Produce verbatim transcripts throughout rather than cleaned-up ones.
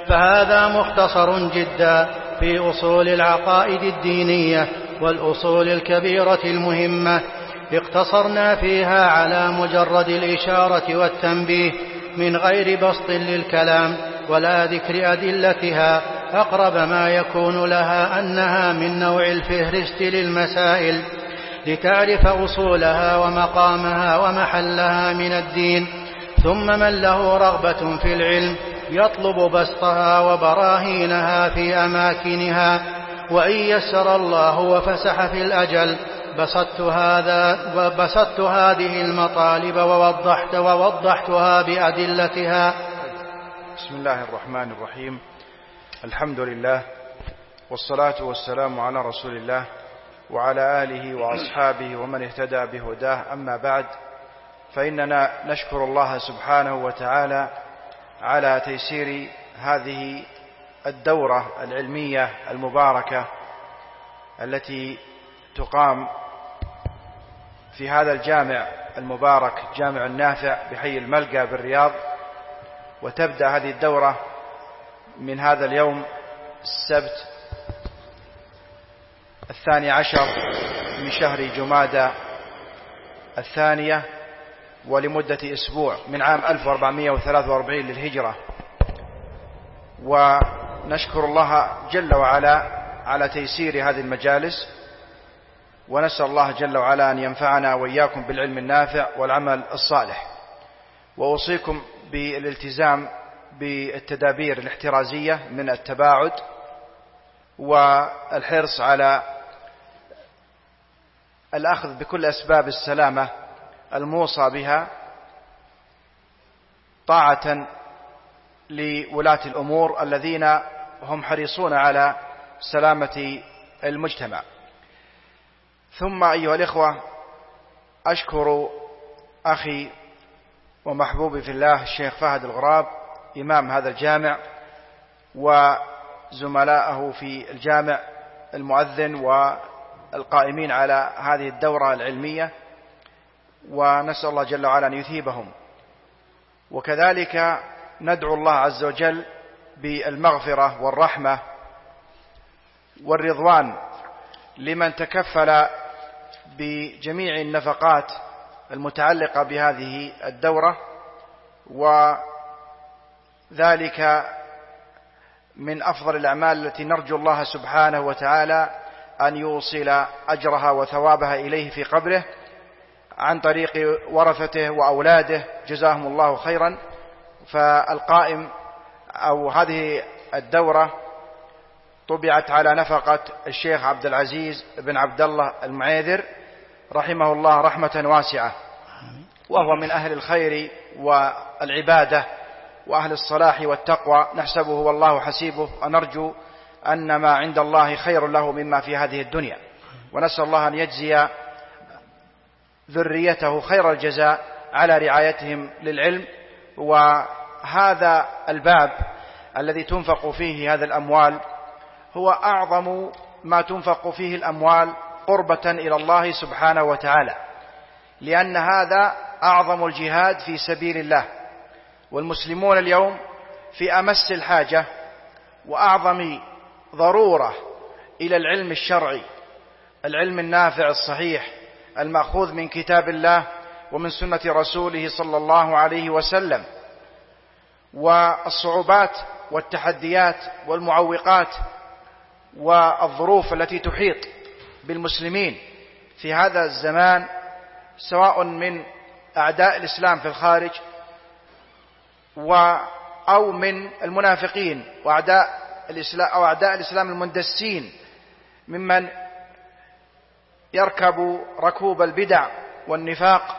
فهذا مختصر جدا في أصول العقائد الدينية والأصول الكبيرة المهمة، اقتصرنا فيها على مجرد الإشارة والتنبيه من غير بسط للكلام ولا ذكر أدلتها، أقرب ما يكون لها أنها من نوع الفهرست للمسائل لتعرف أصولها ومقامها ومحلها من الدين. ثم من له رغبة في العلم يطلب بسطها وبراهينها في أماكنها، وإن يسر الله وفسح في الأجل بسطت, هذا وبسطت هذه المطالب ووضحت ووضحتها بأدلتها. بسم الله الرحمن الرحيم. الحمد لله والصلاة والسلام على رسول الله وعلى آله وأصحابه ومن اهتدى بهداه. أما بعد، فإننا نشكر الله سبحانه وتعالى على تيسير هذه الدورة العلمية المباركة التي تقام في هذا الجامع المبارك، جامع النافع بحي الملقى بالرياض، وتبدأ هذه الدورة من هذا اليوم السبت الثاني عشر من شهر جمادى الثانية، ولمدة أسبوع من عام ألف وأربعمائة وثلاثة وأربعين للهجرة. ونشكر الله جل وعلا على تيسير هذه المجالس، ونسأل الله جل وعلا أن ينفعنا وإياكم بالعلم النافع والعمل الصالح. وأوصيكم بالالتزام بالتدابير الاحترازية من التباعد والحرص على الأخذ بكل أسباب السلامة الموصى بها طاعة لولاة الأمور الذين هم حريصون على سلامة المجتمع. ثم أيها الإخوة، أشكر أخي ومحبوبي في الله الشيخ فهد الغراب إمام هذا الجامع وزملائه في الجامع المؤذن والقائمين على هذه الدورة العلمية، ونسأل الله جل وعلا أن يثيبهم. وكذلك ندعو الله عز وجل بالمغفرة والرحمة والرضوان لمن تكفل بجميع النفقات المتعلقة بهذه الدورة، وذلك من أفضل الأعمال التي نرجو الله سبحانه وتعالى أن يوصل أجرها وثوابها إليه في قبره عن طريق ورثته وأولاده جزاهم الله خيرا. فالقائم أو هذه الدورة طبعت على نفقة الشيخ عبد العزيز بن عبد الله المعيذر رحمه الله رحمة واسعة، وهو من أهل الخير والعبادة وأهل الصلاح والتقوى، نحسبه والله حسيبه، ونرجو أن ما عند الله خير له مما في هذه الدنيا، ونسأل الله أن يجزي ذريته خير الجزاء على رعايتهم للعلم. وهذا الباب الذي تنفق فيه هذه الأموال هو أعظم ما تنفق فيه الأموال قربة إلى الله سبحانه وتعالى، لأن هذا أعظم الجهاد في سبيل الله، والمسلمون اليوم في أمس الحاجة وأعظم ضرورة إلى العلم الشرعي، العلم النافع الصحيح المأخوذ من كتاب الله ومن سنة رسوله صلى الله عليه وسلم. والصعوبات والتحديات والمعوقات والظروف التي تحيط بالمسلمين في هذا الزمان، سواء من أعداء الإسلام في الخارج أو من المنافقين وأعداء الإسلام أو أعداء الإسلام المندسين ممن يركب ركوب البدع والنفاق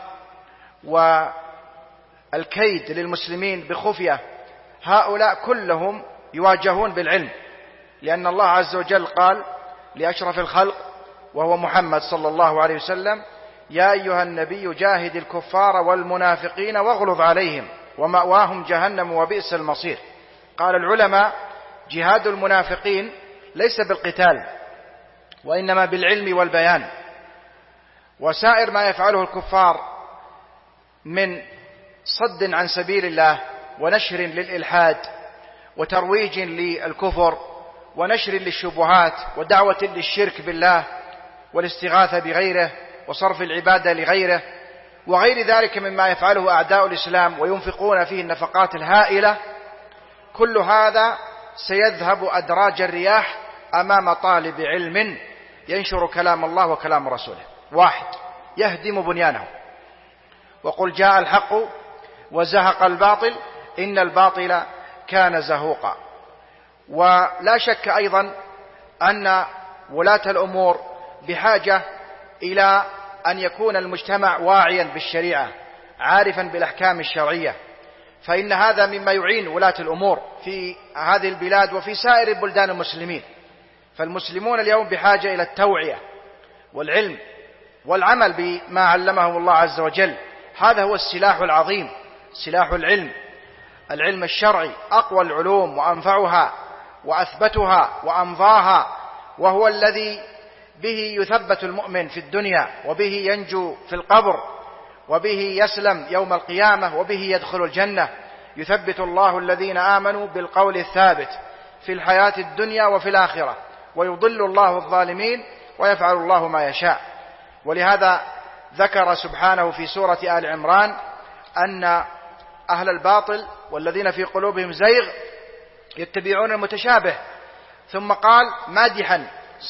والكيد للمسلمين بخفية، هؤلاء كلهم يواجهون بالعلم، لأن الله عز وجل قال لأشرف الخلق وهو محمد صلى الله عليه وسلم: يا أيها النبي جاهد الكفار والمنافقين واغلظ عليهم ومأواهم جهنم وبئس المصير. قال العلماء: جهاد المنافقين ليس بالقتال وإنما بالعلم والبيان، وسائر ما يفعله الكفار من صد عن سبيل الله ونشر للإلحاد وترويج للكفر ونشر للشبهات ودعوة للشرك بالله والاستغاثة بغيره وصرف العبادة لغيره وغير ذلك مما يفعله أعداء الإسلام وينفقون فيه النفقات الهائلة، كل هذا سيذهب أدراج الرياح أمام طالب علم ينشر كلام الله وكلام رسوله. واحد يهدم بنيانه، وقل جاء الحق وزهق الباطل إن الباطل كان زهوقا. ولا شك أيضا أن ولاة الأمور بحاجة إلى أن يكون المجتمع واعيا بالشريعة عارفا بالأحكام الشرعية، فإن هذا مما يعين ولاة الأمور في هذه البلاد وفي سائر البلدان المسلمين. فالمسلمون اليوم بحاجة إلى التوعية والعلم والعمل بما علمهم الله عز وجل. هذا هو السلاح العظيم، سلاح العلم، العلم الشرعي أقوى العلوم وأنفعها وأثبتها وأمضاها، وهو الذي به يثبت المؤمن في الدنيا وبه ينجو في القبر وبه يسلم يوم القيامة وبه يدخل الجنة. يثبت الله الذين آمنوا بالقول الثابت في الحياة الدنيا وفي الآخرة، ويضل الله الظالمين ويفعل الله ما يشاء. ولهذا ذكر سبحانه في سورة آل عمران أن أهل الباطل والذين في قلوبهم زيغ يتبعون المتشابه، ثم قال مادحا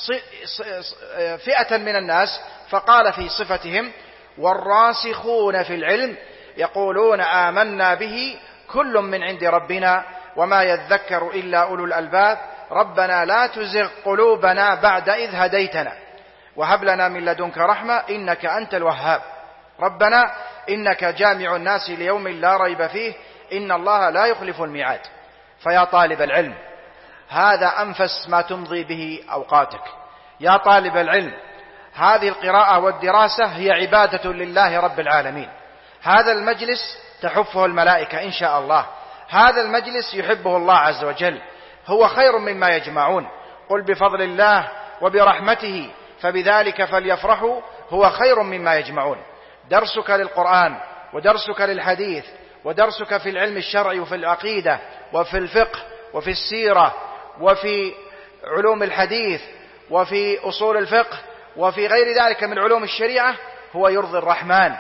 فئة من الناس فقال في صفتهم والراسخون في العلم يقولون آمنا به كل من عند ربنا وما يذكر إلا أولو الألباب ربنا لا تزغ قلوبنا بعد إذ هديتنا وهب لنا من لدنك رحمة إنك أنت الوهاب ربنا إنك جامع الناس ليوم لا ريب فيه إن الله لا يخلف الميعاد. فيا طالب العلم هذا أنفس ما تمضي به أوقاتك. يا طالب العلم هذه القراءة والدراسة هي عبادة لله رب العالمين. هذا المجلس تحفه الملائكة إن شاء الله، هذا المجلس يحبه الله عز وجل، هو خير مما يجمعون. قل بفضل الله وبرحمته فبذلك فليفرحوا هو خير مما يجمعون. درسك للقرآن ودرسك للحديث ودرسك في العلم الشرعي وفي العقيدة وفي الفقه وفي السيرة وفي علوم الحديث وفي أصول الفقه وفي غير ذلك من علوم الشريعة هو يرضي الرحمن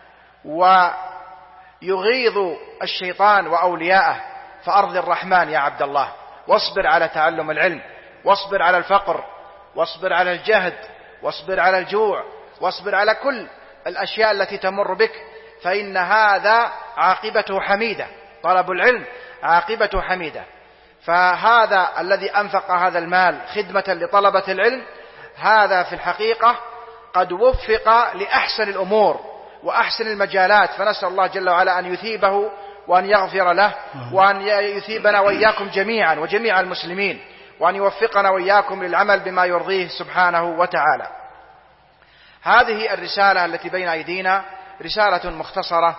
ويغيظ الشيطان وأولياءه. فأرضي الرحمن يا عبد الله، واصبر على تعلم العلم، واصبر على الفقر، واصبر على الجهد، واصبر على الجوع، واصبر على كل الأشياء التي تمر بك، فإن هذا عاقبته حميدة. طلب العلم عاقبته حميدة. فهذا الذي أنفق هذا المال خدمة لطلبة العلم هذا في الحقيقة قد وفق لأحسن الأمور وأحسن المجالات، فنسأل الله جل وعلا أن يثيبه وأن يغفر له وأن يثيبنا وإياكم جميعا وجميع المسلمين، وأن يوفقنا وإياكم للعمل بما يرضيه سبحانه وتعالى. هذه الرسالة التي بين أيدينا رسالة مختصرة،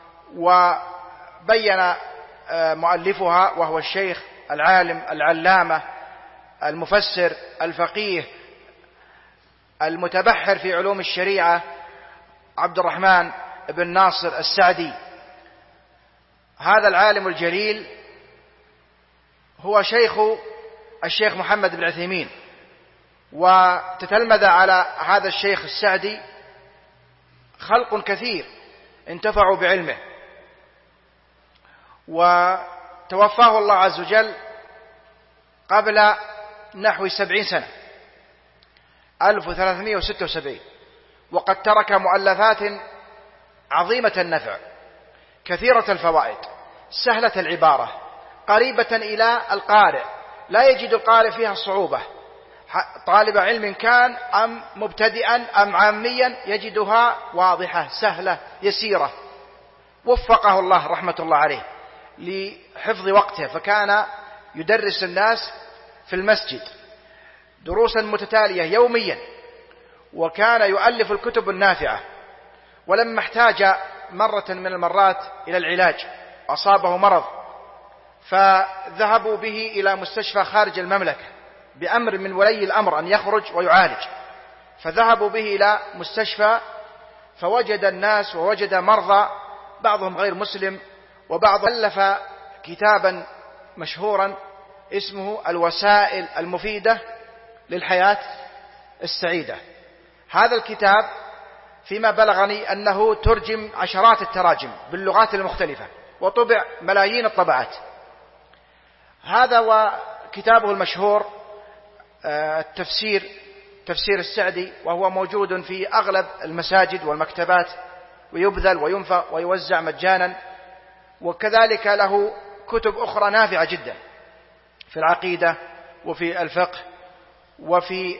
وبين مؤلفها وهو الشيخ العالم العلامة المفسر الفقيه المتبحر في علوم الشريعة عبد الرحمن بن ناصر السعدي. هذا العالم الجليل هو شيخ الشيخ محمد بن عثيمين، وتتلمذ على هذا الشيخ السعدي خلق كثير انتفعوا بعلمه، وتوفاه الله عز وجل قبل نحو سبعين سنة ألف وثلاثمائة وستة وسبعين، وقد ترك مؤلفات عظيمة النفع كثيرة الفوائد سهلة العبارة قريبة إلى القارئ، لا يجد القارئ فيها صعوبة، طالب علم كان أم مبتدئا أم عاميا يجدها واضحة سهلة يسيرة. وفقه الله رحمة الله عليه لحفظ وقته، فكان يدرس الناس في المسجد دروسا متتالية يوميا، وكان يؤلف الكتب النافعة. ولما احتاج مرة من المرات إلى العلاج أصابه مرض، فذهبوا به إلى مستشفى خارج المملكة بأمر من ولي الأمر أن يخرج ويعالج، فذهبوا به إلى مستشفى فوجد الناس ووجد مرضى بعضهم غير مسلم، وبعضهم ألف كتابا مشهورا اسمه الوسائل المفيدة للحياة السعيدة. هذا الكتاب فيما بلغني أنه ترجم عشرات التراجم باللغات المختلفة وطبع ملايين الطبعات. هذا وكتابه المشهور التفسير، تفسير السعدي، وهو موجود في أغلب المساجد والمكتبات ويبذل وينفق ويوزع مجانا. وكذلك له كتب أخرى نافعة جدا في العقيدة وفي الفقه وفي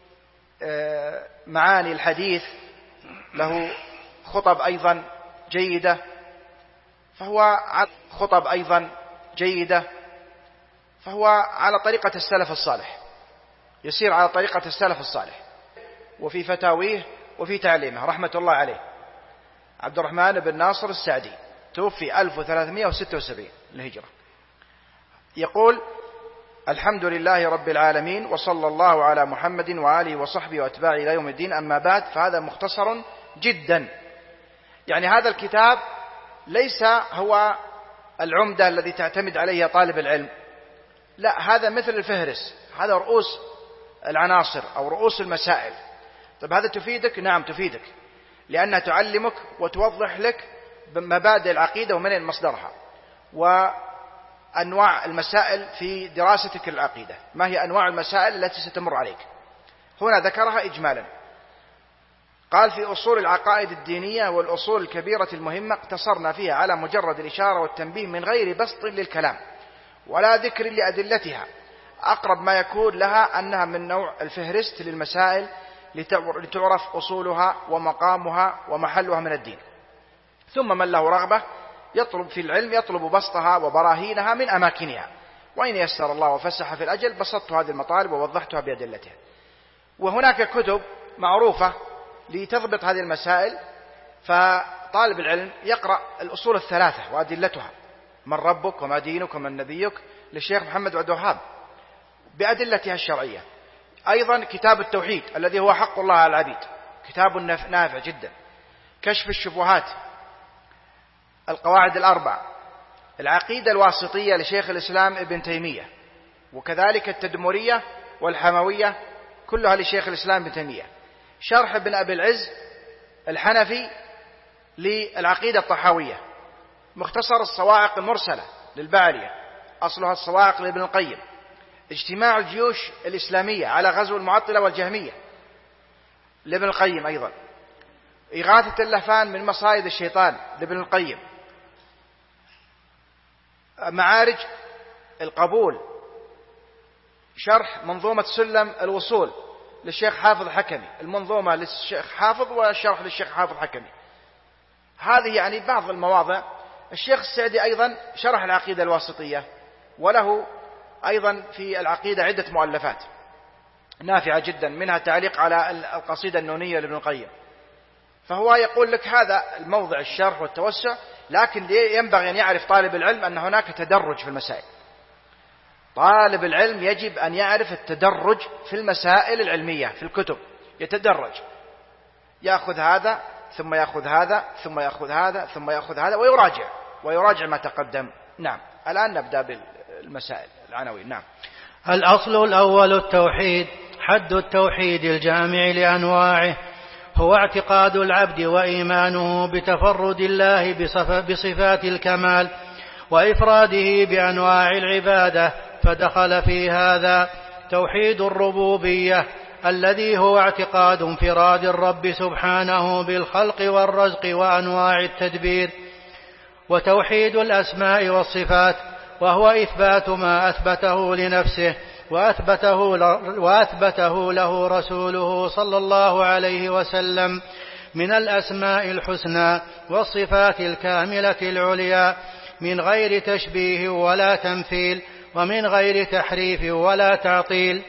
معاني الحديث، له خطب أيضا جيدة، فهو خطب أيضا جيدة فهو على طريقة السلف الصالح، يسير على طريقة السلف الصالح وفي فتاويه وفي تعليمه رحمة الله عليه. عبد الرحمن بن ناصر السعدي توفي ألف وثلاثمائة وستة وسبعين للهجرة. يقول: الحمد لله رب العالمين، وصلى الله على محمد وآله وصحبه وأتباعه إلى يوم الدين، أما بعد، فهذا مختصر جدا. يعني هذا الكتاب ليس هو العمدة الذي تعتمد عليه طالب العلم، لا، هذا مثل الفهرس، هذا رؤوس العناصر أو رؤوس المسائل. طيب هذا تفيدك؟ نعم تفيدك، لأنها تعلمك وتوضح لك مبادئ العقيدة ومن مصدرها وأنواع المسائل في دراستك للعقيدة. ما هي أنواع المسائل التي ستمر عليك؟ هنا ذكرها إجمالا. قال: في أصول العقائد الدينية والأصول الكبيرة المهمة اقتصرنا فيها على مجرد الإشارة والتنبيه من غير بسط للكلام ولا ذكر لأدلتها. أقرب ما يكون لها أنها من نوع الفهرست للمسائل لتعرف أصولها ومقامها ومحلها من الدين. ثم من له رغبة يطلب في العلم يطلب بسطها وبراهينها من أماكنها، وإن يسر الله وفسح في الأجل بسطت هذه المطالب ووضحتها بأدلتها. وهناك كتب معروفة لتضبط هذه المسائل، فطالب العلم يقرأ الأصول الثلاثة وأدلتها: من ربك وما دينك ومن نبيك للشيخ محمد عبد الوهاب بأدلتها الشرعية. أيضا كتاب التوحيد الذي هو حق الله على العبيد، كتاب نافع جدا. كشف الشبهات، القواعد الأربع، العقيدة الواسطية لشيخ الإسلام ابن تيمية، وكذلك التدمرية والحموية كلها لشيخ الإسلام ابن تيمية. شرح ابن أبي العز الحنفي للعقيدة الطحاوية. مختصر الصواعق المرسلة للبعلية، أصلها الصواعق لابن القيم. اجتماع الجيوش الإسلامية على غزو المعطلة والجهمية لابن القيم أيضا. إغاثة اللهفان من مصائد الشيطان لابن القيم. معارج القبول، شرح منظومة سلم الوصول للشيخ حافظ الحكمي، المنظومة للشيخ حافظ والشرح للشيخ حافظ الحكمي. هذه يعني بعض المواضع. الشيخ السعدي أيضا شرح العقيدة الواسطية، وله أيضا في العقيدة عدة مؤلفات نافعة جدا، منها تعليق على القصيدة النونية لابن القيم. فهو يقول لك هذا الموضع الشرح والتوسع، لكن ينبغي أن يعرف طالب العلم أن هناك تدرج في المسائل. طالب العلم يجب أن يعرف التدرج في المسائل العلمية في الكتب، يتدرج، يأخذ هذا ثم يأخذ هذا ثم يأخذ هذا ثم يأخذ هذا ويراجع ويراجع ما تقدم. نعم، الآن نبدأ بالمسائل العناوين. نعم. الأصل الأول التوحيد. حد التوحيد الجامع لأنواعه هو اعتقاد العبد وإيمانه بتفرد الله بصفات الكمال وإفراده بأنواع العبادة، فدخل في هذا توحيد الربوبية الذي هو اعتقاد انفراد الرب سبحانه بالخلق والرزق وأنواع التدبير، وتوحيد الأسماء والصفات وهو إثبات ما أثبته لنفسه وأثبته, وأثبته له رسوله صلى الله عليه وسلم من الأسماء الحسنى والصفات الكاملة العليا من غير تشبيه ولا تمثيل ومن غير تحريف ولا تعطيل.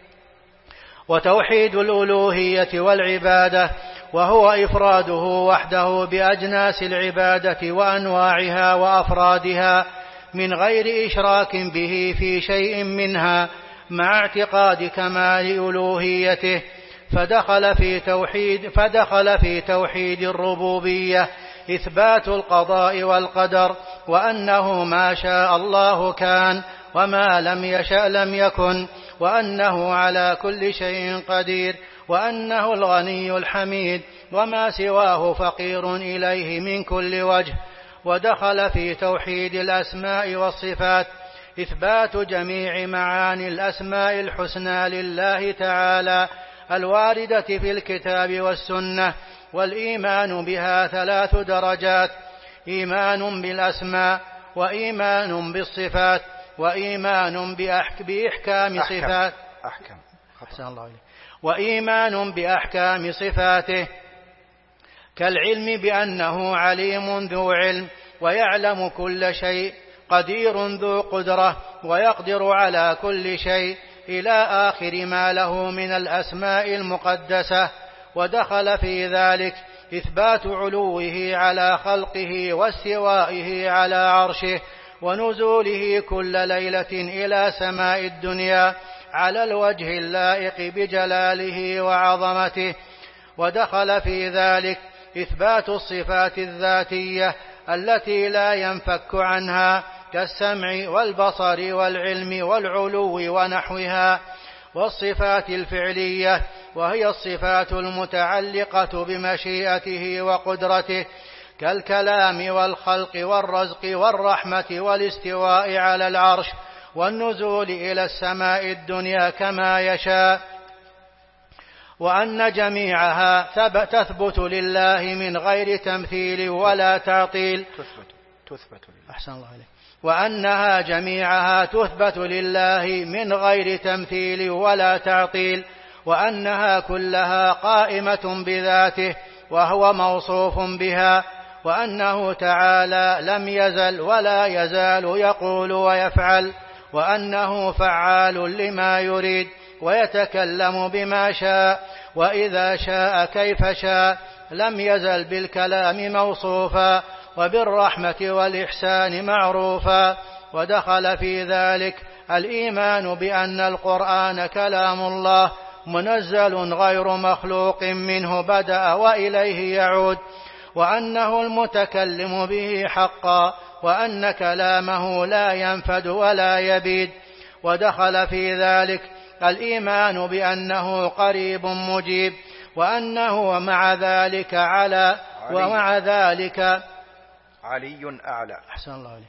وتوحيد الألوهية والعبادة وهو إفراده وحده بأجناس العبادة وأنواعها وأفرادها من غير إشراك به في شيء منها مع اعتقاد كمال ألوهيته، فدخل في توحيد فدخل في توحيد الربوبية إثبات القضاء والقدر وأنه ما شاء الله كان وما لم يشأ لم يكن، وأنه على كل شيء قدير، وأنه الغني الحميد، وما سواه فقير إليه من كل وجه. ودخل في توحيد الأسماء والصفات إثبات جميع معاني الأسماء الحسنى لله تعالى الواردة في الكتاب والسنة، والإيمان بها ثلاث درجات: إيمان بالأسماء، وإيمان بالصفات، وإيمان بأحك... بإحكام أحكم. صفات أحكم. أحسن الله إليه. وإيمان بأحكام صفاته، كالعلم بأنه عليم ذو علم ويعلم كل شيء، قدير ذو قدرة ويقدر على كل شيء، إلى آخر ما له من الأسماء المقدسة. ودخل في ذلك إثبات علوه على خلقه واستوائه على عرشه، ونزوله كل ليلة إلى سماء الدنيا على الوجه اللائق بجلاله وعظمته. ودخل في ذلك إثبات الصفات الذاتية التي لا ينفك عنها، كالسمع والبصر والعلم والعلو ونحوها. والصفات الفعلية، وهي الصفات المتعلقة بمشيئته وقدرته، كالكلام والخلق والرزق والرحمة والاستواء على العرش والنزول إلى السماء الدنيا كما يشاء. وأن جميعها تثبت لله من غير تمثيل ولا تعطيل. تثبت, تثبت لله. أحسن الله عليك. وأنها جميعها تثبت لله من غير تمثيل ولا تعطيل، وأنها كلها قائمة بذاته وهو موصوف بها، وأنه تعالى لم يزل ولا يزال يقول ويفعل، وأنه فعال لما يريد ويتكلم بما شاء، وإذا شاء كيف شاء، لم يزل بالكلام موصوفا وبالرحمة والإحسان معروفا. ودخل في ذلك الإيمان بأن القرآن كلام الله منزل غير مخلوق منه بدأ وإليه يعود، وأنه المتكلم به حقا، وأن كلامه لا ينفد ولا يبيد. ودخل في ذلك الإيمان بأنه قريب مجيب، وأنه مع ذلك على ومع ذلك علي أعلى. أحسن الله عليه.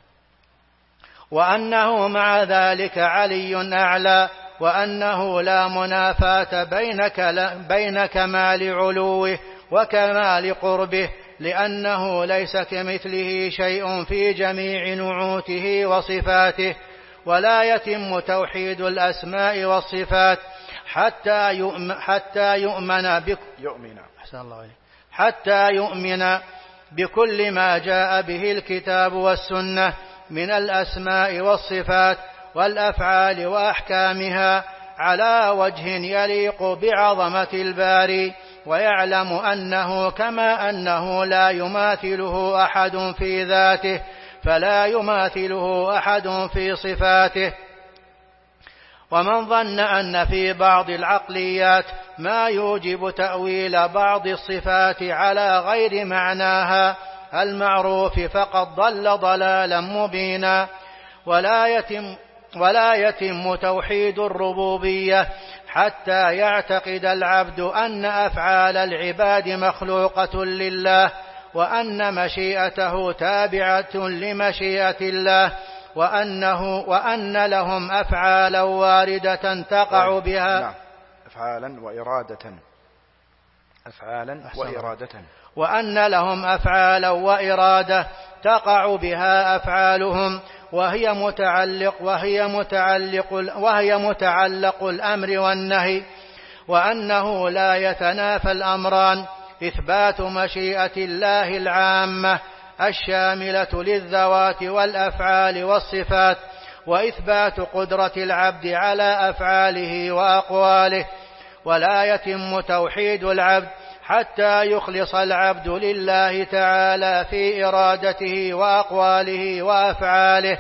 وأنه مع ذلك علي أعلى، وأنه لا منافاة بين كمال علوه وكمال قربه، لأنه ليس كمثله شيء في جميع نعوته وصفاته. ولا يتم توحيد الأسماء والصفات حتى يؤمن حتى يؤمن بك يؤمن أحسن الله عليه. حتى يؤمن بكل ما جاء به الكتاب والسنة من الأسماء والصفات والأفعال وأحكامها على وجه يليق بعظمة الباري، ويعلم أنه كما أنه لا يماثله أحد في ذاته فلا يماثله أحد في صفاته. ومن ظن أن في بعض العقليات ما يوجب تأويل بعض الصفات على غير معناها المعروف فقد ضل ضلالا مبينا. ولا يتم, ولا يتم توحيد الربوبية حتى يعتقد العبد أن أفعال العباد مخلوقة لله، وأن مشيئته تابعة لمشيئة الله، وأنه وأن لهم أفعالا واردة تقع بها نعم. أفعالا وإرادة أفعالا وإرادة وأن لهم أفعالا وإرادة تقع بها أفعالهم، وهي متعلق وهي متعلق وهي متعلق الأمر والنهي، وأنه لا يتنافى الأمران: إثبات مشيئة الله العامة الشاملة للذوات والأفعال والصفات، وإثبات قدرة العبد على أفعاله وأقواله. ولا يتم توحيد العبد حتى يخلص العبد لله تعالى في إرادته وأقواله وأفعاله،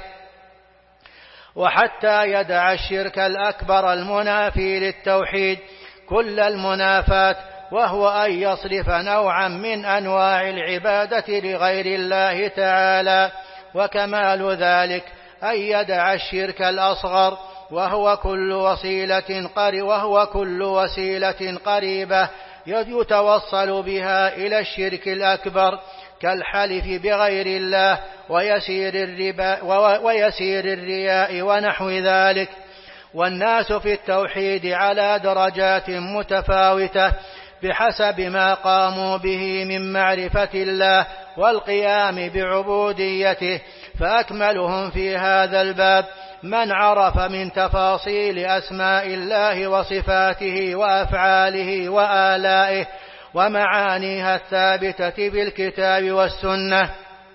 وحتى يدع الشرك الأكبر المنافي للتوحيد كل المنافاة، وهو أن يصرف نوعا من أنواع العبادة لغير الله تعالى. وكمال ذلك أن يدع الشرك الأصغر وهو كل وسيلة قري وهو كل وسيلة قريبة يتوصل بها إلى الشرك الأكبر كالحلف بغير الله ويسير الربا ويسير الرياء ونحو ذلك. والناس في التوحيد على درجات متفاوتة بحسب ما قاموا به من معرفة الله والقيام بعبوديته، فأكملهم في هذا الباب من عرف من تفاصيل أسماء الله وصفاته وأفعاله وآلائه ومعانيها الثابتة بالكتاب والسنة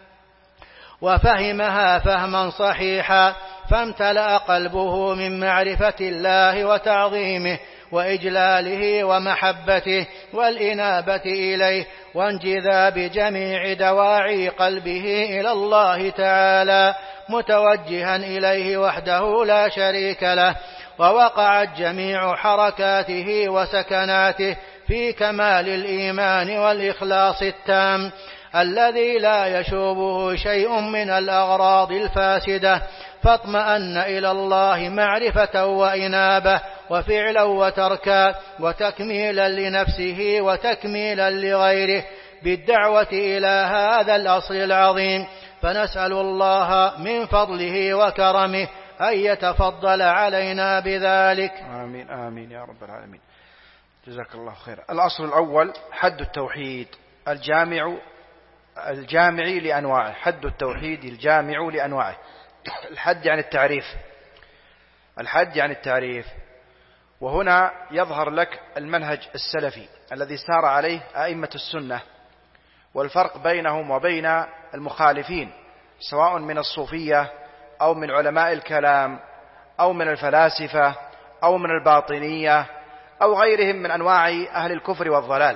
وفهمها فهما صحيحا، فامتلأ قلبه من معرفة الله وتعظيمه وإجلاله ومحبته والإنابة إليه وانجذاب جميع دواعي قلبه إلى الله تعالى متوجها إليه وحده لا شريك له، ووقعت جميع حركاته وسكناته في كمال الإيمان والإخلاص التام الذي لا يشوبه شيء من الأغراض الفاسدة، فاطمأن إلى الله معرفة وإنابة وفعلا وتركا وتكميلا لنفسه وتكميلا لغيره بالدعوة إلى هذا الأصل العظيم. فنسأل الله من فضله وكرمه أن يتفضل علينا بذلك. آمين آمين يا رب العالمين. جزاك الله خير. الأصل الأول حد التوحيد الجامع الجامعي لأنواعه. حد التوحيد الجامع لأنواعه. الحد يعني التعريف. الحد يعني التعريف. وهنا يظهر لك المنهج السلفي الذي سار عليه أئمة السنة والفرق بينهم وبين المخالفين سواء من الصوفية أو من علماء الكلام أو من الفلاسفة أو من الباطنية أو غيرهم من أنواع أهل الكفر والضلال.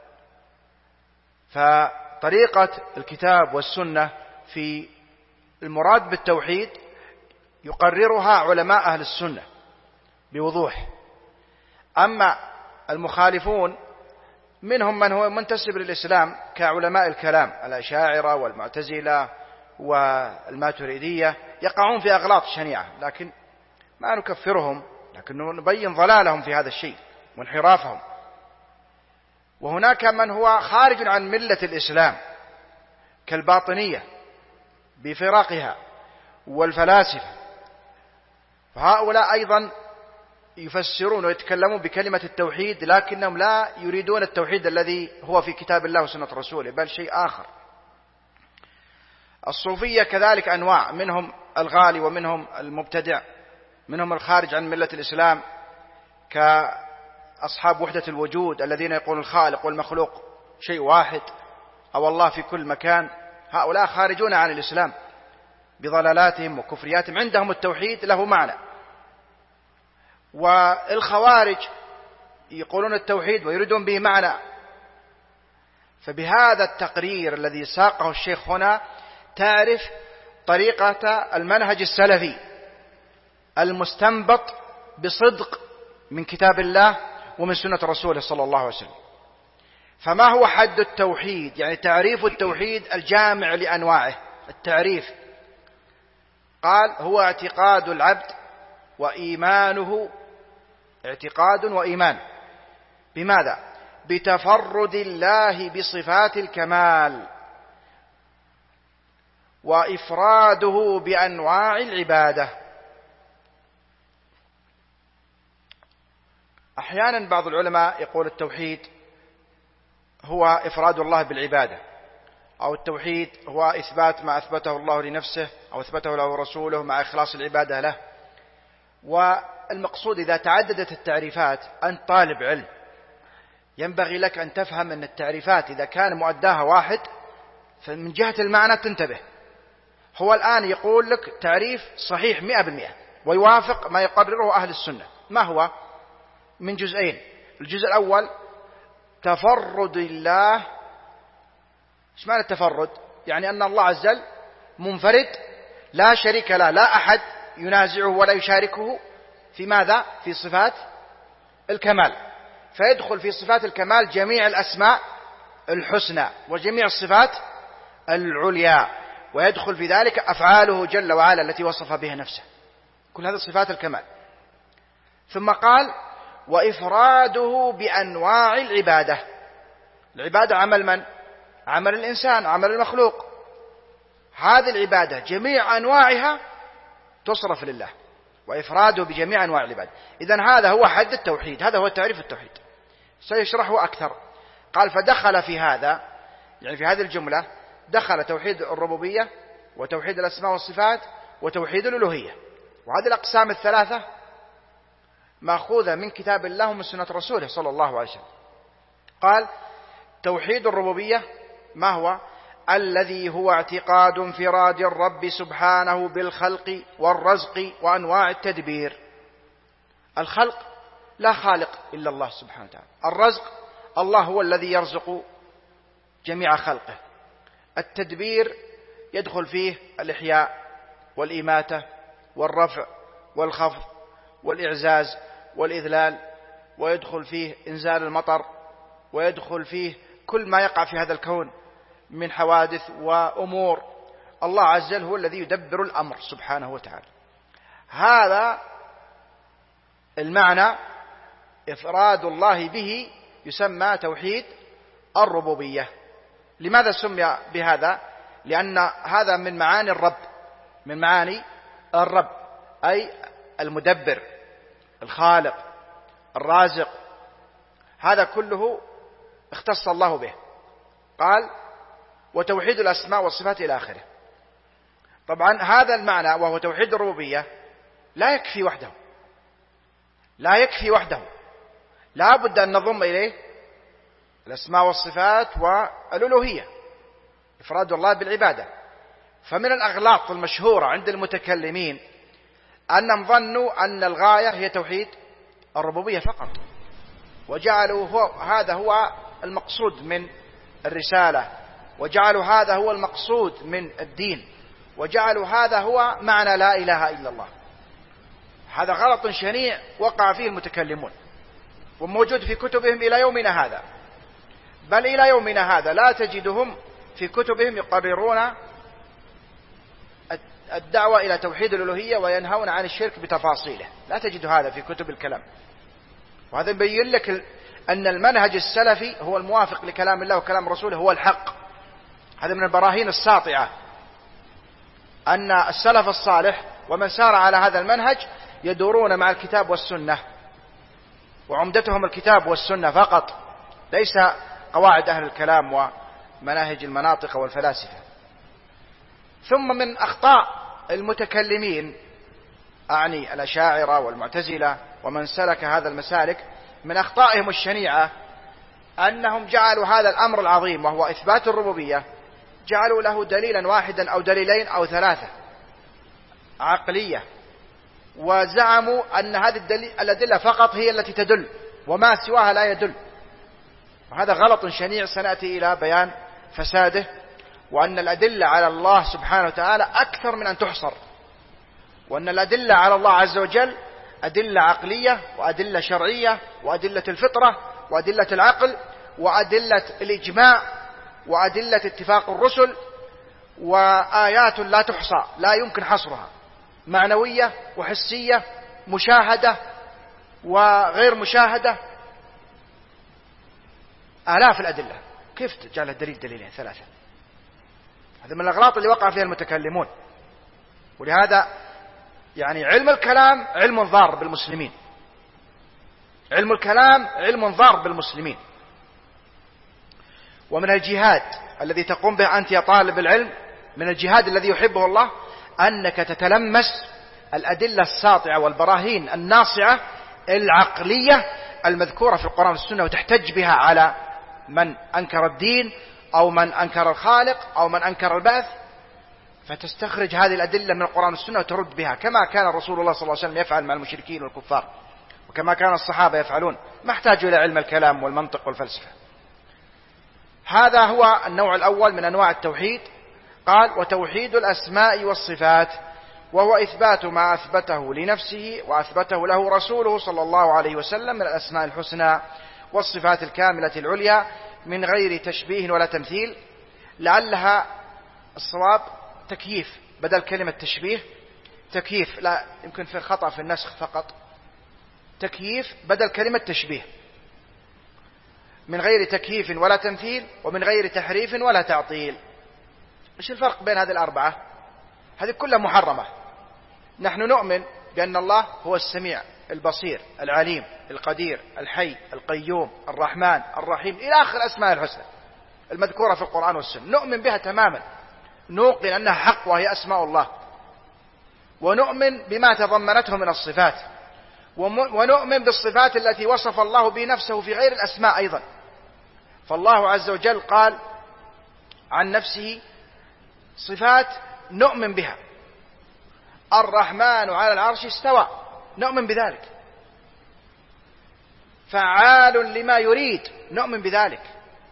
فطريقة الكتاب والسنة في المراد بالتوحيد يقررها علماء أهل السنة بوضوح. أما المخالفون منهم من هو منتسب للإسلام كعلماء الكلام الأشاعرة والمعتزلة والماتريدية يقعون في أغلاط شنيعة، لكن ما نكفرهم، لكن نبين ضلالهم في هذا الشيء وانحرافهم. وهناك من هو خارج عن ملة الإسلام كالباطنية بفرقها والفلاسفة، فهؤلاء أيضا يفسرون ويتكلمون بكلمة التوحيد لكنهم لا يريدون التوحيد الذي هو في كتاب الله وسنة رسوله بل شيء آخر. الصوفية كذلك أنواع، منهم الغالي ومنهم المبتدع، منهم الخارج عن ملة الإسلام كأصحاب وحدة الوجود الذين يقولون الخالق والمخلوق شيء واحد أو الله في كل مكان. هؤلاء خارجون عن الإسلام بضلالاتهم وكفرياتهم، عندهم التوحيد له معنى. والخوارج يقولون التوحيد ويريدون به معنى. فبهذا التقرير الذي ساقه الشيخ هنا تعرف طريقة المنهج السلفي المستنبط بصدق من كتاب الله ومن سنة رسوله صلى الله عليه وسلم. فما هو حد التوحيد؟ يعني تعريف التوحيد الجامع لأنواعه. التعريف قال هو اعتقاد العبد وإيمانه، اعتقاد وإيمان بماذا؟ بتفرد الله بصفات الكمال وإفراده بأنواع العبادة. أحيانا بعض العلماء يقول التوحيد هو إفراد الله بالعبادة، أو التوحيد هو إثبات ما أثبته الله لنفسه أو أثبته له رسوله مع إخلاص العبادة له. والمقصود إذا تعددت التعريفات أنت طالب علم ينبغي لك أن تفهم أن التعريفات إذا كان مؤداها واحد فمن جهة المعنى تنتبه. هو الآن يقول لك تعريف صحيح مئة بالمئة ويوافق ما يقرره أهل السنة. ما هو؟ من جزئين. الجزء الأول تفرد الله. ايش معنى التفرد؟ يعني أن الله عز وجل منفرد لا شريك له، لا أحد ينازعه ولا يشاركه في ماذا؟ في صفات الكمال. فيدخل في صفات الكمال جميع الأسماء الحسنى وجميع الصفات العليا. ويدخل في ذلك أفعاله جل وعلا التي وصف بها نفسه، كل هذه صفات الكمال. ثم قال وإفراده بأنواع العبادة. العبادة عمل من؟ عمل الإنسان، عمل المخلوق. هذه العبادة جميع أنواعها تصرف لله، وإفراده بجميع أنواع العبادة. إذن هذا هو حد التوحيد، هذا هو تعريف التوحيد، سيشرحه أكثر. قال فدخل في هذا، يعني في هذه الجملة دخل توحيد الربوبية وتوحيد الأسماء والصفات وتوحيد الألوهية. وهذه الأقسام الثلاثة مأخوذة من كتاب الله ومن سنة رسوله صلى الله عليه وسلم. قال توحيد الربوبية ما هو؟ الذي هو اعتقاد انفراد الرب سبحانه بالخلق والرزق وأنواع التدبير. الخلق لا خالق إلا الله سبحانه وتعالى، الرزق الله هو الذي يرزق جميع خلقه، التدبير يدخل فيه الإحياء والإماتة والرفع والخفض والإعزاز والإذلال، ويدخل فيه إنزال المطر، ويدخل فيه كل ما يقع في هذا الكون من حوادث وأمور. الله عز وجل هو الذي يدبر الأمر سبحانه وتعالى. هذا المعنى إفراد الله به يسمى توحيد الربوبية. لماذا سمي بهذا؟ لأن هذا من معاني الرب، من معاني الرب، أي المدبر الخالق الرازق، هذا كله اختص الله به. قال وتوحيد الأسماء والصفات إلى آخره. طبعا هذا المعنى وهو توحيد الربوبية لا يكفي وحده، لا يكفي وحده، لا بد أن نضم إليه الأسماء والصفات والألوهية، إفراد الله بالعبادة. فمن الأغلاط المشهورة عند المتكلمين أنهم ظنوا أن الغاية هي توحيد الربوبية فقط، وجعلوا هو هذا هو المقصود من الرسالة، وجعلوا هذا هو المقصود من الدين، وجعلوا هذا هو معنى لا إله إلا الله. هذا غلط شنيع وقع فيه المتكلمون، وموجود في كتبهم إلى يومنا هذا، بل إلى يومنا هذا لا تجدهم في كتبهم يقررون الدعوة إلى توحيد الألوهية وينهون عن الشرك بتفاصيله، لا تجد هذا في كتب الكلام. وهذا يبين لك أن المنهج السلفي هو الموافق لكلام الله وكلام رسوله هو الحق. هذا من البراهين الساطعة أن السلف الصالح ومن سار على هذا المنهج يدورون مع الكتاب والسنة، وعمدتهم الكتاب والسنة فقط، ليس قواعد أهل الكلام ومناهج المناطق والفلاسفة. ثم من أخطاء المتكلمين، أعني الأشاعرة والمعتزلة ومن سلك هذا المسالك، من أخطائهم الشنيعة أنهم جعلوا هذا الأمر العظيم وهو إثبات الربوبية، جعلوا له دليلا واحدا أو دليلين أو ثلاثة عقلية، وزعموا أن هذه الأدلة فقط هي التي تدل وما سواها لا يدل. وهذا غلط شنيع سنأتي إلى بيان فساده، وأن الأدلة على الله سبحانه وتعالى أكثر من أن تحصر، وأن الأدلة على الله عز وجل أدلة عقلية وأدلة شرعية وأدلة الفطرة وأدلة العقل وأدلة الإجماع وأدلة اتفاق الرسل، وآيات لا تحصى لا يمكن حصرها، معنوية وحسية، مشاهدة وغير مشاهدة، آلاف الأدلة. كيف تجعل الدليل دليلين ثلاثة؟ هذا من الأغلاط اللي وقع فيها المتكلمون. ولهذا يعني علم الكلام علم ضار بالمسلمين، علم الكلام علم ضار بالمسلمين. ومن الجهاد الذي تقوم به أنت يا طالب العلم، من الجهاد الذي يحبه الله، أنك تتلمس الأدلة الساطعة والبراهين الناصعة العقلية المذكورة في القرآن والسنة، وتحتج بها على من أنكر الدين أو من أنكر الخالق أو من أنكر البعث، فتستخرج هذه الأدلة من القرآن والسنة وترد بها، كما كان رسول الله صلى الله عليه وسلم يفعل مع المشركين والكفار، وكما كان الصحابة يفعلون، ما احتاجوا إلى علم الكلام والمنطق والفلسفة. هذا هو النوع الأول من أنواع التوحيد. قال وتوحيد الأسماء والصفات، وهو إثبات ما أثبته لنفسه وأثبته له رسوله صلى الله عليه وسلم من الأسماء الحسنى والصفات الكاملة العليا من غير تشبيه ولا تمثيل. لعلها الصواب تكييف بدل كلمة تشبيه، تكييف، لا يمكن في الخطأ في النسخ فقط، تكييف بدل كلمة تشبيه، من غير تكييف ولا تمثيل ومن غير تحريف ولا تعطيل. ايش الفرق بين هذه الأربعة؟ هذه كلها محرمة. نحن نؤمن بأن الله هو السميع البصير العليم القدير الحي القيوم الرحمن الرحيم إلى آخر أسماء الحسنى المذكورة في القرآن والسنة، نؤمن بها تماما، نوقن أنها حق وهي أسماء الله، ونؤمن بما تضمنته من الصفات، ونؤمن بالصفات التي وصف الله بنفسه في غير الأسماء أيضا. فالله عز وجل قال عن نفسه صفات نؤمن بها، الرحمن على العرش استوى، نؤمن بذلك، فعال لما يريد، نؤمن بذلك،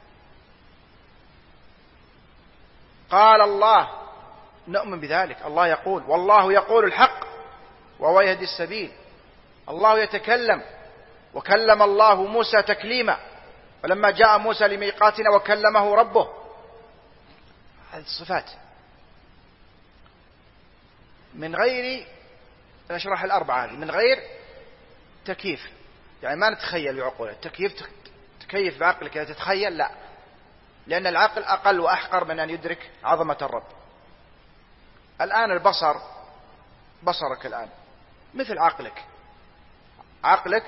قال الله، نؤمن بذلك، الله يقول، والله يقول الحق وهو يهدي السبيل، الله يتكلم، وكلم الله موسى تكليما، ولما جاء موسى لميقاتنا وكلمه ربه. هذه الصفات من غير، نشرح الأربعة هذه، من غير تكييف، يعني ما نتخيل بعقولنا، التكييف تكيف بعقلك تتخيل، لا، لأن العقل أقل وأحقر من أن يدرك عظمة الرب. الآن البصر، بصرك الآن مثل عقلك، عقلك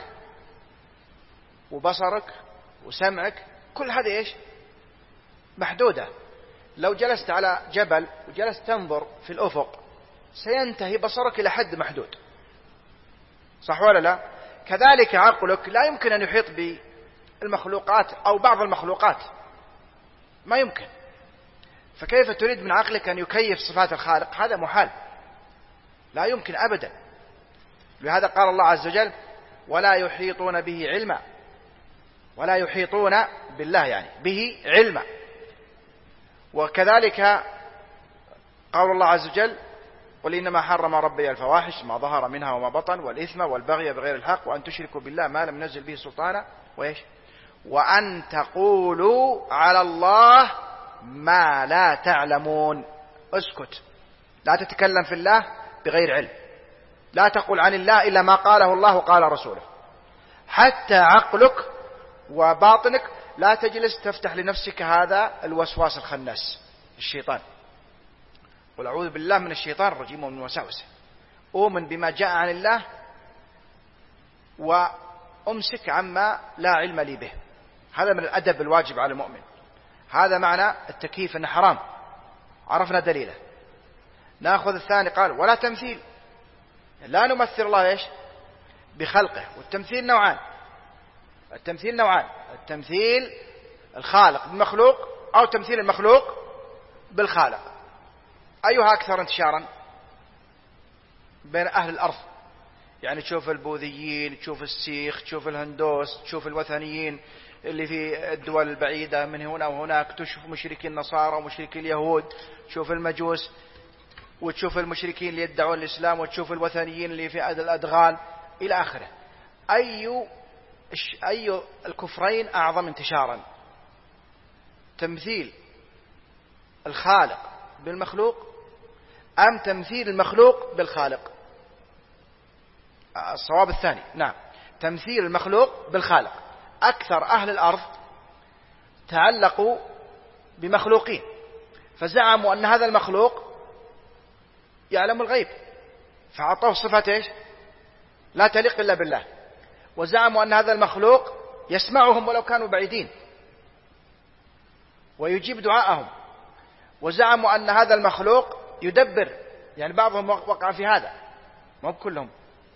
وبصرك وسمعك كل هذه إيش؟ محدودة. لو جلست على جبل وجلست تنظر في الأفق سينتهي بصرك إلى حد محدود، صح ولا لا؟ كذلك عقلك لا يمكن أن يحيط بالمخلوقات أو بعض المخلوقات، ما يمكن. فكيف تريد من عقلك أن يكيف صفات الخالق؟ هذا محال، لا يمكن أبدا. لهذا قال الله عز وجل ولا يحيطون به علما، ولا يحيطون بالله يعني به علما. وكذلك قال الله عز وجل قل إنما حرم ربي الفواحش ما ظهر منها وما بطن والإثم والبغي بغير الحق وأن تشركوا بالله ما لم ينزل به سلطانا وإيش وأن تقولوا على الله ما لا تعلمون. اسكت، لا تتكلم في الله بغير علم، لا تقول عن الله إلا ما قاله الله وقال رسوله. حتى عقلك وباطنك لا تجلس تفتح لنفسك هذا الوسواس الخناس الشيطان، قل أعوذ بالله من الشيطان الرجيم ومن وساوسه. أؤمن بما جاء عن الله وأمسك عما لا علم لي به. هذا من الأدب الواجب على المؤمن. هذا معنى التكييف أنه حرام، عرفنا دليله. نأخذ الثاني، قال ولا تمثيل، لا نمثل الله إيش بخلقه. والتمثيل نوعان، التمثيل نوعان، التمثيل الخالق بالمخلوق أو تمثيل المخلوق بالخالق. أيها أكثر انتشارا بين أهل الأرض؟ يعني تشوف البوذيين، تشوف السيخ، تشوف الهندوس، تشوف الوثنيين اللي في الدول البعيدة من هنا وهناك، تشوف مشركين النصارى ومشركين اليهود، تشوف المجوس، وتشوف المشركين اللي يدعون الإسلام، وتشوف الوثنيين اللي في الأدغال إلى آخره. أي أي الكفرين أعظم انتشارا؟ تمثيل الخالق بالمخلوق أم تمثيل المخلوق بالخالق؟ الصواب الثاني، نعم، تمثيل المخلوق بالخالق. أكثر أهل الأرض تعلقوا بمخلوقين فزعموا أن هذا المخلوق يعلم الغيب فأعطوه صفة إيش لا تليق إلا بالله، وزعموا أن هذا المخلوق يسمعهم ولو كانوا بعيدين ويجيب دعاءهم، وزعموا أن هذا المخلوق يدبر، يعني بعضهم وقع في هذا ما كلهم.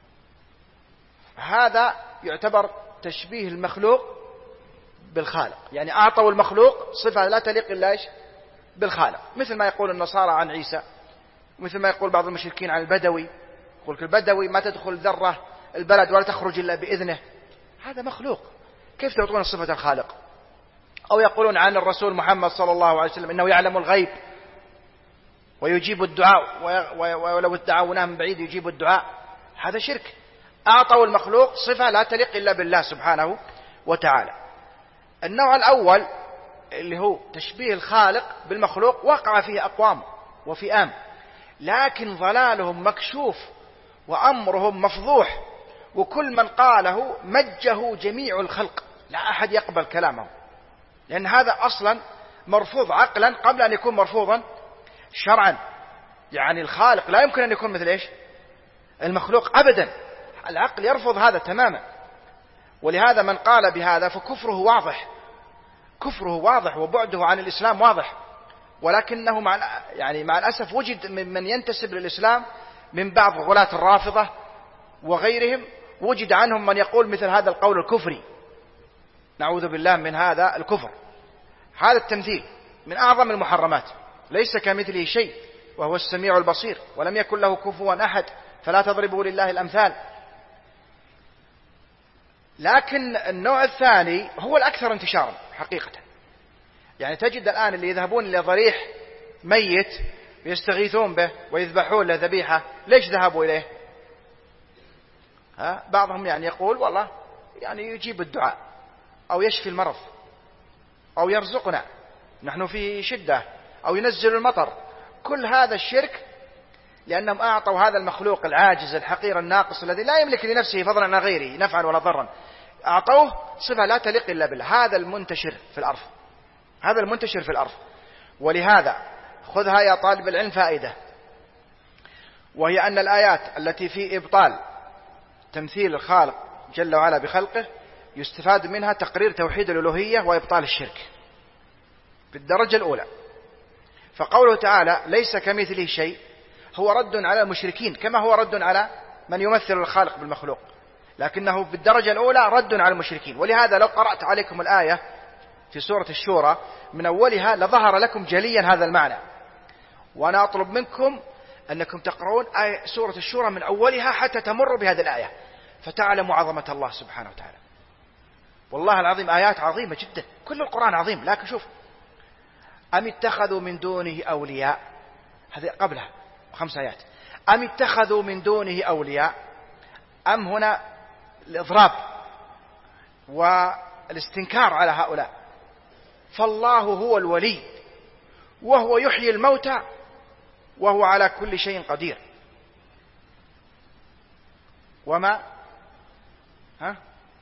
هذا يعتبر تشبيه المخلوق بالخالق، يعني أعطوا المخلوق صفة لا تليق إلا إيش بالخالق، مثل ما يقول النصارى عن عيسى، مثل ما يقول بعض المشركين عن البدوي، يقول البدوي ما تدخل ذرة البلد ولا تخرج إلا بإذنه. هذا مخلوق، كيف تعطون صفة الخالق؟ أو يقولون عن الرسول محمد صلى الله عليه وسلم إنه يعلم الغيب ويجيب الدعاء، ولو ادعوناه من بعيد يجيب الدعاء. هذا شرك، أعطوا المخلوق صفة لا تليق إلا بالله سبحانه وتعالى. النوع الأول اللي هو تشبيه الخالق بالمخلوق وقع فيه أقوام وفئام، لكن ضلالهم مكشوف وأمرهم مفضوح، وكل من قاله مجه جميع الخلق، لا أحد يقبل كلامه، لأن هذا أصلا مرفوض عقلا قبل أن يكون مرفوضا شرعا. يعني الخالق لا يمكن أن يكون مثل إيش؟ المخلوق أبدا، العقل يرفض هذا تماما. ولهذا من قال بهذا فكفره واضح، كفره واضح وبعده عن الإسلام واضح. ولكنه مع يعني مع الأسف وجد من ينتسب للإسلام من بعض غلاة الرافضة وغيرهم، وجد عنهم من يقول مثل هذا القول الكفري، نعوذ بالله من هذا الكفر. هذا التمثيل من أعظم المحرمات، ليس كمثله شيء وهو السميع البصير ولم يكن له كفوا أحد، فلا تضربوا لله الأمثال. لكن النوع الثاني هو الأكثر انتشارا حقيقة. يعني تجد الآن اللي يذهبون إلى ضريح ميت ويستغيثون به ويذبحون له ذبيحة، ليش ذهبوا إليه؟ ها؟ بعضهم يعني يقول والله يعني يجيب الدعاء أو يشفي المرض أو يرزقنا، نحن في شدة، أو ينزل المطر. كل هذا الشرك، لأنهم أعطوا هذا المخلوق العاجز الحقير الناقص الذي لا يملك لنفسه فضلا عن غيره نفعا ولا ضرا، أعطوه صفة لا تليق إلا بالله. هذا المنتشر في الأرض، هذا المنتشر في الأرض. ولهذا خذها يا طالب العلم فائدة، وهي أن الآيات التي في إبطال تمثيل الخالق جل وعلا بخلقه يستفاد منها تقرير توحيد الألوهية وإبطال الشرك بالدرجة الأولى. فقوله تعالى ليس كمثله شيء هو رد على المشركين، كما هو رد على من يمثل الخالق بالمخلوق، لكنه بالدرجة الأولى رد على المشركين. ولهذا لو قرأت عليكم الآية في سورة الشورى من أولها لظهر لكم جليا هذا المعنى. وأنا أطلب منكم أنكم تقرؤون آية سورة الشورى من أولها حتى تمروا بهذه الآية فتعلموا عظمة الله سبحانه وتعالى. والله العظيم آيات عظيمة جدا، كل القرآن عظيم. لكن شوف، أم اتخذوا من دونه أولياء، هذه قبلها خمس آيات. أم اتخذوا من دونه أولياء، أم هنا الإضراب والاستنكار على هؤلاء. فالله هو الولي وهو يحيي الموتى وهو على كل شيء قدير. وما ها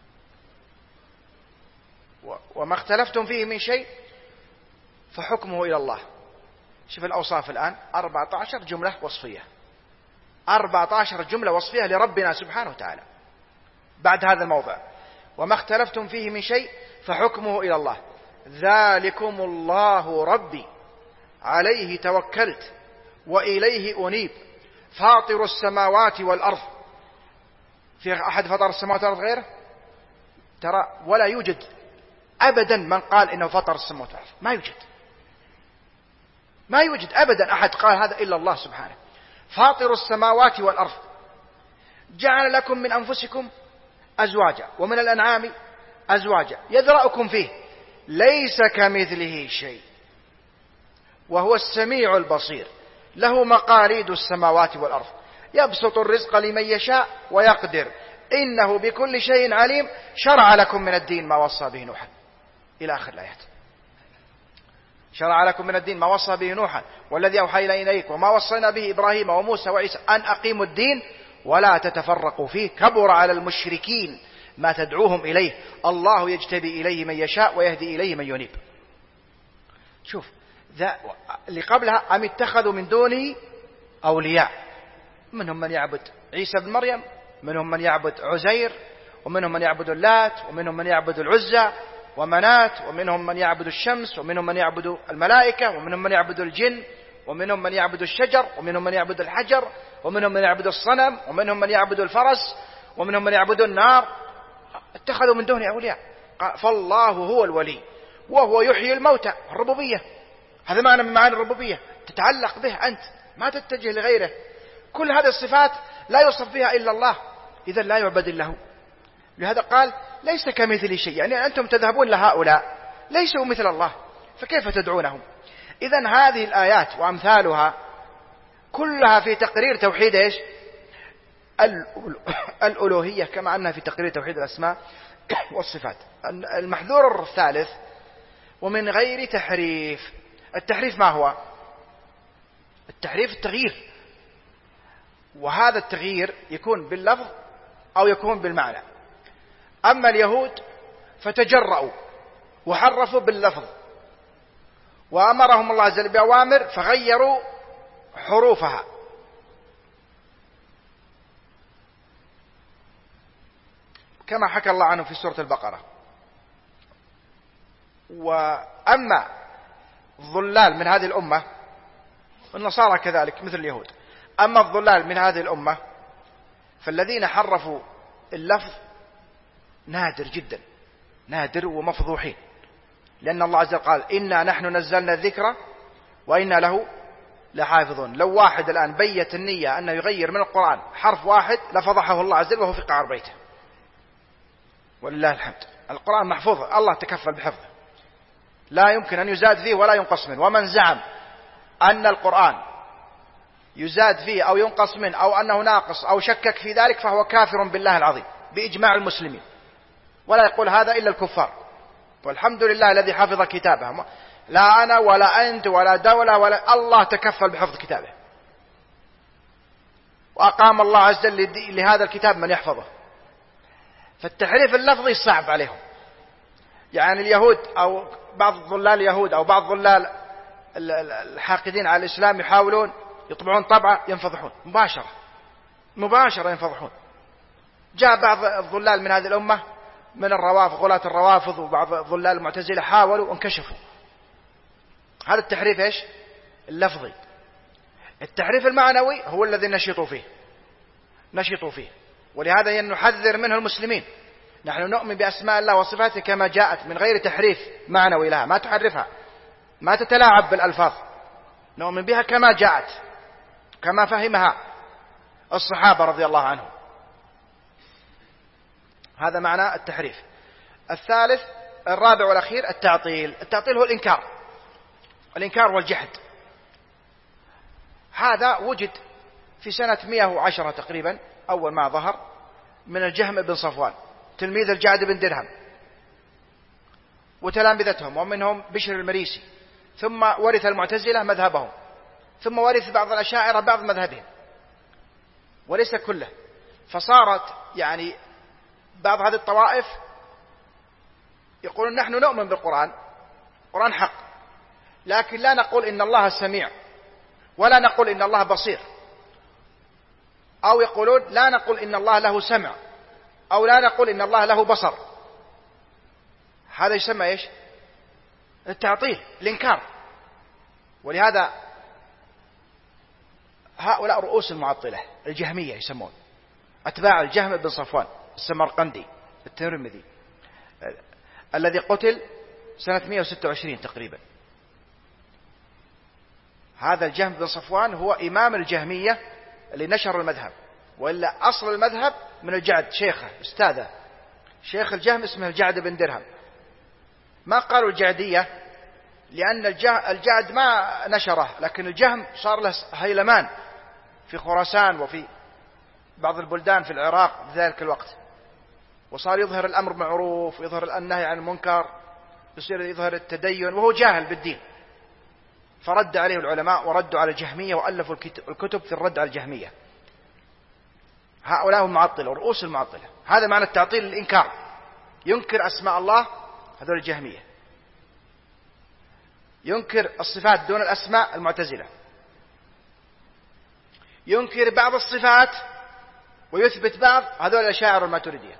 وما اختلفتم فيه من شيء فحكمه إلى الله. شوف الأوصاف الآن، أربعة عشر جملة وصفية، أربعة عشر جملة وصفية لربنا سبحانه وتعالى. بعد هذا الموضع وما اختلفتم فيه من شيء فحكمه إلى الله، ذلكم الله ربي عليه توكلت وإليه أنيب فاطر السماوات والأرض. في أحد فطر السماوات والأرض غيره؟ ترى ولا يوجد أبدا من قال إنه فطر السماوات والأرض، ما يوجد، ما يوجد أبدا أحد قال هذا إلا الله سبحانه. فاطر السماوات والأرض جعل لكم من أنفسكم أزواجا ومن الأنعام أزواجا يذرأكم فيه ليس كمثله شيء وهو السميع البصير له مقاليد السماوات والأرض يبسط الرزق لمن يشاء ويقدر إنه بكل شيء عليم شرع لكم من الدين ما وصى به نوحا إلى آخر الآيات. شرع لكم من الدين ما وصى به نوحا والذي أوحينا إليك وما وصينا به إبراهيم وموسى وعيسى أن أقيموا الدين ولا تتفرقوا فيه كبر على المشركين ما تدعوهم إليه الله يجتبي إليه من يشاء ويهدي إليه من ينيب. شوف ذا اللي قبلها أم اتخذوا من دونه أولياء، منهم من يعبد عيسى بن مريم، منهم من يعبد عزير، ومنهم من يعبد اللات، ومنهم من يعبد العزى ومنات، ومنهم من يعبد الشمس، ومنهم من يعبد الملائكة، ومنهم من يعبد الجن، ومنهم من يعبد الشجر، ومنهم من يعبد الحجر، ومنهم من يعبد الصنم، ومنهم من يعبد الفرس، ومنهم من يعبد النار. اتخذوا من دونه أولياء. فالله هو الولي وهو يحيي الموتى. الربوبية هذا معنى من معاني الربوبية، تتعلق به أنت ما تتجه لغيره. كل هذه الصفات لا يوصف بها إلا الله، إذا لا يعبد إلا هو. لهذا قال ليس كمثل شيء، يعني أنتم تذهبون لهؤلاء ليسوا مثل الله فكيف تدعونهم؟ إذا هذه الآيات وأمثالها كلها في تقرير توحيد إيش؟ الألوهية، كما أنها في تقرير توحيد الأسماء والصفات. المحذور الثالث ومن غير تحريف. التحريف ما هو؟ التحريف التغيير، وهذا التغيير يكون باللفظ أو يكون بالمعنى. أما اليهود فتجرؤوا وحرفوا باللفظ، وأمرهم الله عز وجل بأوامر فغيروا حروفها. كما حكى الله عنه في سورة البقرة. وأما الضلال من هذه الأمة، والنصارى كذلك مثل اليهود، أما الضلال من هذه الأمة فالذين حرفوا اللفظ نادر جدا، نادر ومفضوحين، لأن الله عز وجل قال إنا نحن نزلنا الذكر وإنا له لحافظون. لو واحد الآن بيت النية أنه يغير من القرآن حرف واحد لفضحه الله عز وجل وهو في قعر بيته، ولله الحمد. القرآن محفوظ، الله تكفل بحفظه، لا يمكن أن يزاد فيه ولا ينقص منه. ومن زعم أن القرآن يزاد فيه أو ينقص منه أو أنه ناقص أو شكك في ذلك فهو كافر بالله العظيم بإجماع المسلمين، ولا يقول هذا إلا الكفار. والحمد لله الذي حفظ كتابه، لا أنا ولا أنت ولا دولة ولا الله تكفل بحفظ كتابه، وأقام الله عز وجل لهذا الكتاب من يحفظه. فالتحريف اللفظي صعب عليهم. يعني اليهود أو بعض ضلال اليهود أو بعض ضلال الحاقدين على الإسلام يحاولون يطبعون طبعة ينفضحون مباشرة مباشرة ينفضحون. جاء بعض الضلال من هذه الأمة من الروافض، غلاة الروافض وبعض ضلال المعتزلة، حاولوا وانكشفوا. هذا التحريف ايش؟ اللفظي. التحريف المعنوي هو الذي نشطوا فيه نشطوا فيه ولهذا نحذر منه المسلمين. نحن نؤمن بأسماء الله وصفاته كما جاءت من غير تحريف معنوي لها، ما تحرفها، ما تتلاعب بالألفاظ، نؤمن بها كما جاءت، كما فهمها الصحابة رضي الله عنهم. هذا معنى التحريف. الثالث الرابع والأخير التعطيل. التعطيل هو الإنكار، الإنكار والجحد. هذا وجد في سنة مئة وعشرة تقريبا أول ما ظهر من الجهم بن صفوان تلميذ الجعد بن درهم وتلامذتهم، ومنهم بشر المريسي، ثم ورث المعتزلة مذهبهم، ثم ورث بعض الأشاعرة بعض مذهبهم وليس كله. فصارت يعني بعض هذه الطوائف يقولون نحن نؤمن بالقرآن، قرآن حق، لكن لا نقول إن الله سميع، ولا نقول إن الله بصير، أو يقولون لا نقول إن الله له سمع، أو لا نقول إن الله له بصر. هذا يسمى إيش؟ التعطيل، الإنكار. ولهذا هؤلاء رؤوس المعطلة الجهمية يسمون، أتباع الجهم بن صفوان السمرقندي الترمذي الذي قتل سنة مئة وستة وعشرين تقريبا. هذا الجهم بن صفوان هو إمام الجهمية اللي نشر المذهب، وإلا أصل المذهب من الجعد، شيخه استاذه شيخ الجهم اسمه الجعد بن درهم. ما قالوا الجعدية لأن الجعد ما نشره، لكن الجهم صار له هيلمان في خراسان وفي بعض البلدان في العراق في ذلك الوقت، وصار يظهر الأمر معروف ويظهر النهي عن المنكر، يصير يظهر التدين وهو جاهل بالدين. فرد عليه العلماء وردوا على الجهمية وألفوا الكتب في الرد على الجهمية. هؤلاء هم المعطلة ورؤوس المعطلة. هذا معنى التعطيل، الإنكار، ينكر أسماء الله، هذول الجهمية. ينكر الصفات دون الأسماء، المعتزلة. ينكر بعض الصفات ويثبت بعض، هذول الأشاعرة الماتريدية.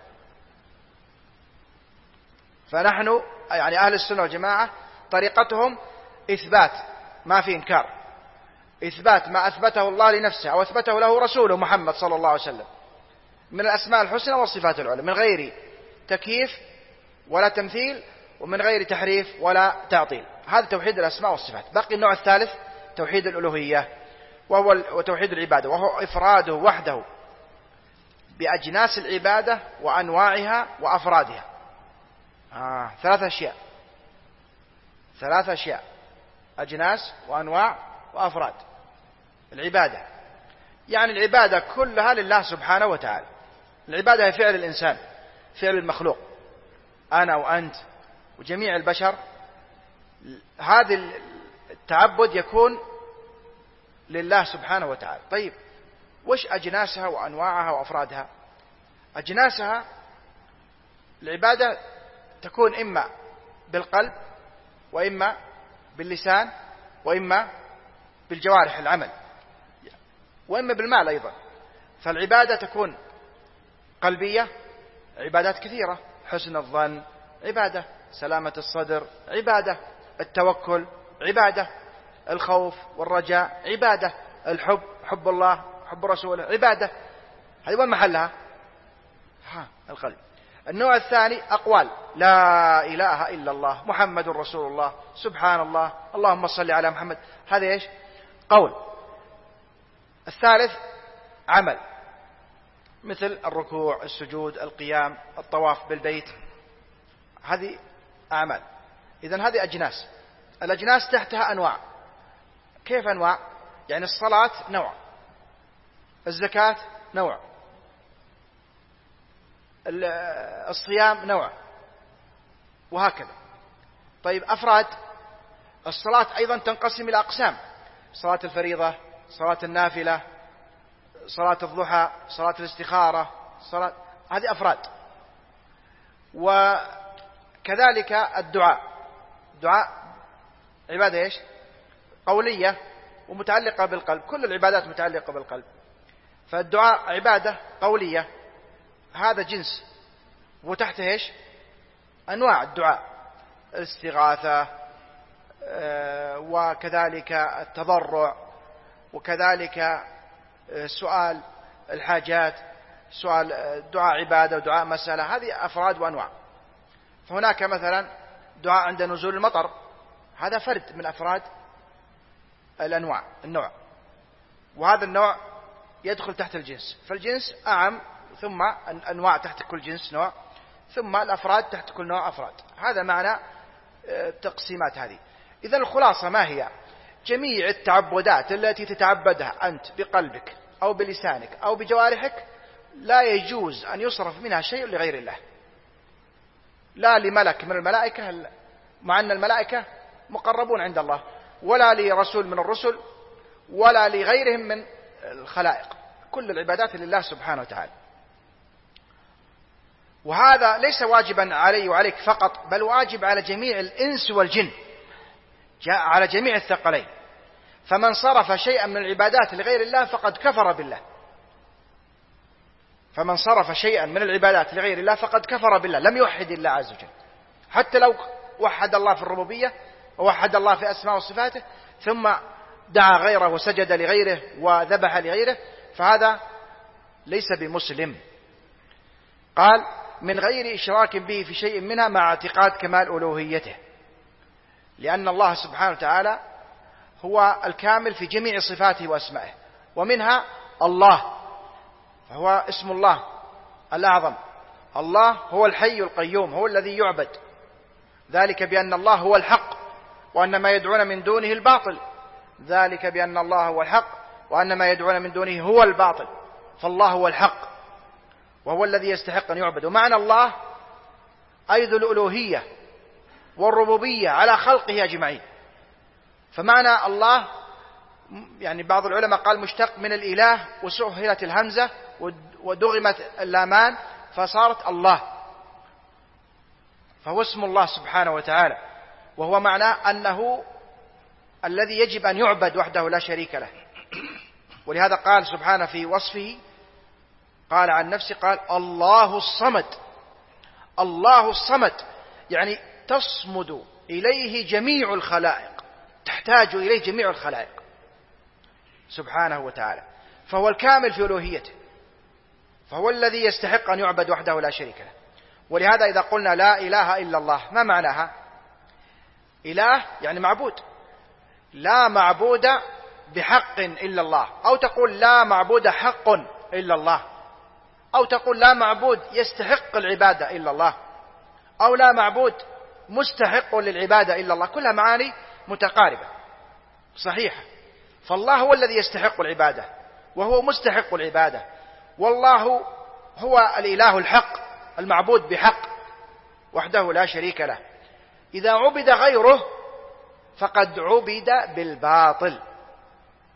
فنحن يعني أهل السنة والجماعة طريقتهم إثبات ما في إنكار، إثبات ما أثبته الله لنفسه أو أثبته له رسوله محمد صلى الله عليه وسلم من الأسماء الحسنى والصفات العلى، من غير تكييف ولا تمثيل، ومن غير تحريف ولا تعطيل. هذا توحيد الأسماء والصفات. باقي النوع الثالث توحيد الألوهية، وهو توحيد العبادة، وهو إفراده وحده بأجناس العبادة وأنواعها وأفرادها. آه. ثلاث أشياء ثلاث أشياء أجناس وأنواع وأفراد العبادة. يعني العبادة كلها لله سبحانه وتعالى. العبادة هي فعل الإنسان، فعل المخلوق، أنا وأنت وجميع البشر. هذا التعبد يكون لله سبحانه وتعالى. طيب وش أجناسها وأنواعها وأفرادها؟ أجناسها العبادة تكون إما بالقلب، وإما باللسان، وإما بالجوارح العمل، وإما بالمال أيضا. فالعبادة تكون قلبية، عبادات كثيرة، حسن الظن عبادة، سلامة الصدر عبادة، التوكل عبادة، الخوف والرجاء عبادة، الحب، حب الله، حب رسوله عبادة. هذه وين محلها؟ ها القلب. النوع الثاني أقوال، لا إله إلا الله، محمد رسول الله، سبحان الله، اللهم صل على محمد، هذا إيش؟ قول. الثالث عمل، مثل الركوع، السجود، القيام، الطواف بالبيت، هذه أعمال. إذن هذه أجناس. الأجناس تحتها أنواع. كيف أنواع؟ يعني الصلاة نوع، الزكاة نوع، الصيام نوع، وهكذا. طيب أفراد الصلاة أيضا تنقسم إلى أقسام: صلاة الفريضة، صلاة النافلة، صلاة الضحى، صلاة الاستخارة، صلاة، هذه أفراد. وكذلك الدعاء، دعاء عبادة إيش؟ قولية ومتعلقة بالقلب، كل العبادات متعلقة بالقلب. فالدعاء عبادة قولية، هذا جنس، وتحته إيش؟ أنواع الدعاء: الاستغاثة، وكذلك التضرع، وكذلك سؤال الحاجات، سؤال دعاء عبادة ودعاء مسألة، هذه أفراد وأنواع. فهناك مثلا دعاء عند نزول المطر، هذا فرد من أفراد الأنواع، النوع، وهذا النوع يدخل تحت الجنس. فالجنس أعم، ثم الأنواع تحت كل جنس نوع، ثم الأفراد تحت كل نوع أفراد. هذا معنى التقسيمات هذه. إذا الخلاصة ما هي؟ جميع التعبدات التي تتعبدها أنت بقلبك أو بلسانك أو بجوارحك لا يجوز أن يصرف منها شيء لغير الله، لا لملك من الملائكة، مع أن الملائكة مقربون عند الله، ولا لرسول من الرسل، ولا لغيرهم من الخلائق. كل العبادات لله سبحانه وتعالى. وهذا ليس واجبا علي وعليك فقط، بل واجب على جميع الإنس والجن، جاء على جميع الثقلين. فمن صرف شيئا من العبادات لغير الله فقد كفر بالله. فمن صرف شيئا من العبادات لغير الله فقد كفر بالله، لم يوحد الله عز وجل. حتى لو وحد الله في الربوبية ووحد الله في أسماء وصفاته، ثم دعا غيره وسجد لغيره وذبح لغيره، فهذا ليس بمسلم. قال: من غير إشراك به في شيء منها، مع اعتقاد كمال ألوهيته، لأن الله سبحانه وتعالى هو الكامل في جميع صفاته وأسمائه، ومنها الله، فهو اسم الله الأعظم. الله هو الحي القيوم، هو الذي يعبد، ذلك بأن الله هو الحق، وأن ما يدعون من دونه الباطل، ذلك بأن الله هو الحق، وأن ما يدعون من دونه هو الباطل. فالله هو الحق، وهو الذي يستحق أن يعبد. ومعنى الله أي ذو الألوهية والربوبية على خلقه أجمعين. فمعنى الله، يعني بعض العلماء قال مشتق من الإله، وسهلت الهمزة ودغمت اللامان فصارت الله، فهو اسم الله سبحانه وتعالى، وهو معناه أنه الذي يجب أن يعبد وحده لا شريك له. ولهذا قال سبحانه في وصفه، قال عن نفسه، قال: الله الصمد. الله الصمد يعني تصمد إليه جميع الخلائق، تحتاج إليه جميع الخلائق سبحانه وتعالى. فهو الكامل في ألوهيته، فهو الذي يستحق أن يعبد وحده لا شريك له. ولهذا إذا قلنا لا إله إلا الله، ما معناها؟ إله يعني معبود، لا معبود بحق إلا الله، أو تقول لا معبود حق إلا الله، أو تقول لا معبود يستحق العبادة إلا الله، أو لا معبود مستحق للعبادة إلا الله. كلها معاني متقاربة صحيحة. فالله هو الذي يستحق العبادة، وهو مستحق العبادة، والله هو الإله الحق المعبود بحق وحده لا شريك له. إذا عبد غيره فقد عبد بالباطل،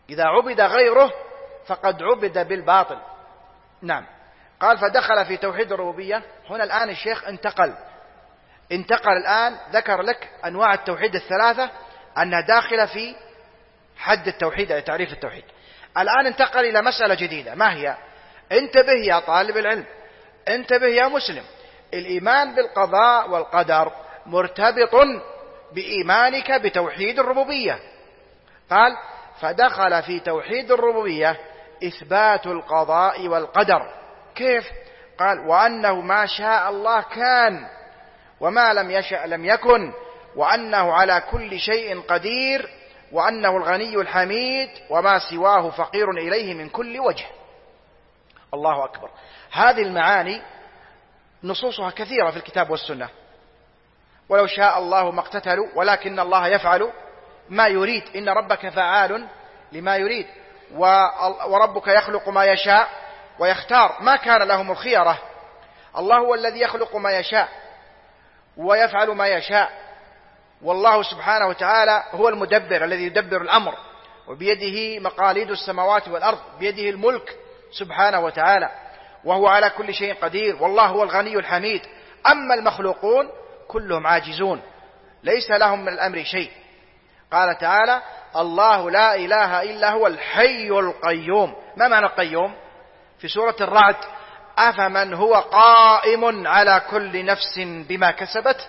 إذا عبد غيره فقد عبد بالباطل. نعم. قال فدخل في توحيد الربوبية. هنا الآن الشيخ انتقل انتقل الآن ذكر لك أنواع التوحيد الثلاثة أنها داخلة في حد التوحيد أي تعريف التوحيد. الآن انتقل إلى مسألة جديدة. ما هي؟ انتبه يا طالب العلم، انتبه يا مسلم، الإيمان بالقضاء والقدر مرتبط بإيمانك بتوحيد الربوبية. قال فدخل في توحيد الربوبية إثبات القضاء والقدر. كيف؟ قال وأنه ما شاء الله كان وما لم يشأ لم يكن، وأنه على كل شيء قدير، وأنه الغني الحميد، وما سواه فقير إليه من كل وجه. الله أكبر. هذه المعاني نصوصها كثيرة في الكتاب والسنة. ولو شاء الله ما اقتتلوا ولكن الله يفعل ما يريد، إن ربك فعال لما يريد، وربك يخلق ما يشاء ويختار، ما كان لهم الخيرة. الله هو الذي يخلق ما يشاء ويفعل ما يشاء، والله سبحانه وتعالى هو المدبر الذي يدبر الأمر، وبيده مقاليد السماوات والأرض، بيده الملك سبحانه وتعالى، وهو على كل شيء قدير، والله هو الغني الحميد. أما المخلوقون كلهم عاجزون ليس لهم من الأمر شيء. قال تعالى الله لا إله إلا هو الحي القيوم. ما معنى القيوم؟ في سورة الرعد أفمن هو قائم على كل نفس بما كسبت.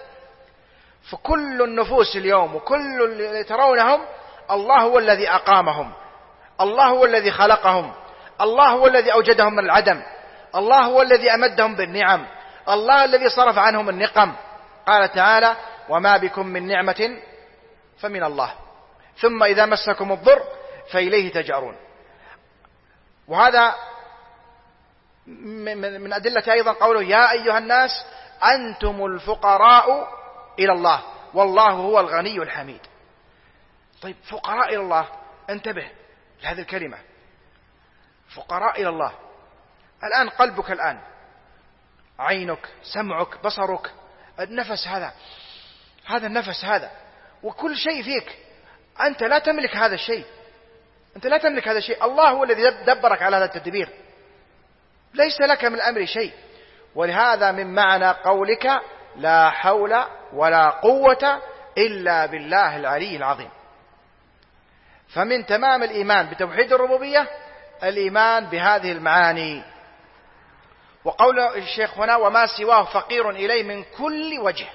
فكل النفوس اليوم وكل اللي ترونهم الله هو الذي أقامهم، الله هو الذي خلقهم، الله هو الذي أوجدهم من العدم، الله هو الذي أمدهم بالنعم، الله الذي صرف عنهم النقم. قال تعالى وما بكم من نعمة فمن الله ثم إذا مسكم الضر فإليه تجأرون. وهذا من أدلة أيضا قوله يا أيها الناس أنتم الفقراء إلى الله والله هو الغني الحميد. طيب فقراء إلى الله، انتبه لهذه الكلمة، فقراء إلى الله. الآن قلبك، الآن عينك، سمعك، بصرك، النفس هذا هذا النفس هذا وكل شيء فيك، أنت لا تملك هذا الشيء، أنت لا تملك هذا الشيء، الله هو الذي دبرك على هذا التدبير، ليس لك من الأمر شيء. ولهذا من معنى قولك لا حول ولا قوة إلا بالله العلي العظيم. فمن تمام الإيمان بتوحيد الربوبية الإيمان بهذه المعاني. وقول الشيخ هنا وما سواه فقير إليه من كل وجه،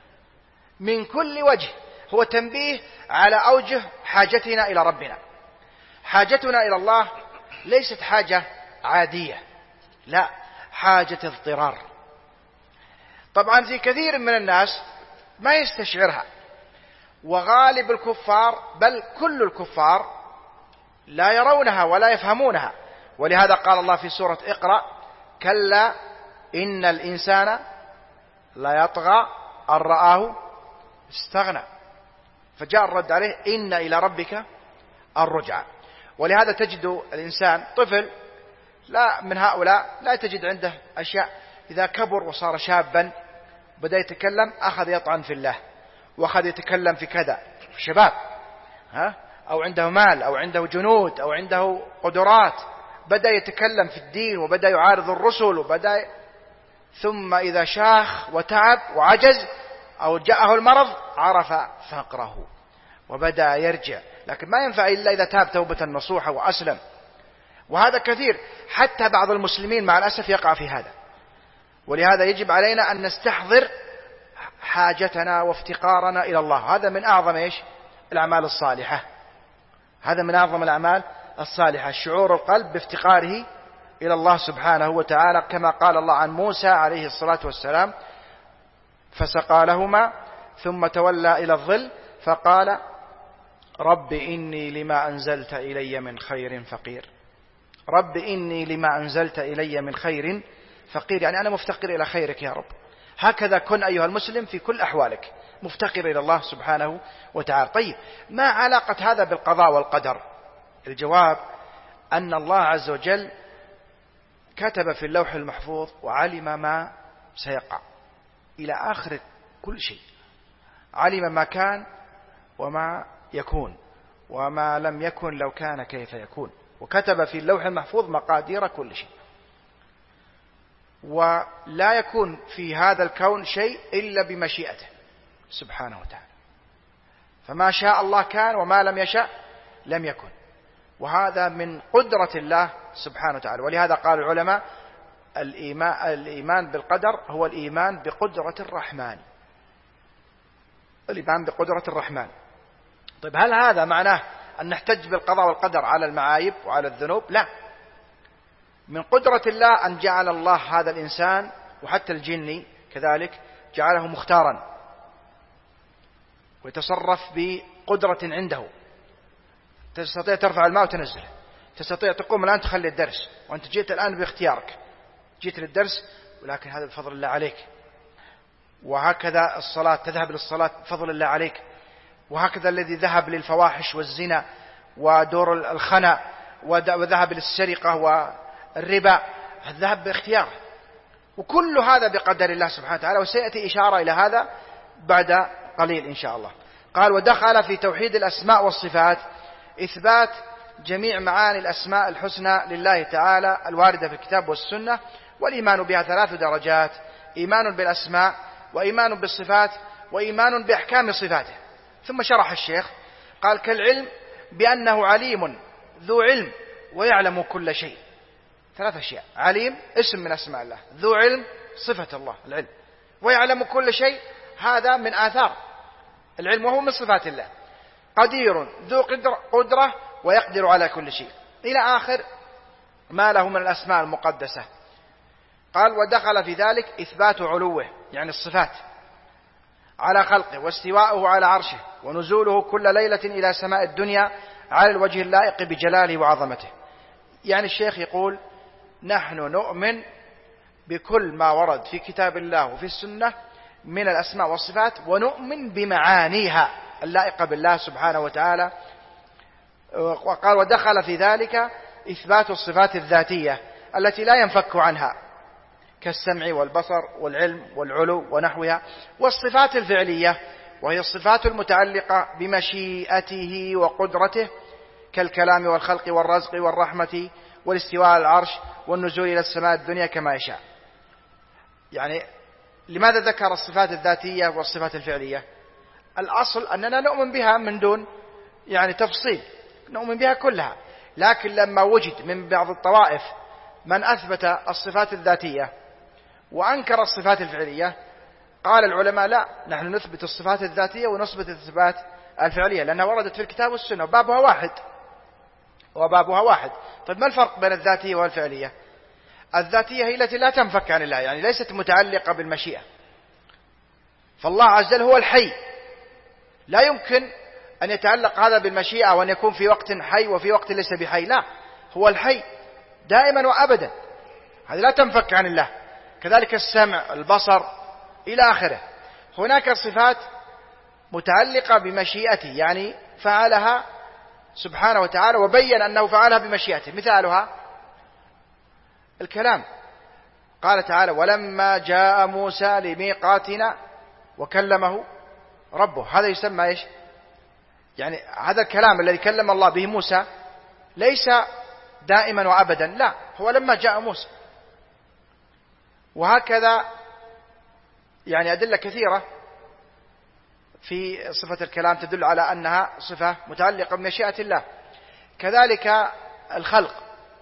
من كل وجه هو تنبيه على أوجه حاجتنا إلى ربنا. حاجتنا إلى الله ليست حاجة عادية، لا، حاجة اضطرار. طبعا في كثير من الناس ما يستشعرها، وغالب الكفار بل كل الكفار لا يرونها ولا يفهمونها. ولهذا قال الله في سورة اقرأ كلا إن الإنسان لا يطغى أن رآه استغنى، فجاء الرد عليه إن إلى ربك الرجعى. ولهذا تجد الإنسان طفل لا من هؤلاء لا تجد عنده أشياء، إذا كبر وصار شابا بدأ يتكلم أخذ يطعن في الله وأخذ يتكلم في كذا، شباب ها، أو عنده مال أو عنده جنود أو عنده قدرات، بدأ يتكلم في الدين وبدأ يعارض الرسل وبدأ، ثم إذا شاخ وتعب وعجز أو جاءه المرض عرف فقره وبدأ يرجع، لكن ما ينفع إلا إذا تاب توبة نصوحة وأسلم. وهذا كثير، حتى بعض المسلمين مع الأسف يقع في هذا. ولهذا يجب علينا أن نستحضر حاجتنا وافتقارنا إلى الله. هذا من أعظم إيش الأعمال الصالحة، هذا من أعظم الأعمال الصالحة، شعور القلب بافتقاره إلى الله سبحانه وتعالى، كما قال الله عن موسى عليه الصلاة والسلام فسقى لهما ثم تولى إلى الظل فقال رب إني لما أنزلت إلي من خير فقير. رب إني لما أنزلت إلي من خير فقير، يعني أنا مفتقر إلى خيرك يا رب. هكذا كن أيها المسلم في كل أحوالك مفتقر إلى الله سبحانه وتعالى. طيب ما علاقة هذا بالقضاء والقدر؟ الجواب أن الله عز وجل كتب في اللوح المحفوظ وعلم ما سيقع إلى آخر كل شيء، علم ما كان وما يكون وما لم يكن لو كان كيف يكون، وكتب في اللوح المحفوظ مقادير كل شيء، ولا يكون في هذا الكون شيء إلا بمشيئته سبحانه وتعالى، فما شاء الله كان وما لم يشاء لم يكن، وهذا من قدرة الله سبحانه وتعالى. ولهذا قال العلماء الإيمان, الإيمان بالقدر هو الإيمان بقدرة الرحمن، الإيمان بقدرة الرحمن. طيب هل هذا معناه أن نحتج بالقضاء والقدر على المعايب وعلى الذنوب؟ لا، من قدرة الله أن جعل الله هذا الإنسان وحتى الجني كذلك جعله مختارا ويتصرف بقدرة عنده، تستطيع ترفع الماء وتنزله، تستطيع تقوم الآن تخلي الدرس وأنت جئت الآن باختيارك، جئت للدرس ولكن هذا بفضل الله عليك، وهكذا الصلاة تذهب للصلاة بفضل الله عليك، وهكذا الذي ذهب للفواحش والزنا ودور الخنا وذهب للسرقة والربا ذهب باختياره، وكل هذا بقدر الله سبحانه وتعالى، وسيأتي إشارة إلى هذا بعد قليل إن شاء الله. قال ودخل في توحيد الأسماء والصفات إثبات جميع معاني الأسماء الحسنى لله تعالى الواردة في الكتاب والسنة، والإيمان بها ثلاث درجات: إيمان بالأسماء، وإيمان بالصفات، وإيمان بأحكام صفاته. ثم شرح الشيخ قال كالعلم بأنه عليم ذو علم ويعلم كل شيء. ثلاث أشياء: عليم اسم من أسماء الله، ذو علم صفة الله العلم، ويعلم كل شيء هذا من آثار العلم وهو من صفات الله. قدير ذو قدرة ويقدر على كل شيء، إلى آخر ما له من الأسماء المقدسة. قال ودخل في ذلك إثبات علوه يعني الصفات على خلقه، واستواءه على عرشه، ونزوله كل ليلة إلى سماء الدنيا على الوجه اللائق بجلاله وعظمته. يعني الشيخ يقول نحن نؤمن بكل ما ورد في كتاب الله وفي السنة من الأسماء والصفات، ونؤمن بمعانيها اللائقة بالله سبحانه وتعالى. وقال ودخل في ذلك إثبات الصفات الذاتية التي لا ينفك عنها كالسمع والبصر والعلم والعلو ونحوها، والصفات الفعلية وهي الصفات المتعلقة بمشيئته وقدرته كالكلام والخلق والرزق والرحمة والاستواء على العرش والنزول إلى السماء الدنيا كما يشاء. يعني لماذا ذكر الصفات الذاتية والصفات الفعلية؟ الأصل أننا نؤمن بها من دون يعني تفصيل، نؤمن بها كلها، لكن لما وجد من بعض الطوائف من أثبت الصفات الذاتية وأنكر الصفات الفعلية، قال العلماء لا، نحن نثبت الصفات الذاتية ونثبت الصفات الفعلية لأنها وردت في الكتاب والسنة وبابها واحد وبابها واحد. طيب ما الفرق بين الذاتية والفعلية؟ الذاتية هي التي لا تنفك عن الله، يعني ليست متعلقة بالمشيئة، فالله عز وجل هو الحي، لا يمكن أن يتعلق هذا بالمشيئة وأن يكون في وقت حي وفي وقت ليس بحي، لا، هو الحي دائما وأبدا، هذه لا تنفك عن الله. كذلك السمع البصر إلى آخره. هناك صفات متعلقة بمشيئته يعني فعلها سبحانه وتعالى وبين أنه فعلها بمشيئته، مثالها الكلام، قال تعالى ولما جاء موسى لميقاتنا وكلمه ربه، هذا يسمى إيش؟ يعني هذا الكلام الذي كلم الله به موسى ليس دائما وأبدا، لا، هو لما جاء موسى. وهكذا يعني أدلة كثيرة في صفة الكلام تدل على أنها صفة متعلقة بمشيئة الله. كذلك الخلق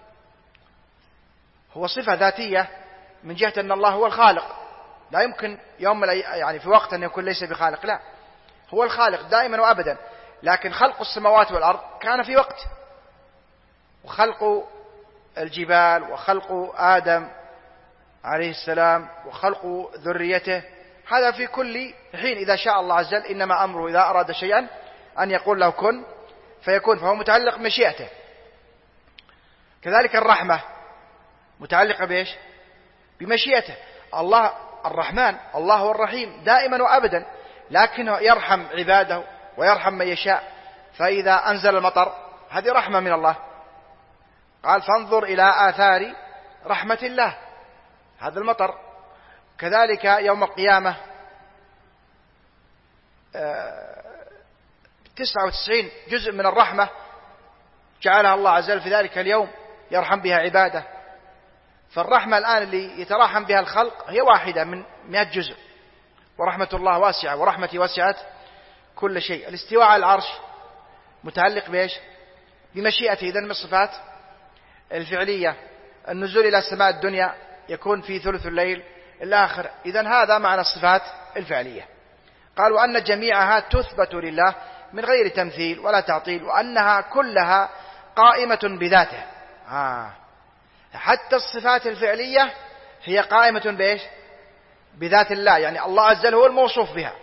هو صفة ذاتية من جهة أن الله هو الخالق، لا يمكن يوم يعني في وقت أن يكون ليس بخالق، لا، هو الخالق دائما وأبدا. لكن خلق السماوات والأرض كان في وقت، وخلق الجبال وخلق آدم عليه السلام وخلق ذريته هذا في كل حين إذا شاء الله عز وجل، إنما أمره إذا أراد شيئا أن يقول له كن فيكون، فهو متعلق بمشيئته. كذلك الرحمة متعلقة بإيش؟ بمشيئته. الله الرحمن، الله هو الرحيم دائما وأبدا، لكنه يرحم عباده ويرحم من يشاء. فإذا أنزل المطر هذه رحمة من الله، قال فانظر إلى آثار رحمة الله، هذا المطر. كذلك يوم القيامة تسعة وتسعين جزء من الرحمة جعلها الله عز وجل في ذلك اليوم يرحم بها عباده. فالرحمة الآن اللي يتراحم بها الخلق هي واحدة من مئة جزء، ورحمة الله واسعة ورحمتي وسعت كل شيء. الاستواء على العرش متعلق بإيش؟ بمشيئته، إذن من الصفات الفعلية. النزول إلى السماء الدنيا يكون في ثلث الليل الآخر، إذن هذا معنى الصفات الفعلية. قالوا أن جميعها تثبت لله من غير تمثيل ولا تعطيل، وأنها كلها قائمة بذاته. آه. حتى الصفات الفعلية هي قائمة بإيش؟ بذات الله، يعني الله عز وجل هو الموصوف بها.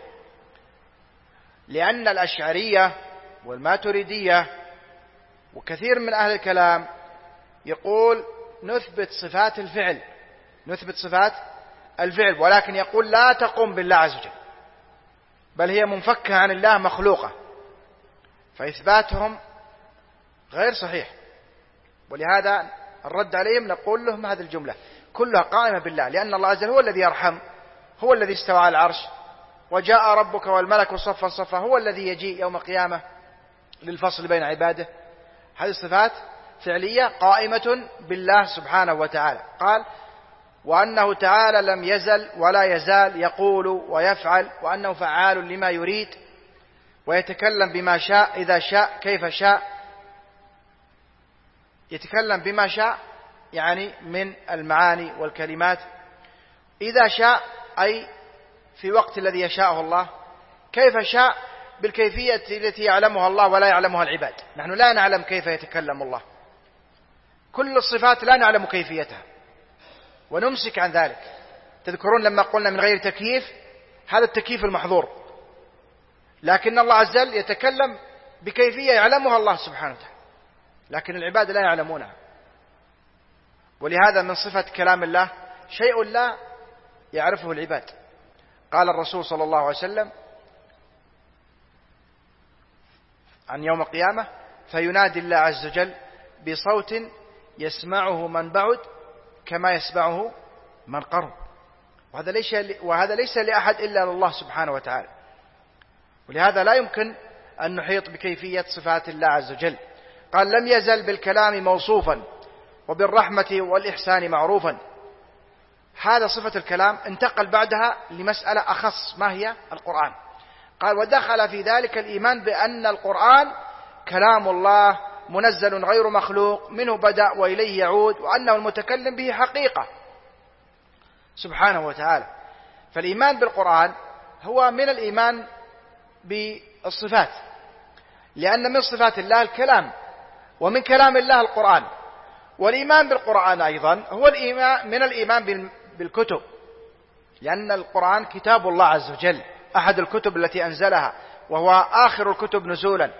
لأن الأشعرية والماتريدية وكثير من أهل الكلام يقول نثبت صفات الفعل، نثبت صفات الفعل، ولكن يقول لا تقوم بالله عز وجل، بل هي منفكة عن الله مخلوقة، فإثباتهم غير صحيح. ولهذا الرد عليهم نقول لهم هذه الجملة كلها قائمة بالله، لأن الله عز وجل هو الذي يرحم، هو الذي استوى على العرش، وجاء ربك والملك صفا صفا، هو الذي يجيء يوم القيامة للفصل بين عباده. هذه الصفات فعلية قائمة بالله سبحانه وتعالى. قال وأنه تعالى لم يزل ولا يزال يقول ويفعل، وأنه فعال لما يريد، ويتكلم بما شاء إذا شاء كيف شاء. يتكلم بما شاء يعني من المعاني والكلمات، إذا شاء أي في وقت الذي يشاءه الله، كيف شاء بالكيفية التي يعلمها الله ولا يعلمها العباد. نحن لا نعلم كيف يتكلم الله، كل الصفات لا نعلم كيفيتها ونمسك عن ذلك. تذكرون لما قلنا من غير تكييف، هذا التكييف المحظور، لكن الله عز وجل يتكلم بكيفية يعلمها الله سبحانه وتعالى، لكن العباد لا يعلمونها. ولهذا من صفة كلام الله شيء لا يعرفه العباد. قال الرسول صلى الله عليه وسلم عن يوم القيامة فينادي الله عز وجل بصوت يسمعه من بعد كما يسمعه من قرب، وهذا ليس وهذا ليس لأحد إلا لله سبحانه وتعالى. ولهذا لا يمكن أن نحيط بكيفية صفات الله عز وجل. قال لم يزل بالكلام موصوفا وبالرحمة والإحسان معروفا. هذا صفة الكلام، انتقل بعدها لمسألة أخص، ما هي؟ القرآن. قال ودخل في ذلك الإيمان بأن القرآن كلام الله منزل غير مخلوق، منه بدأ وإليه يعود، وأنه المتكلم به حقيقة سبحانه وتعالى. فالإيمان بالقرآن هو من الإيمان بالصفات، لأن من صفات الله الكلام، ومن كلام الله القرآن. والإيمان بالقرآن أيضا هو الإيمان من الإيمان بالكتب، لأن القرآن كتاب الله عز وجل، أحد الكتب التي أنزلها، وهو آخر الكتب نزولا.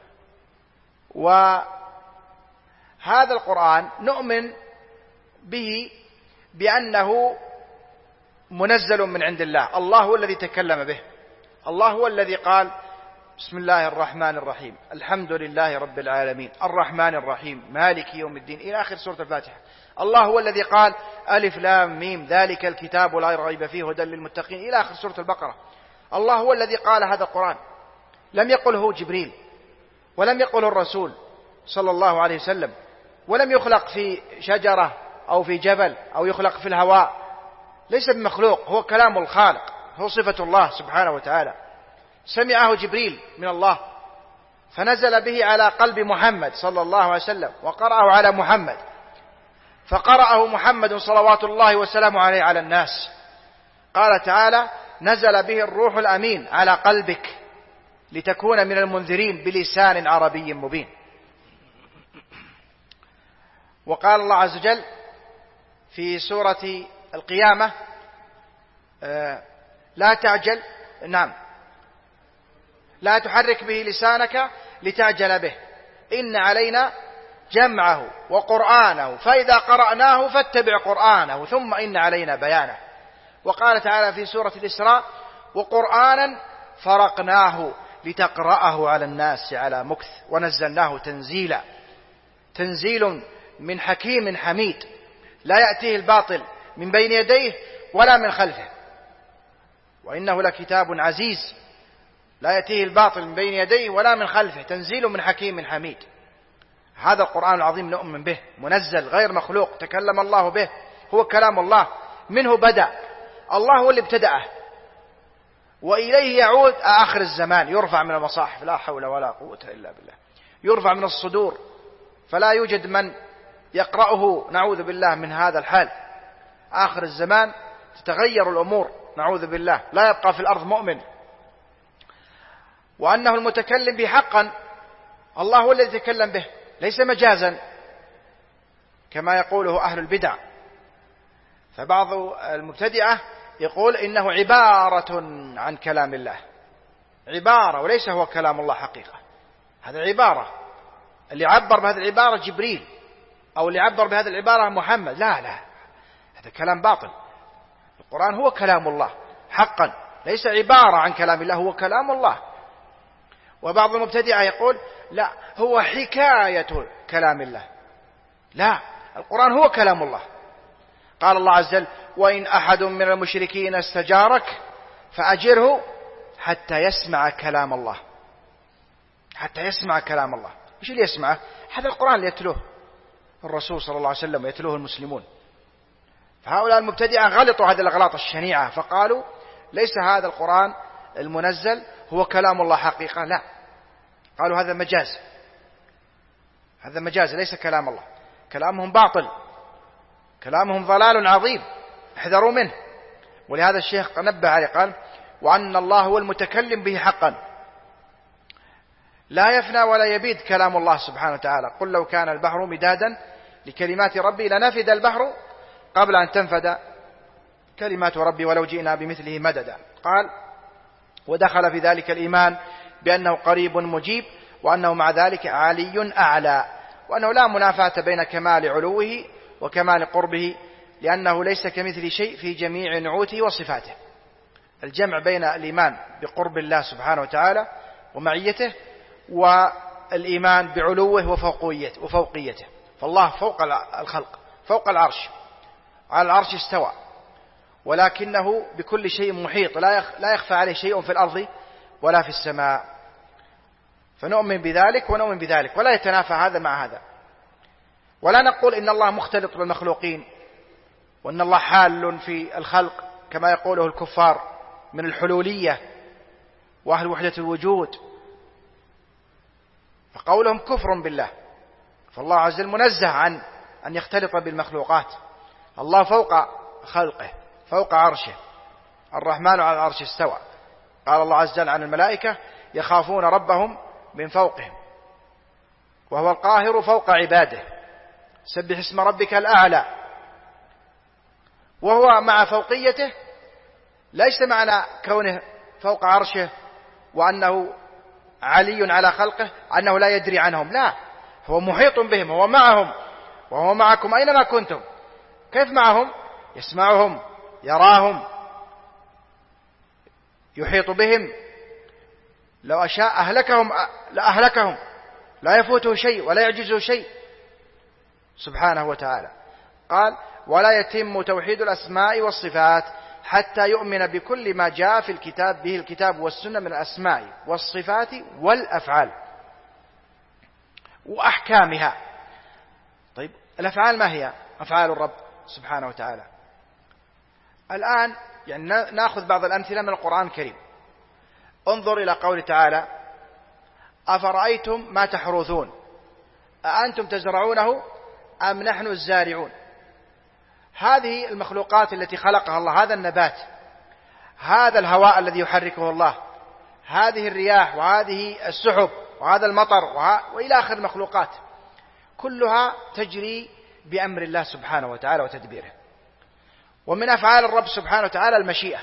وهذا القرآن نؤمن به بأنه منزل من عند الله، الله هو الذي تكلم به، الله هو الذي قال بسم الله الرحمن الرحيم الحمد لله رب العالمين الرحمن الرحيم مالك يوم الدين إلى آخر سورة الفاتحة. الله هو الذي قال ألف لام ميم ذلك الكتاب لا ريب فيه هدى للمتقين إلى آخر سورة البقرة. الله هو الذي قال هذا القرآن، لم يقله جبريل، ولم يقله الرسول صلى الله عليه وسلم، ولم يخلق في شجرة أو في جبل أو يخلق في الهواء، ليس بمخلوق، هو كلام الخالق، هو صفة الله سبحانه وتعالى. سمعه جبريل من الله فنزل به على قلب محمد صلى الله عليه وسلم، وقرأه على محمد، فقرأه محمد صلوات الله وسلامه عليه على الناس. قال تعالى نزل به الروح الأمين على قلبك لتكون من المنذرين بلسان عربي مبين. وقال الله عز وجل في سورة القيامة آه لا تعجل نعم لا تحرك به لسانك لتعجل به إن علينا جمعه وقرآنه فإذا قرأناه فاتبع قرآنه ثم إن علينا بيانه. وقال تعالى في سورة الإسراء وقرآنا فرقناه لتقرأه على الناس على مكث ونزلناه تنزيلا. تنزيل من حكيم حميد لا يأتيه الباطل من بين يديه ولا من خلفه، وإنه لكتاب عزيز لا يأتيه الباطل من بين يديه ولا من خلفه، تنزيل من حكيم حميد. هذا القرآن العظيم نؤمن به، منزل غير مخلوق، تكلم الله به، هو كلام الله، منه بدأ، الله هو اللي ابتدأه، وإليه يعود آخر الزمان. يرفع من المصاحف، لا حول ولا قوة إلا بالله، يرفع من الصدور، فلا يوجد من يقرأه، نعوذ بالله من هذا الحال. آخر الزمان تتغير الأمور، نعوذ بالله، لا يبقى في الأرض مؤمن. وأنه المتكلم به حقا، الله هو الذي يتكلم به، ليس مجازا كما يقوله أهل البدع. فبعض المبتدعة يقول إنه عبارة عن كلام الله، عبارة، وليس هو كلام الله حقيقة. هذا عبارة، اللي عبر بهذه العبارة جبريل، أو اللي عبر بهذه العبارة محمد. لا لا، هذا كلام باطل. القرآن هو كلام الله حقا، ليس عبارة عن كلام الله، هو كلام الله. وبعض المبتدعة يقول لا، هو حكاية كلام الله. لا، القرآن هو كلام الله. قال الله عز وجل: وإن أحد من المشركين استجارك فأجره حتى يسمع كلام الله. حتى يسمع كلام الله. إيش اللي يسمعه؟ هذا القرآن اللي يتلوه الرسول صلى الله عليه وسلم ويتلوه المسلمون. فهؤلاء المبتدعة غلطوا هذه الأغلاط الشنيعة، فقالوا ليس هذا القرآن المنزل هو كلام الله حقيقة، لا، قالوا هذا مجاز، هذا مجاز، ليس كلام الله. كلامهم باطل، كلامهم ضلال عظيم، احذروا منه. ولهذا الشيخ نبه عليه، قال: وأن الله هو المتكلم به حقا، لا يفنى ولا يبيد كلام الله سبحانه وتعالى. قل لو كان البحر مدادا لكلمات ربي لنفد البحر قبل أن تنفد كلمات ربي ولو جئنا بمثله مددا. قال: ودخل في ذلك الإيمان بأنه قريب مجيب، وأنه مع ذلك علي أعلى، وأنه لا منافاة بين كمال علوه وكمال قربه، لأنه ليس كمثل شيء في جميع نعوته وصفاته. الجمع بين الإيمان بقرب الله سبحانه وتعالى ومعيته، والإيمان بعلوه وفوقيته. فالله فوق الخلق، فوق العرش، على العرش استوى، ولكنه بكل شيء محيط، لا يخفى عليه شيء في الأرض ولا في السماء. فنؤمن بذلك ونؤمن بذلك، ولا يتنافى هذا مع هذا. ولا نقول إن الله مختلط بالمخلوقين، وأن الله حال في الخلق كما يقوله الكفار من الحلولية وأهل وحدة الوجود، فقولهم كفر بالله. فالله عز وجل منزه عن أن يختلط بالمخلوقات. الله فوق خلقه، فوق عرشه، الرحمن على العرش استوى. قال الله عز وجل عن الملائكة: يخافون ربهم من فوقهم، وهو القاهر فوق عباده، سبح اسم ربك الأعلى. وهو مع فوقيته ليس معنى كونه فوق عرشه وأنه علي على خلقه أنه لا يدري عنهم، لا، هو محيط بهم، هو معهم، وهو معكم أينما كنتم. كيف معهم؟ يسمعهم، يراهم، يحيط بهم. لو أشاء أهلكهم لأهلكهم، لا يفوته شيء ولا يعجزه شيء سبحانه وتعالى. قال: ولا يتم توحيد الأسماء والصفات حتى يؤمن بكل ما جاء في الكتاب به الكتاب والسنة من الأسماء والصفات والأفعال وأحكامها. طيب، الأفعال ما هي؟ أفعال الرب سبحانه وتعالى. الآن يعني نأخذ بعض الأمثلة من القرآن الكريم. انظر إلى قوله تعالى: أفرأيتم ما تحرثون أأنتم تزرعونه أم نحن الزارعون. هذه المخلوقات التي خلقها الله، هذا النبات، هذا الهواء الذي يحركه الله، هذه الرياح، وهذه السحب، وهذا المطر، وإلى آخر المخلوقات، كلها تجري بأمر الله سبحانه وتعالى وتدبيره. ومن أفعال الرب سبحانه وتعالى المشيئة،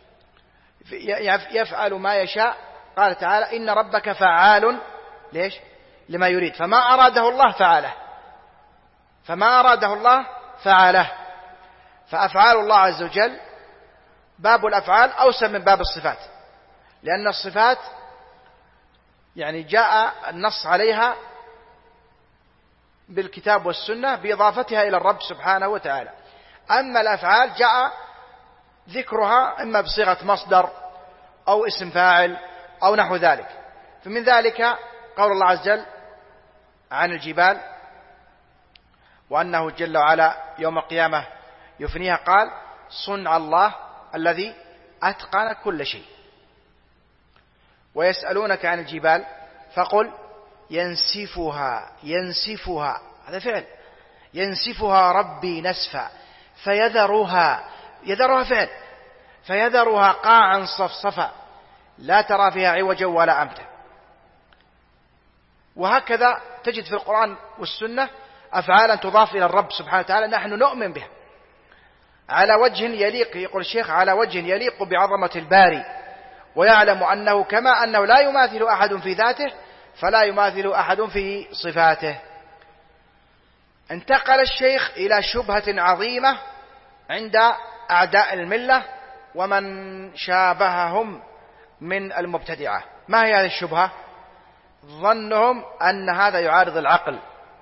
يفعل ما يشاء. قال تعالى: إن ربك فعال ليش؟ لما يريد. فما أراده الله فعله، فما أراده الله فعله. فأفعال الله عز وجل، باب الأفعال أوسع من باب الصفات، لأن الصفات يعني جاء النص عليها بالكتاب والسنة بإضافتها إلى الرب سبحانه وتعالى. أما الأفعال جاء ذكرها إما بصيغة مصدر أو اسم فاعل أو نحو ذلك. فمن ذلك قول الله عز وجل عن الجبال وأنه جل وعلا يوم القيامة يفنيها، قال صنع الله الذي أتقن كل شيء. ويسألونك عن الجبال فقل ينسفها ينسفها هذا فعل، ينسفها ربي نسفا فيذرها، يذرها فعل، فيذرها قاعا صفصفا لا ترى فيها عوجا ولا أمتا. وهكذا تجد في القرآن والسنة أفعالا تضاف إلى الرب سبحانه وتعالى نحن نؤمن بها على وجه يليق، يقول الشيخ على وجه يليق بعظمة الباري، ويعلم أنه كما أنه لا يماثل أحد في ذاته فلا يماثل أحد في صفاته. انتقل الشيخ إلى شبهة عظيمة عند أعداء الملة ومن شابههم من المبتدعة. ما هي هذه الشبهة؟ ظنهم أن هذا يعارض العقل،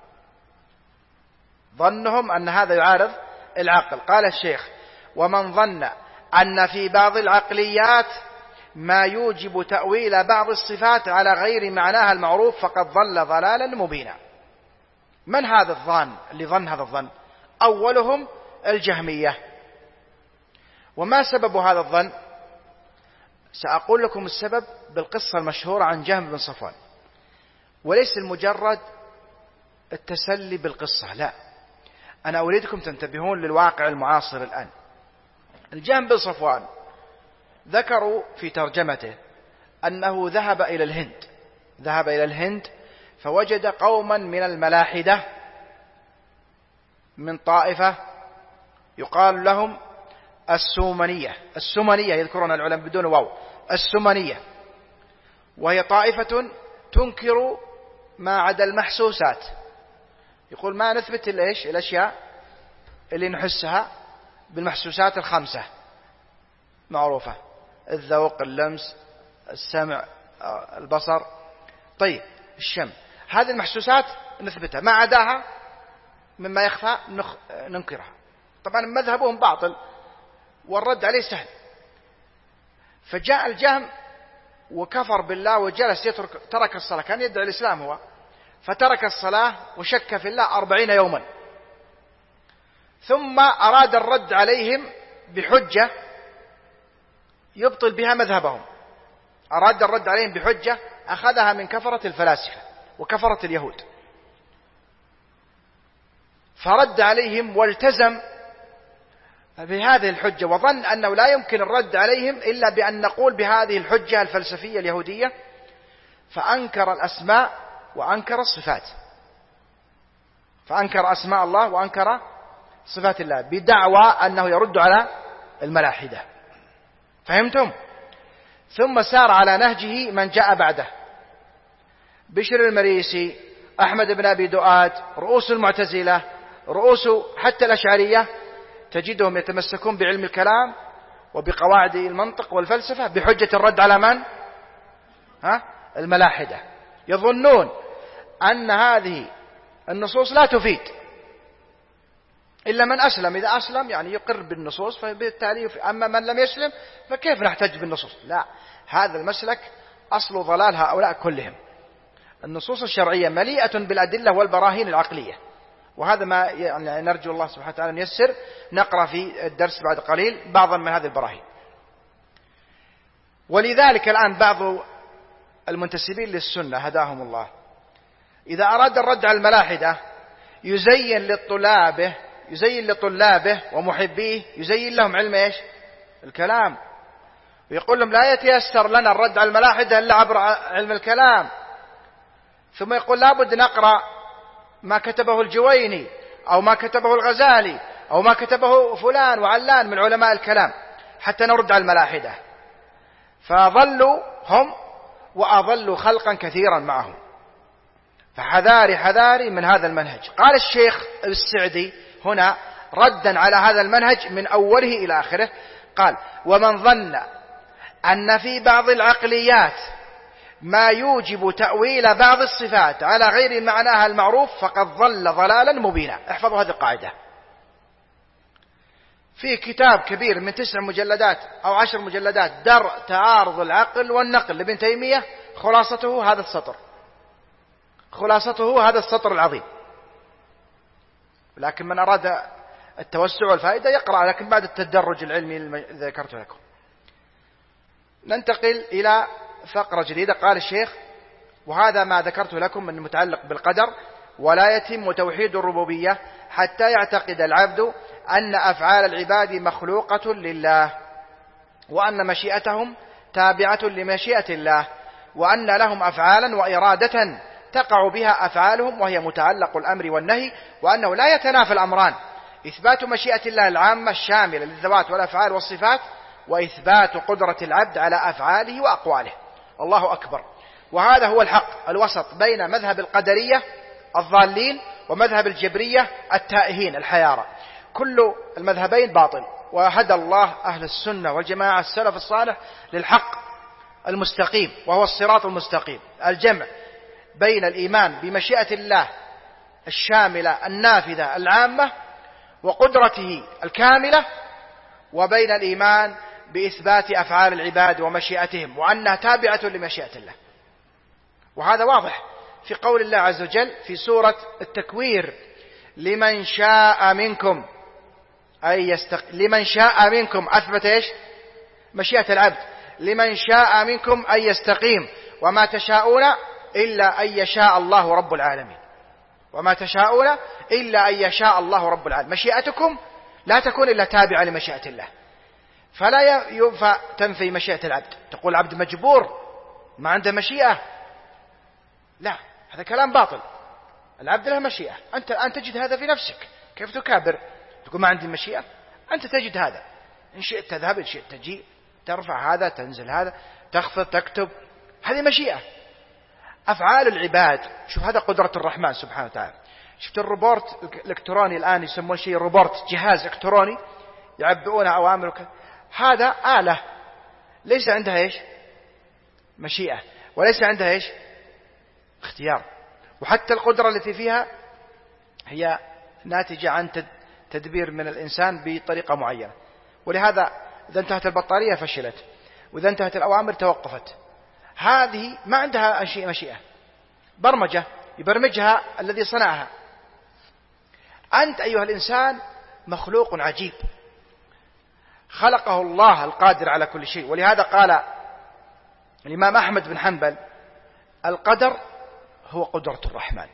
ظنهم أن هذا يعارض العقل. قال الشيخ ومن ظن أن في بعض العقليات ما يوجب تأويل بعض الصفات على غير معناها المعروف فقد ضل ضلالا مبينا. من هذا الظن اللي ظن هذا الظن؟ أولهم الجهمية. وما سبب هذا الظن؟ سأقول لكم السبب بالقصة المشهورة عن جهم بن صفوان، وليس المجرد التسلي بالقصة، لا، أنا أريدكم تنتبهون للواقع المعاصر الآن. الجهم بن صفوان ذكروا في ترجمته أنه ذهب إلى الهند، ذهب إلى الهند فوجد قوما من الملاحدة من طائفة يقال لهم السومنية، السومنية يذكرون العلماء بدون واو، السومنية، وهي طائفة تنكر ما عدا المحسوسات، يقول ما نثبت إلا إيش؟ الأشياء اللي نحسها بالمحسوسات الخمسة معروفة، الذوق، اللمس، السمع، البصر، طيب الشم، هذه المحسوسات نثبتها، ما عداها مما يخفى ننكرها. طبعا مذهبهم باطل والرد عليه سهل. فجاء الجهم وكفر بالله وجلس يترك، ترك الصلاة، كان يدعي الإسلام هو، فترك الصلاة وشك في الله أربعين يوما، ثم أراد الرد عليهم بحجة يبطل بها مذهبهم، أراد الرد عليهم بحجة أخذها من كفرة الفلاسفة وكفرة اليهود، فرد عليهم والتزم بهذه الحجة، وظن أنه لا يمكن الرد عليهم إلا بأن نقول بهذه الحجة الفلسفية اليهودية، فأنكر الأسماء وأنكر الصفات، فأنكر أسماء الله وأنكر صفات الله بدعوى أنه يرد على الملاحدة. فهمتم؟ ثم سار على نهجه من جاء بعده، بشر المريسي، أحمد بن أبي دؤاد، رؤوس المعتزلة، رؤوس حتى الأشعرية، تجدهم يتمسكون بعلم الكلام وبقواعد المنطق والفلسفة بحجة الرد على من؟ ها؟ الملاحدة. يظنون أن هذه النصوص لا تفيد إلا من أسلم، إذا أسلم يعني يقر بالنصوص فبالتالي، أما من لم يسلم فكيف نحتج بالنصوص؟ لا، هذا المسلك أصل ضلال هؤلاء كلهم. النصوص الشرعية مليئة بالأدلة والبراهين العقلية، وهذا ما يعني نرجو الله سبحانه وتعالى أن ييسر نقرأ في الدرس بعد قليل بعضا من هذه البراهين. ولذلك الآن بعض المنتسبين للسنة هداهم الله إذا أراد الرد على الملاحدة يزين لطلابه يزين لطلابه ومحبيه يزين لهم علم إيش؟ الكلام، ويقول لهم لا يتيسر لنا الرد على الملاحدة إلا عبر علم الكلام، ثم يقول لابد نقرأ ما كتبه الجويني أو ما كتبه الغزالي أو ما كتبه فلان وعلان من علماء الكلام حتى نرد على الملاحدة. فظلوا هم وأضلوا خلقا كثيرا معهم. فحذاري حذاري من هذا المنهج. قال الشيخ السعدي هنا ردا على هذا المنهج من أوله إلى آخره، قال ومن ظن أن في بعض العقليات ما يوجب تأويل بعض الصفات على غير معناها المعروف فقد ضل ضلالا مبينا. احفظوا هذه القاعدة. في كتاب كبير من تسع مجلدات أو عشر مجلدات، درء تعارض العقل والنقل لابن تيمية، خلاصته هذا السطر، خلاصته هذا السطر العظيم. لكن من أراد التوسع والفائدة يقرأ، لكن بعد التدرج العلمي الذي ذكرت لكم. ننتقل إلى فقرة جديدة. قال الشيخ: وهذا ما ذكرت لكم من متعلق بالقدر. ولا يتم توحيد الربوبية حتى يعتقد العبد أن أفعال العباد مخلوقة لله، وأن مشيئتهم تابعة لمشيئة الله، وأن لهم أفعالا وإرادة تقع بها أفعالهم وهي متعلق الأمر والنهي، وأنه لا يتنافى الأمران: إثبات مشيئة الله العامة الشاملة للذوات والأفعال والصفات، وإثبات قدرة العبد على أفعاله وأقواله. الله أكبر. وهذا هو الحق الوسط بين مذهب القدرية الضالين ومذهب الجبرية التائهين الحيارى. كل المذهبين باطل، وهدى الله أهل السنة والجماعة السلف الصالح للحق المستقيم، وهو الصراط المستقيم، الجمع بين الإيمان بمشيئة الله الشاملة النافذة العامة وقدرته الكاملة، وبين الإيمان بإثبات أفعال العباد ومشيئتهم وأنها تابعة لمشيئة الله. وهذا واضح في قول الله عز وجل في سورة التكوير: لمن شاء منكم أي يستق... لمن شاء منكم، أثبت إيش؟ مشيئة العبد. لمن شاء منكم أن يستقيم، وما تشاءون إلا أن يشاء الله رب العالمين. وما تشاءون إلا أن يشاء الله رب العالمين. مشيئتكم لا تكون إلا تابعة لمشيئة الله، فلا ينفع تنفي مشيئة العبد. تقول العبد مجبور ما عنده مشيئة، لا، هذا كلام باطل. العبد له مشيئة. أنت الآن تجد هذا في نفسك. كيف تكابر تقول ما عندي مشيئة؟ أنت تجد هذا، إن شئت تذهب، إن شئت تجي، ترفع هذا، تنزل هذا، تخفض، تكتب، هذه مشيئة. أفعال العباد، شوف هذا قدرة الرحمن سبحانه وتعالى. شفت الروبورت الإلكتروني الآن يسمون شيء روبورت، جهاز إلكتروني يعبئون أوامر، هذا آلة ليس عندها إيش؟ مشيئة، وليس عندها إيش؟ اختيار. وحتى القدرة التي فيها هي ناتجة عن تدبير من الإنسان بطريقة معينة. ولهذا إذا انتهت البطارية فشلت، وإذا انتهت الأوامر توقفت. هذه ما عندها شيء مشيئة، برمجة يبرمجها الذي صنعها. أنت أيها الإنسان مخلوق عجيب، خلقه الله القادر على كل شيء. ولهذا قال الإمام أحمد بن حنبل: القدر هو قدرة الرحمن.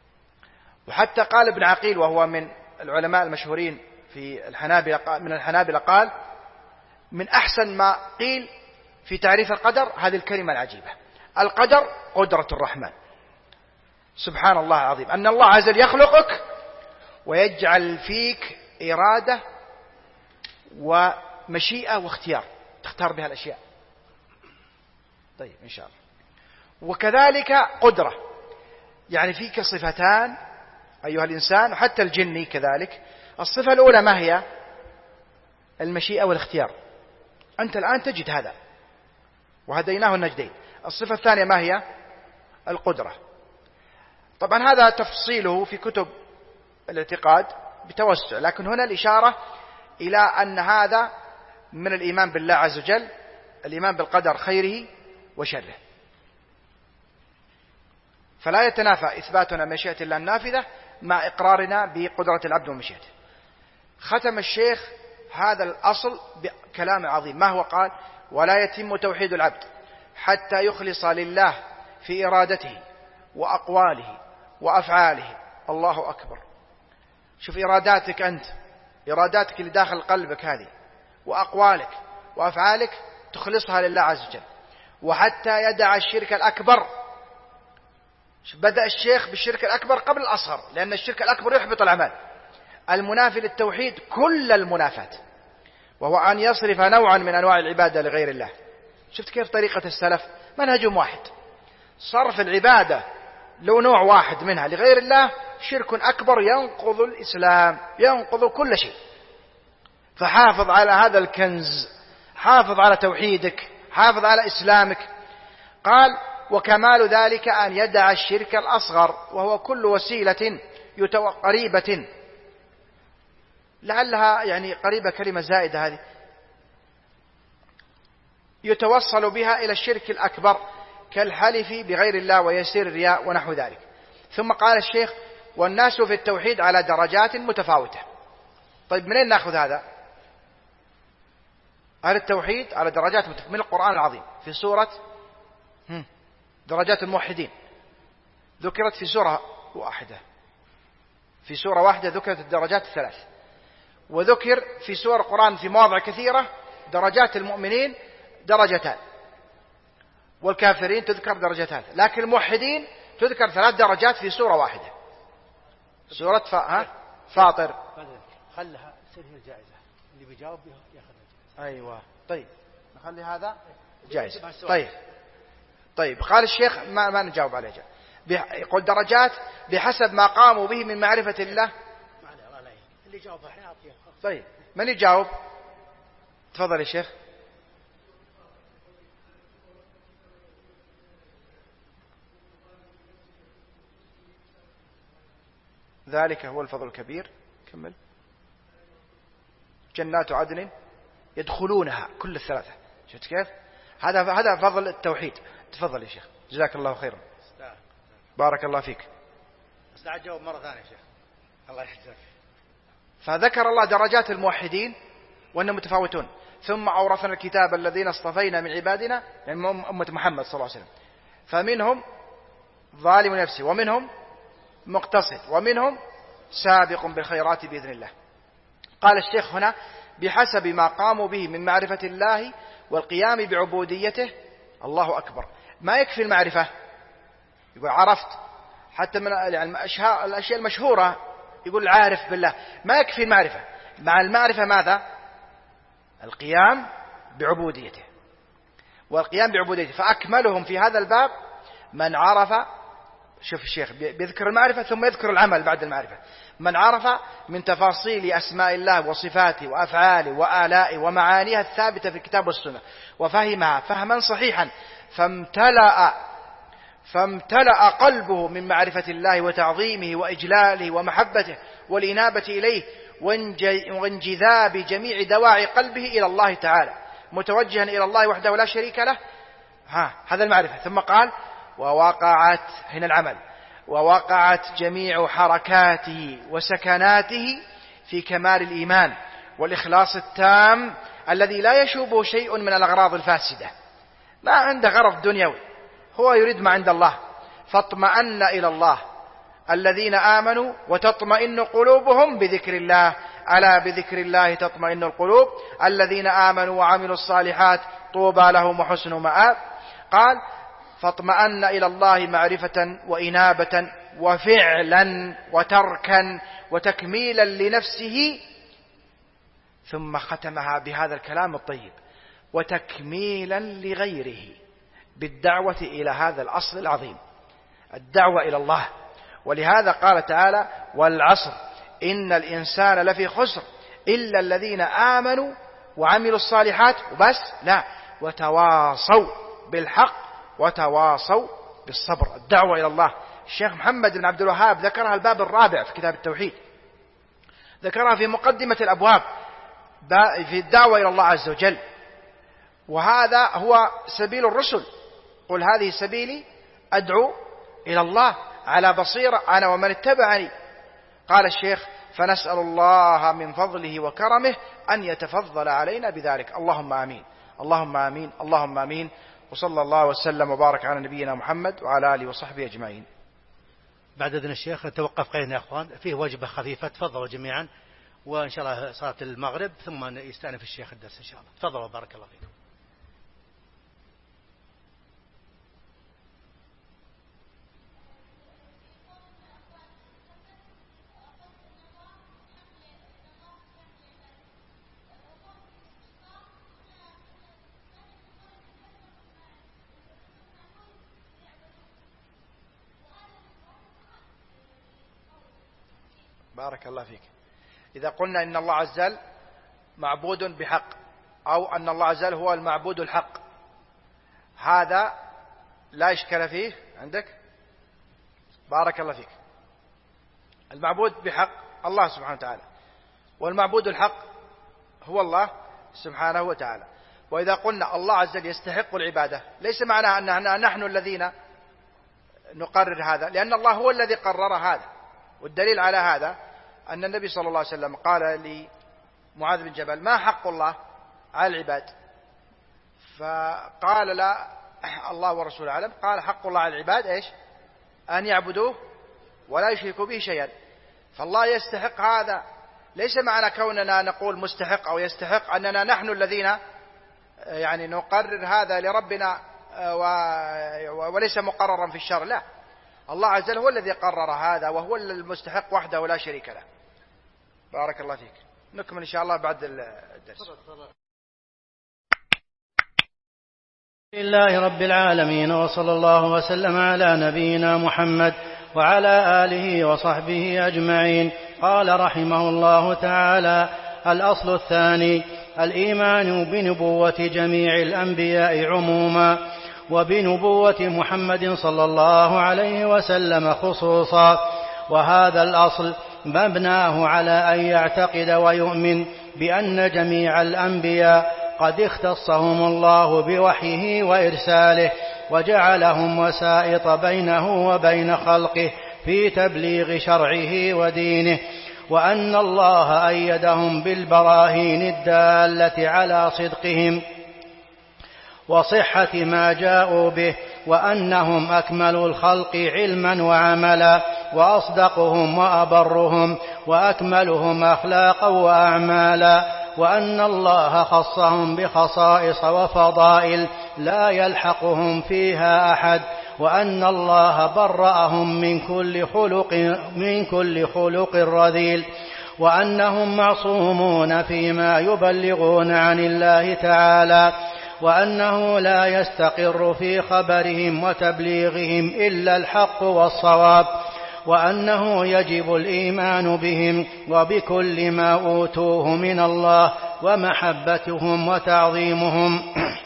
وحتى قال ابن عقيل وهو من العلماء المشهورين في الحنابلة من الحنابلة قال: من أحسن ما قيل في تعريف القدر هذه الكلمة العجيبة: القدر قدرة الرحمن. سبحان الله العظيم، أن الله عز وجل يخلقك ويجعل فيك إرادة ومشيئة واختيار تختار بها الأشياء. طيب إن شاء الله. وكذلك قدرة، يعني فيك صفتان أيها الإنسان، وحتى الجني كذلك. الصفة الأولى ما هي؟ المشيئة والاختيار. أنت الآن تجد هذا، وهديناه النجدين. الصفة الثانية ما هي؟ القدرة. طبعا هذا تفصيله في كتب الاعتقاد بتوسع، لكن هنا الإشارة إلى أن هذا من الإيمان بالله عز وجل، الإيمان بالقدر خيره وشره. فلا يتنافى إثباتنا مشيئة الله النافذة مع إقرارنا بقدرة العبد ومشيئته. ختم الشيخ هذا الأصل بكلام عظيم. ما هو؟ قال: ولا يتم توحيد العبد حتى يخلص لله في إرادته وأقواله وأفعاله. الله أكبر. شوف إراداتك أنت، إراداتك اللي داخل قلبك هذه، وأقوالك وأفعالك تخلصها لله عز وجل. وحتى يدع الشرك الأكبر. بدأ الشيخ بالشرك الأكبر قبل الأصغر، لأن الشرك الأكبر يحبط الأعمال، المنافي للتوحيد كل المنافاة، وهو أن يصرف نوعا من أنواع العبادة لغير الله. شفت كيف طريقة السلف؟ منهجهم واحد، صرف العبادة لو نوع واحد منها لغير الله شرك أكبر ينقض الإسلام، ينقض كل شيء. فحافظ على هذا الكنز، حافظ على توحيدك، حافظ على إسلامك. قال: وكمال ذلك أن يدع الشرك الأصغر، وهو كل وسيلة قريبة لعلها يعني قريبة كلمة زائدة هذه، يتوصل بها إلى الشرك الأكبر كالحلف بغير الله ويسير الرياء ونحو ذلك. ثم قال الشيخ: والناس في التوحيد على درجات متفاوتة. طيب منين نأخذ هذا؟ أهل التوحيد على درجات متفاوتة من القرآن العظيم، في سورة درجات الموحدين ذكرت في سورة واحدة، في سورة واحدة ذكرت الدرجات الثلاث، وذكر في سور القرآن في مواضع كثيرة درجات المؤمنين درجتان، والكافرين تذكر درجتان، لكن الموحدين تذكر ثلاث درجات في سورة واحدة، سورة فا... ها؟ فاطر. خلها سر هي الجائزة، اللي بيجاوب بها ياخذها. أيوة طيب نخلي هذا جائزة. طيب طيب قال الشيخ ما, ما نجاوب عليه، يقول درجات بحسب ما قاموا به من معرفة الله. اللي يجاوب الحين أعطيه. طيب من يجاوب؟ تفضل يا شيخ. ذلك هو الفضل الكبير. كمل. جنات عدن يدخلونها كل الثلاثة. شفت كيف؟ هذا هذا فضل التوحيد. تفضل يا شيخ، جزاك الله خيرا. بارك الله فيك. استعد جاوب مرة ثانية يا شيخ. الله يحفظك. فذكر الله درجات الموحدين وأنهم متفاوتون، ثم أورثنا الكتاب الذين اصطفينا من عبادنا، يعني أمة محمد صلى الله عليه وسلم، فمنهم ظالم نفسه ومنهم مقتصد ومنهم سابق بالخيرات بإذن الله. قال الشيخ هنا: بحسب ما قاموا به من معرفة الله والقيام بعبوديته. الله أكبر. ما يكفي المعرفة، يقول عرفت، حتى من يعني الأشياء المشهورة يقول عارف بالله، ما يكفي المعرفة، مع المعرفة ماذا؟ القيام بعبوديته، والقيام بعبوديته. فأكملهم في هذا الباب من عرف، شوف الشيخ بيذكر المعرفة ثم يذكر العمل بعد المعرفة، من عرف من تفاصيل أسماء الله وصفاته وأفعاله وآلائه ومعانيها الثابتة في الكتاب والسنة، وفهمها فهما صحيحا، فامتلأ فامتلأ قلبه من معرفة الله وتعظيمه وإجلاله ومحبته والإنابة إليه وانجذاب جميع دواعي قلبه إلى الله تعالى، متوجها إلى الله وحده لا شريك له. ها هذا المعرفة. ثم قال: ووقعت، هنا العمل، ووقعت جميع حركاته وسكناته في كمال الإيمان والإخلاص التام الذي لا يشوبه شيء من الأغراض الفاسدة. ما عنده غرض دنيوي، هو يريد ما عند الله. فاطمأن إلى الله الذين آمنوا وتطمئن قلوبهم بذكر الله، ألا بذكر الله تطمئن القلوب، الذين آمنوا وعملوا الصالحات طوبى لهم وحسن مآب. قال: فاطمأن إلى الله معرفة وإنابة وفعلا وتركا وتكميلا لنفسه. ثم ختمها بهذا الكلام الطيب: وتكميلا لغيره، بالدعوة إلى هذا الأصل العظيم، الدعوة إلى الله. ولهذا قال تعالى: والعصر إن الإنسان لفي خسر إلا الذين آمنوا وعملوا الصالحات. وبس لا، وتواصوا بالحق وتواصوا بالصبر. الدعوة إلى الله. الشيخ محمد بن عبد الوهاب ذكرها الباب الرابع في كتاب التوحيد، ذكرها في مقدمة الأبواب في الدعوة إلى الله عز وجل. وهذا هو سبيل الرسل: قل هذه سبيلي أدعو إلى الله على بصيرة أنا ومن اتبعني. قال الشيخ: فنسأل الله من فضله وكرمه أن يتفضل علينا بذلك. اللهم آمين، اللهم آمين، اللهم آمين. وصلى الله وسلم وبارك على نبينا محمد وعلى آله وصحبه أجمعين. بعد إذن الشيخ توقف قليلا يا أخوان، فيه وجبة خفيفة، تفضلوا جميعا، وإن شاء الله صلاة المغرب ثم يستأنف الشيخ الدرس إن شاء الله. تفضلوا بارك الله فيكم. بارك الله فيك. إذا قلنا إن الله عز وجل معبود بحق، أو أن الله عز وجل هو المعبود الحق، هذا لا إشكال فيه عندك. بارك الله فيك. المعبود بحق الله سبحانه وتعالى، والمعبود الحق هو الله سبحانه وتعالى. وإذا قلنا الله عز وجل يستحق العبادة ليس معناه أننا نحن الذين نقرر هذا، لأن الله هو الذي قرر هذا. والدليل على هذا أن النبي صلى الله عليه وسلم قال لمعاذ بن جبل: ما حق الله على العباد؟ فقال: لا، الله ورسوله أعلم. قال: حق الله على العباد إيش؟ أن يعبدوه ولا يشركوا به شيئا. فالله يستحق هذا. ليس معنى كوننا نقول مستحق أو يستحق أننا نحن الذين يعني نقرر هذا لربنا وليس مقررا في الشرع. لا، الله عز وجل هو الذي قرر هذا وهو المستحق وحده ولا شريك له. بارك الله فيك. نكمل إن شاء الله بعد الدرس. لله رب العالمين، وصلى الله وسلم على نبينا محمد وعلى آله وصحبه أجمعين. قال رحمه الله تعالى: الأصل الثاني الإيمان بنبوة جميع الأنبياء عموما، وبنبوة محمد صلى الله عليه وسلم خصوصا. وهذا الأصل مبناه على أن يعتقد ويؤمن بأن جميع الأنبياء قد اختصهم الله بوحيه وإرساله، وجعلهم وسائط بينه وبين خلقه في تبليغ شرعه ودينه، وأن الله أيدهم بالبراهين الدالة على صدقهم وصحة ما جاءوا به، وأنهم أكمل الخلق علما وعملا، وأصدقهم وأبرهم، وأكملهم أخلاقا وأعمالا، وأن الله خصهم بخصائص وفضائل لا يلحقهم فيها أحد، وأن الله برأهم من كل خلق من كل خلق رذيل، وأنهم معصومون فيما يبلغون عن الله تعالى، وأنه لا يستقر في خبرهم وتبليغهم إلا الحق والصواب، وأنه يجب الإيمان بهم وبكل ما أوتوه من الله ومحبتهم وتعظيمهم،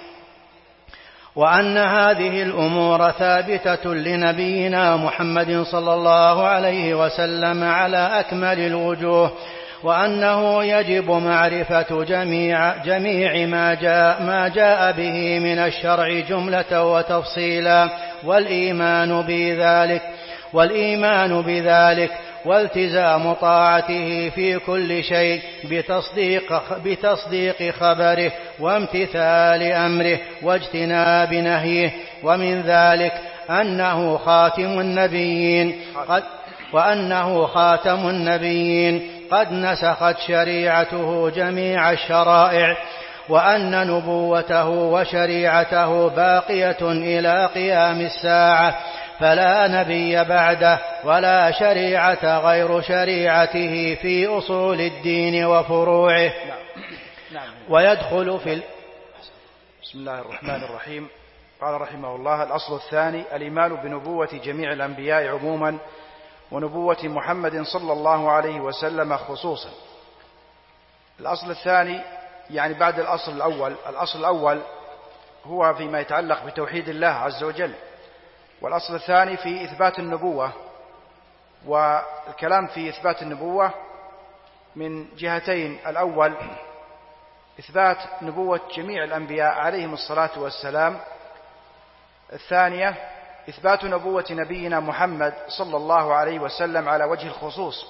وأن هذه الأمور ثابتة لنبينا محمد صلى الله عليه وسلم على أكمل الوجوه، وأنه يجب معرفة جميع, جميع ما, جاء ما جاء به من الشرع جملة وتفصيلا، والإيمان بذلك والإيمان بذلك والتزام طاعته في كل شيء بتصديق, بتصديق خبره وامتثال أمره واجتناب نهيه. ومن ذلك أنه خاتم النبيين قد وأنه خاتم النبيين قد نسخت شريعته جميع الشرائع، وأن نبوته وشريعته باقية إلى قيام الساعة، فلا نبي بعده ولا شريعة غير شريعته في أصول الدين وفروعه. ويدخل في ال... بسم الله الرحمن الرحيم. قال رحمه الله: الأصل الثاني الإيمان بنبوة جميع الأنبياء عموما، ونبوة محمد صلى الله عليه وسلم خصوصا. الأصل الثاني يعني بعد الأصل الأول. الأصل الأول هو فيما يتعلق بتوحيد الله عز وجل، والأصل الثاني في إثبات النبوة. والكلام في إثبات النبوة من جهتين: الأول إثبات نبوة جميع الأنبياء عليهم الصلاة والسلام، الثانية إثبات نبوة نبينا محمد صلى الله عليه وسلم على وجه الخصوص.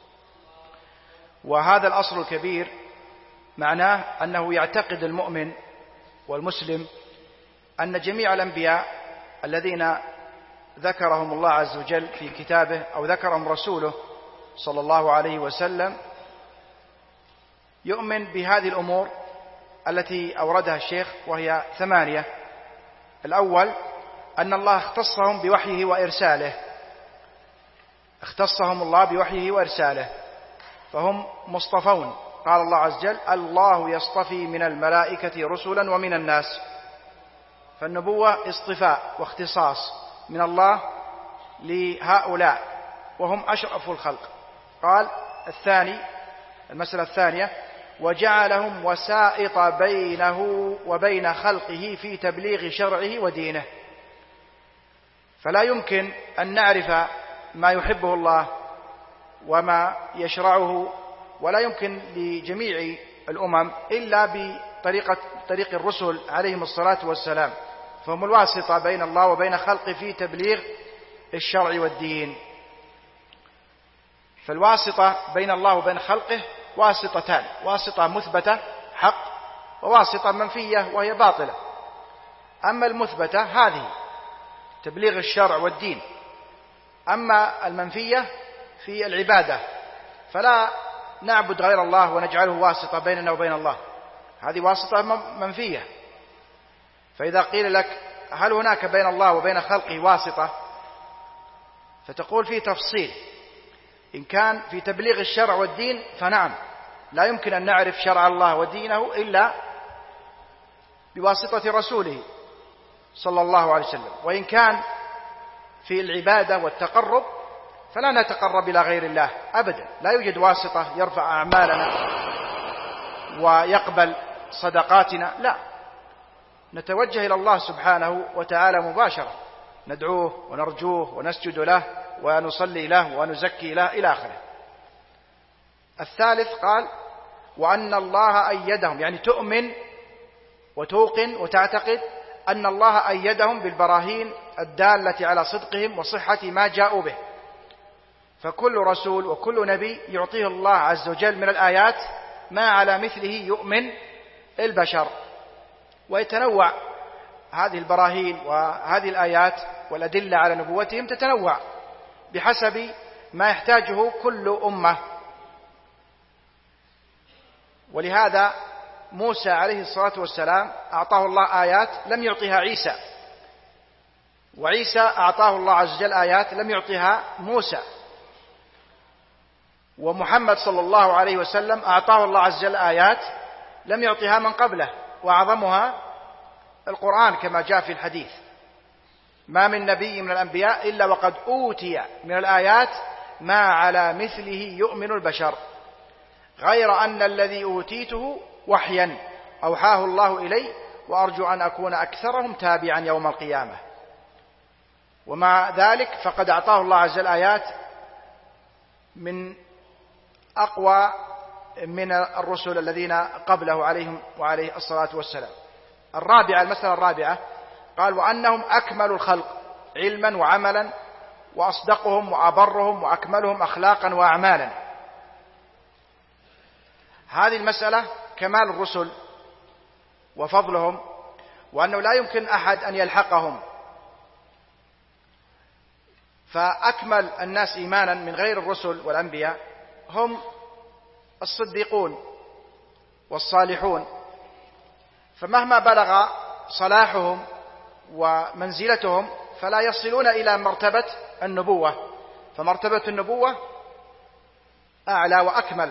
وهذا الأصل الكبير معناه أنه يعتقد المؤمن والمسلم أن جميع الأنبياء الذين ذكرهم الله عز وجل في كتابه أو ذكرهم رسوله صلى الله عليه وسلم يؤمن بهذه الأمور التي أوردها الشيخ، وهي ثمانية. الأول أن الله اختصهم بوحيه وإرساله، اختصهم الله بوحيه وإرساله، فهم مصطفون. قال الله عز وجل: الله يصطفي من الملائكة رسلا ومن الناس. فالنبوة اصطفاء واختصاص من الله لهؤلاء وهم أشرف الخلق. قال الثاني، المسألة الثانية: وجعلهم وسائط بينه وبين خلقه في تبليغ شرعه ودينه. فلا يمكن أن نعرف ما يحبه الله وما يشرعه ولا يمكن لجميع الأمم إلا بطريقة طريق الرسل عليهم الصلاة والسلام، فهم الواسطة بين الله وبين خلقه في تبليغ الشرع والدين. فالواسطة بين الله وبين خلقه واسطتان: واسطة مثبتة حق، وواسطة منفية وهي باطلة. أما المثبتة هذه تبليغ الشرع والدين، أما المنفية في العبادة فلا نعبد غير الله ونجعله واسطة بيننا وبين الله، هذه واسطة منفية. فإذا قيل لك هل هناك بين الله وبين خلقه واسطة، فتقول فيه تفصيل. إن كان في تبليغ الشرع والدين فنعم، لا يمكن أن نعرف شرع الله ودينه إلا بواسطة رسوله صلى الله عليه وسلم. وإن كان في العبادة والتقرب فلا نتقرب إلى غير الله أبدا، لا يوجد واسطة يرفع أعمالنا ويقبل صدقاتنا، لا، نتوجه إلى الله سبحانه وتعالى مباشرة، ندعوه ونرجوه ونسجد له ونصلي له ونزكي له إلى آخره. الثالث قال: وأن الله أيدهم، يعني تؤمن وتوقن وتعتقد أن الله أيدهم بالبراهين الدالة على صدقهم وصحة ما جاءوا به. فكل رسول وكل نبي يعطيه الله عز وجل من الآيات ما على مثله يؤمن البشر، ويتنوع هذه البراهين وهذه الآيات والأدلة على نبوتهم، تتنوع بحسب ما يحتاجه كل أمة. ولهذا موسى عليه الصلاة والسلام أعطاه الله آيات لم يعطيها عيسى، وعيسى أعطاه الله عز وجل آيات لم يعطيها موسى، ومحمد صلى الله عليه وسلم أعطاه الله عز وجل آيات لم يعطيها من قبله، وأعظمها القرآن كما جاء في الحديث: ما من نبي من الأنبياء إلا وقد أوتي من الآيات ما على مثله يؤمن البشر، غير أن الذي أوتيته وحيا أوحاه الله إلي، وأرجو أن أكون أكثرهم تابعا يوم القيامة. ومع ذلك فقد أعطاه الله عز وجل آيات من أقوى من الرسل الذين قبله عليهم وعليه الصلاة والسلام. الرابعة، المسألة الرابعة، قال: وأنهم أكمل الخلق علما وعملا، وأصدقهم وأبرهم وأكملهم أخلاقا وأعمالا. هذه المسألة كمال الرسل وفضلهم، وأنه لا يمكن أحد أن يلحقهم، فأكمل الناس إيمانا من غير الرسل والأنبياء هم الصديقون والصالحون، فمهما بلغ صلاحهم ومنزلتهم فلا يصلون إلى مرتبة النبوة، فمرتبة النبوة أعلى وأكمل.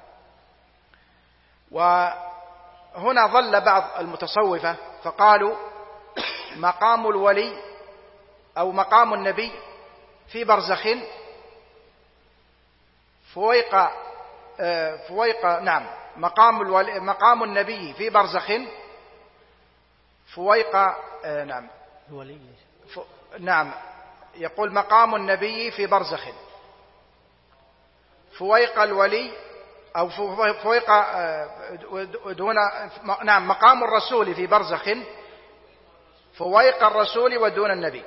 وهنا ظل بعض المتصوفة فقالوا: مقام الولي أو مقام النبي في برزخ فويق فويق نعم مقام الولي مقام النبي في برزخ فويق نعم الولي ف... نعم يقول: مقام النبي في برزخ فويق الولي أو فويق دون نعم مقام الرسول في برزخ فويق الرسول ودون النبي.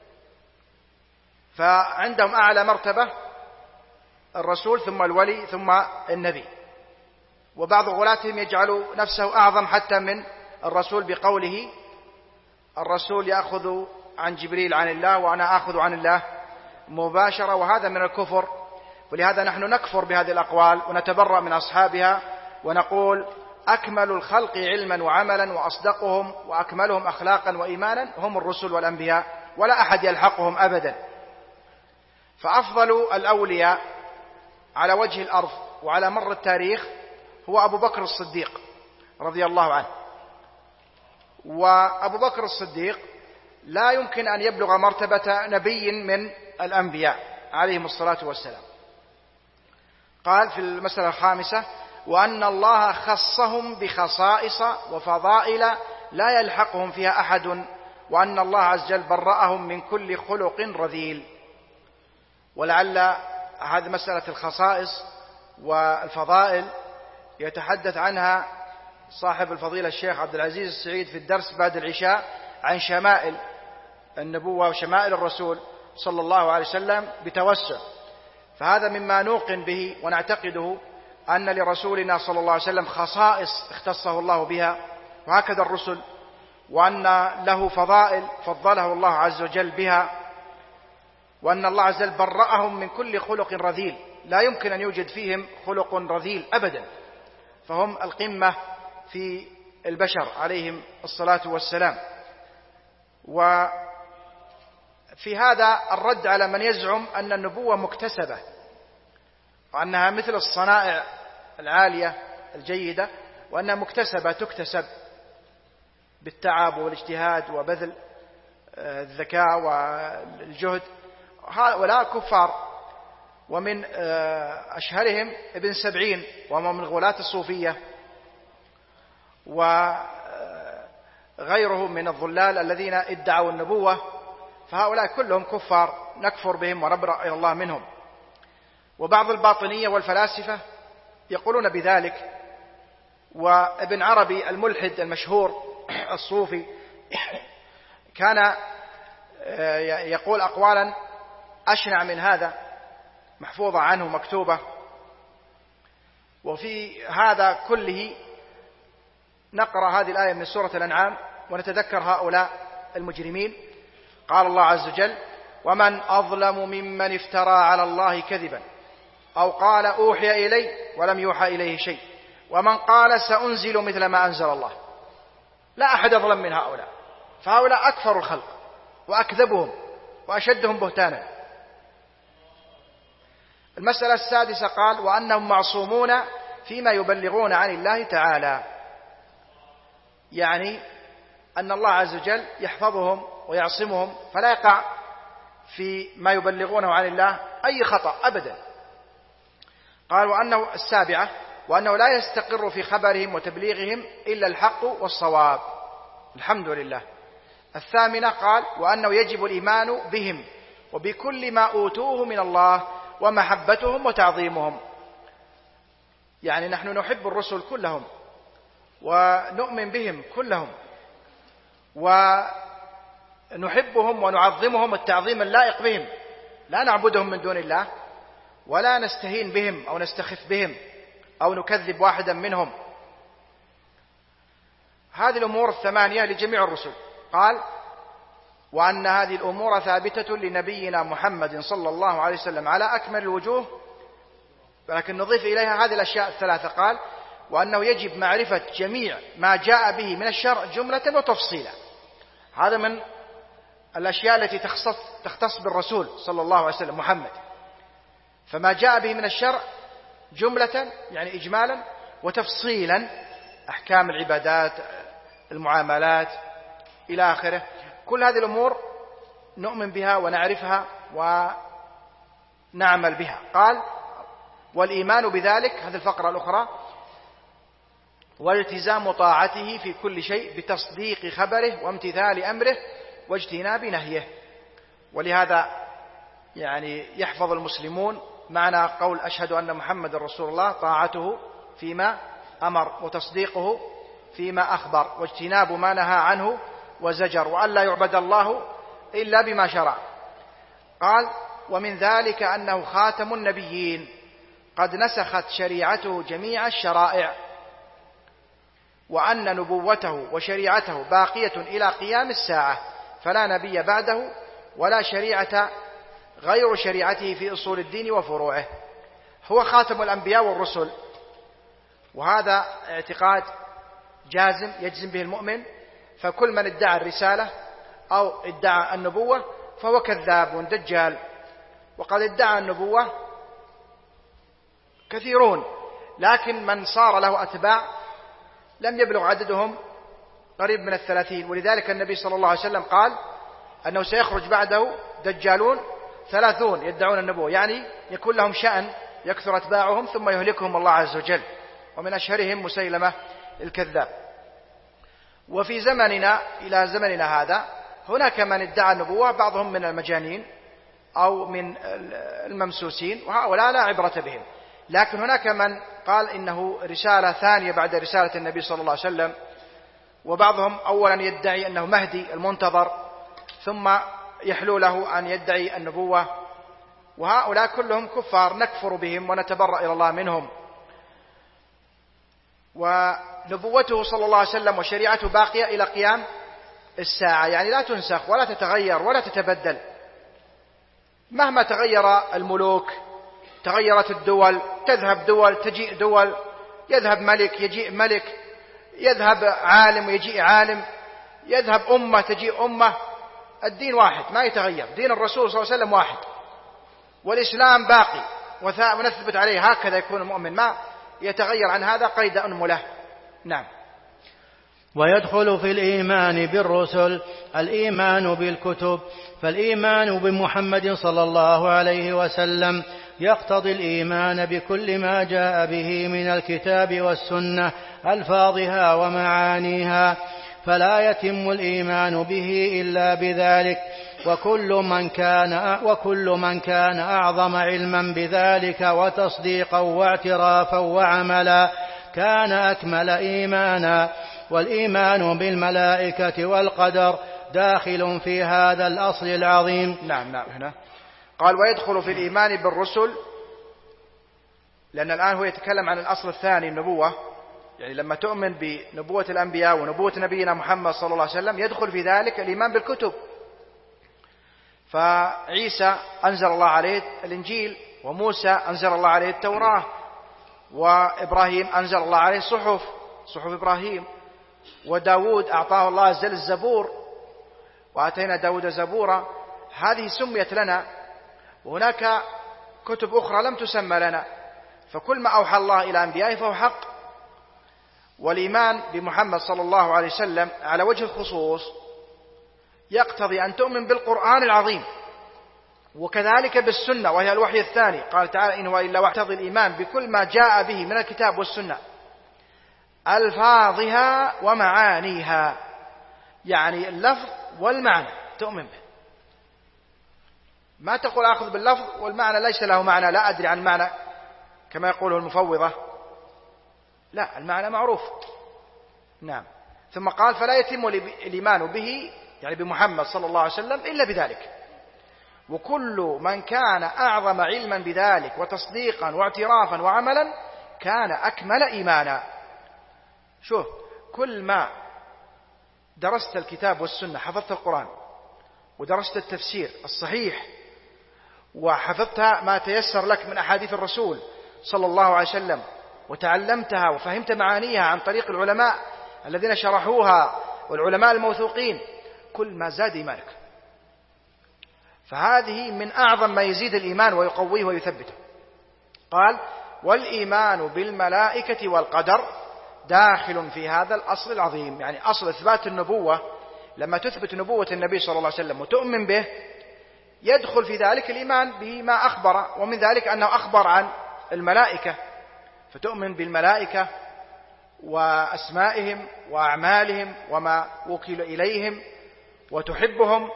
فعندهم أعلى مرتبة الرسول ثم الولي ثم النبي، وبعض غلاتهم يجعل نفسه أعظم حتى من الرسول بقوله: الرسول يأخذ عن جبريل عن الله وأنا أخذ عن الله مباشرة، وهذا من الكفر. ولهذا نحن نكفر بهذه الأقوال ونتبرأ من أصحابها، ونقول: أكمل الخلق علما وعملا وأصدقهم وأكملهم أخلاقا وإيمانا هم الرسل والأنبياء، ولا أحد يلحقهم أبدا. فأفضل الأولياء على وجه الأرض وعلى مر التاريخ هو أبو بكر الصديق رضي الله عنه. وأبو بكر الصديق لا يمكن أن يبلغ مرتبة نبي من الأنبياء عليهم الصلاة والسلام. قال في المسألة الخامسة: وأن الله خصهم بخصائص وفضائل لا يلحقهم فيها أحد، وأن الله عز وجل برأهم من كل خلق رذيل. ولعل هذه مسألة الخصائص والفضائل يتحدث عنها صاحب الفضيلة الشيخ عبد العزيز السعيد في الدرس بعد العشاء عن شمائل النبوة وشمائل الرسول صلى الله عليه وسلم بتوسع، فهذا مما نوقن به ونعتقده أن لرسولنا صلى الله عليه وسلم خصائص اختصه الله بها، وهكذا الرسل، وأن له فضائل فضله الله عز وجل بها، وأن الله عز وجل برأهم من كل خلق رذيل، لا يمكن أن يوجد فيهم خلق رذيل أبدا، فهم القمة في البشر عليهم الصلاة والسلام. وفي هذا الرد على من يزعم أن النبوة مكتسبة وأنها مثل الصنائع العالية الجيدة، وأنها مكتسبة تكتسب بالتعب والاجتهاد وبذل الذكاء والجهد، ولا كفار. ومن أشهرهم ابن سبعين وهو من غلاة الصوفية، وغيره من الضلال الذين ادعوا النبوة، فهؤلاء كلهم كفار نكفر بهم ونبرأ إلى الله منهم. وبعض الباطنية والفلاسفة يقولون بذلك. وابن عربي الملحد المشهور الصوفي كان يقول أقوالا أشنع من هذا محفوظة عنه مكتوبة. وفي هذا كله نقرأ هذه الآية من سورة الأنعام ونتذكر هؤلاء المجرمين. قال الله عز وجل: ومن أظلم ممن افترى على الله كذبا أو قال أوحي إلي ولم يوحى إليه شيء ومن قال سأنزل مثل ما أنزل الله. لا أحد أظلم من هؤلاء، فهؤلاء أكفر الخلق وأكذبهم وأشدهم بهتانا. المسألة السادسة قال: وأنهم معصومون فيما يبلغون عن الله تعالى، يعني أن الله عز وجل يحفظهم ويعصمهم فلا يقع في ما يبلغونه عن الله أي خطأ أبدا. قال: وأنه السابعة وأنه لا يستقر في خبرهم وتبليغهم إلا الحق والصواب. الحمد لله. الثامنة قال: وأنه يجب الإيمان بهم وبكل ما أوتوه من الله ومحبتهم وتعظيمهم، يعني نحن نحب الرسل كلهم ونؤمن بهم كلهم ونحبهم ونعظمهم التعظيم اللائق بهم، لا نعبدهم من دون الله ولا نستهين بهم أو نستخف بهم أو نكذب واحدا منهم. هذه الأمور الثمانية لجميع الرسل. قال: وأن هذه الأمور ثابتة لنبينا محمد صلى الله عليه وسلم على أكمل الوجوه، ولكن نضيف إليها هذه الأشياء الثلاثة. قال: وأنه يجب معرفة جميع ما جاء به من الشرع جملة وتفصيلا. هذا من الأشياء التي تختص, تختص بالرسول صلى الله عليه وسلم محمد، فما جاء به من الشرع جملة يعني إجمالا وتفصيلا، أحكام العبادات المعاملات إلى آخره، كل هذه الأمور نؤمن بها ونعرفها ونعمل بها. قال: والإيمان بذلك، هذه الفقرة الأخرى، والالتزام طاعته في كل شيء بتصديق خبره وامتثال أمره واجتناب نهيه. ولهذا يعني يحفظ المسلمون معنى قول أشهد أن محمد رسول الله طاعته فيما أمر وتصديقه فيما أخبر واجتناب ما نهى عنه وزجر، وأن لا يعبد الله إلا بما شرع. قال: ومن ذلك أنه خاتم النبيين قد نسخت شريعته جميع الشرائع، وأن نبوته وشريعته باقية إلى قيام الساعة، فلا نبي بعده ولا شريعة غير شريعته في أصول الدين وفروعه. هو خاتم الأنبياء والرسل، وهذا اعتقاد جازم يجزم به المؤمن، فكل من ادعى الرسالة أو ادعى النبوة فهو كذاب ودجال. وقد ادعى النبوة كثيرون، لكن من صار له أتباع لم يبلغ عددهم قريب من الثلاثين. ولذلك النبي صلى الله عليه وسلم قال أنه سيخرج بعده دجالون ثلاثون يدعون النبوة، يعني يكون لهم شأن يكثر أتباعهم ثم يهلكهم الله عز وجل، ومن أشهرهم مسيلمة الكذاب. وفي زمننا إلى زمننا هذا هناك من ادعى النبوة، بعضهم من المجانين أو من الممسوسين، وهؤلاء لا عبرة بهم، لكن هناك من قال إنه رسالة ثانية بعد رسالة النبي صلى الله عليه وسلم، وبعضهم أولا يدعي أنه مهدي المنتظر، ثم يحلو له أن يدعي النبوة، وهؤلاء كلهم كفار نكفر بهم ونتبرأ إلى الله منهم. ونبوته صلى الله عليه وسلم وشريعته باقية إلى قيام الساعة، يعني لا تنسخ ولا تتغير ولا تتبدل. مهما تغير الملوك، تغيرت الدول، تذهب دول تجيء دول، يذهب ملك يجيء ملك، يذهب عالم ويجيء عالم، يذهب أمة تجيء أمة، الدين واحد ما يتغير، دين الرسول صلى الله عليه وسلم واحد، والإسلام باقي ونثبت عليه، هكذا يكون المؤمن، ما يتغير عن هذا قيد أنملة. نعم. ويدخل في الإيمان بالرسل الإيمان بالكتب، فالإيمان بمحمد صلى الله عليه وسلم يقتضي الإيمان بكل ما جاء به من الكتاب والسنة ألفاظها ومعانيها، فلا يتم الإيمان به إلا بذلك، وكل من كان وكل من كان أعظم علما بذلك وتصديقا واعترافا وعملا كان أكمل إيمانا. والإيمان بالملائكة والقدر داخل في هذا الأصل العظيم. نعم نعم هنا قال ويدخل في الإيمان بالرسل، لأن الآن هو يتكلم عن الأصل الثاني النبوة، يعني لما تؤمن بنبوة الأنبياء ونبوة نبينا محمد صلى الله عليه وسلم يدخل في ذلك الإيمان بالكتب. فعيسى أنزل الله عليه الإنجيل، وموسى أنزل الله عليه التوراة، وإبراهيم أنزل الله عليه صحف صحف إبراهيم، وداود أعطاه الله زل الزبور، وآتينا داود زبورا. هذه سميت لنا، وهناك كتب أخرى لم تسمى لنا، فكل ما أوحى الله إلى أنبيائه فهو حق. والإيمان بمحمد صلى الله عليه وسلم على وجه الخصوص يقتضي أن تؤمن بالقرآن العظيم، وكذلك بالسنة وهي الوحي الثاني. قال تعالى إن هو إلا وحي، يقتضي الإيمان بكل ما جاء به من الكتاب والسنة ألفاظها ومعانيها، يعني اللفظ والمعنى تؤمن به، ما تقول أخذ باللفظ والمعنى ليس له معنى، لا أدري عن معنى كما يقوله المفوضة، لا، المعنى معروف. نعم. ثم قال فلا يتم الإيمان به يعني بمحمد صلى الله عليه وسلم إلا بذلك، وكل من كان أعظم علما بذلك وتصديقا واعترافا وعملا كان أكمل إيمانا. شوف، كل ما درست الكتاب والسنة، حفظت القرآن ودرست التفسير الصحيح وحفظت ما تيسر لك من أحاديث الرسول صلى الله عليه وسلم وتعلمتها وفهمت معانيها عن طريق العلماء الذين شرحوها والعلماء الموثوقين، كل ما زاد إيمانك. فهذه من أعظم ما يزيد الإيمان ويقويه ويثبته. قال والإيمان بالملائكة والقدر داخل في هذا الأصل العظيم، يعني أصل إثبات النبوة. لما تثبت نبوة النبي صلى الله عليه وسلم وتؤمن به يدخل في ذلك الإيمان بما أخبر، ومن ذلك أنه أخبر عن الملائكة، فتؤمن بالملائكة وأسمائهم وأعمالهم وما وكل إليهم وتحبهم،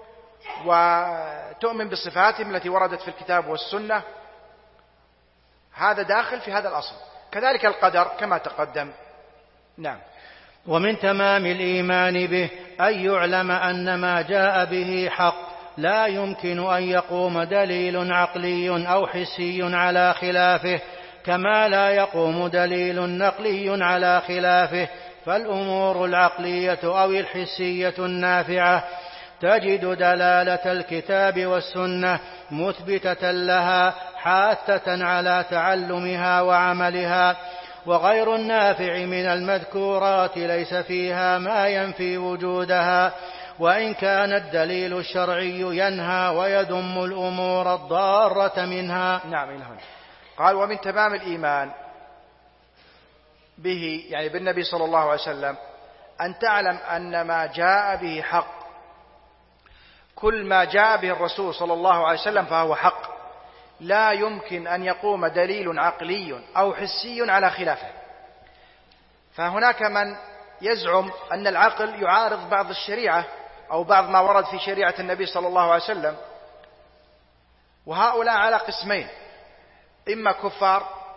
وتؤمن بصفاتهم التي وردت في الكتاب والسنة. هذا داخل في هذا الأصل. كذلك القدر كما تقدم. نعم. ومن تمام الإيمان به أن يعلم أن ما جاء به حق، لا يمكن أن يقوم دليل عقلي أو حسي على خلافه، كما لا يقوم دليل نقلي على خلافه. فالأمور العقلية أو الحسية النافعة تجد دلالة الكتاب والسنة مثبتة لها حاثة على تعلمها وعملها، وغير النافع من المذكورات ليس فيها ما ينفي وجودها، وإن كان الدليل الشرعي ينهى ويذم الأمور الضارة منها. نعم. إلهنا. قال ومن تمام الإيمان به يعني بالنبي صلى الله عليه وسلم أن تعلم أن ما جاء به حق، كل ما جاء به الرسول صلى الله عليه وسلم فهو حق، لا يمكن أن يقوم دليل عقلي أو حسي على خلافه. فهناك من يزعم أن العقل يعارض بعض الشريعة أو بعض ما ورد في شريعة النبي صلى الله عليه وسلم، وهؤلاء على قسمين: إما كفار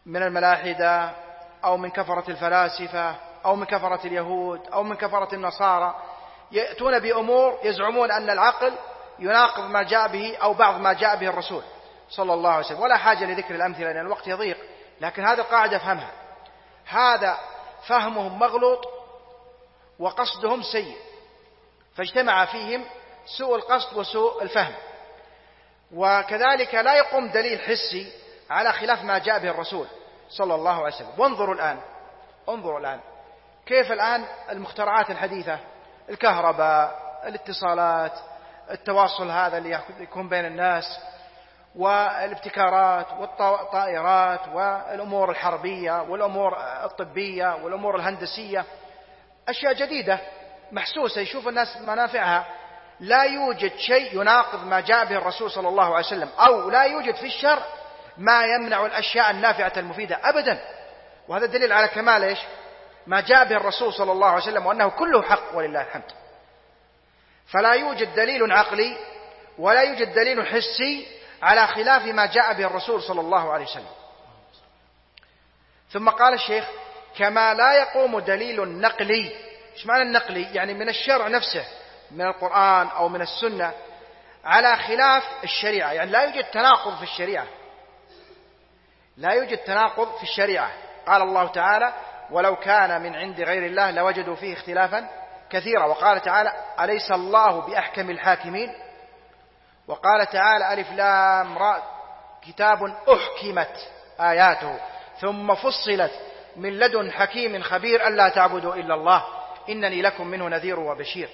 من الملاحدة أو من كفرة الفلاسفة أو من كفرة اليهود أو من كفرة النصارى يأتون بأمور يزعمون أن العقل يناقض ما جاء به أو بعض ما جاء به الرسول صلى الله عليه وسلم، ولا حاجة لذكر الأمثلة لأن الوقت يضيق، لكن هذه القاعدة فهمها. هذا فهمهم مغلوط وقصدهم سيء، فاجتمع فيهم سوء القصد وسوء الفهم. وكذلك لا يقوم دليل حسي على خلاف ما جاء به الرسول صلى الله عليه وسلم. وانظروا الآن انظروا الآن كيف الآن المخترعات الحديثة، الكهرباء، الاتصالات، التواصل هذا اللي يكون بين الناس، والابتكارات والطائرات والأمور الحربية والأمور الطبية والأمور الهندسية، أشياء جديدة محسوسة يشوف الناس منافعها. لا يوجد شيء يناقض ما جاء به الرسول صلى الله عليه وسلم، أو لا يوجد في الشرع ما يمنع الأشياء النافعة المفيدة أبدا. وهذا دليل على كمال إيش ما جاء به الرسول صلى الله عليه وسلم، وأنه كله حق ولله الحمد. فلا يوجد دليل عقلي ولا يوجد دليل حسي على خلاف ما جاء به الرسول صلى الله عليه وسلم. ثم قال الشيخ: كما لا يقوم دليل نقلي. ايش معنى النقلي؟ يعني من الشرع نفسه، من القرآن أو من السنة، على خلاف الشريعة. يعني لا يوجد تناقض في الشريعة، لا يوجد تناقض في الشريعة. قال الله تعالى: ولو كان من عند غير الله لوجدوا فيه اختلافا كثيرا. وقال تعالى: أليس الله بأحكم الحاكمين. وقال تعالى: ألف لام را كتاب أحكمت آياته ثم فصلت من لدن حكيم خبير ألا تعبدوا إلا الله إنني لكم منه نذير وبشير.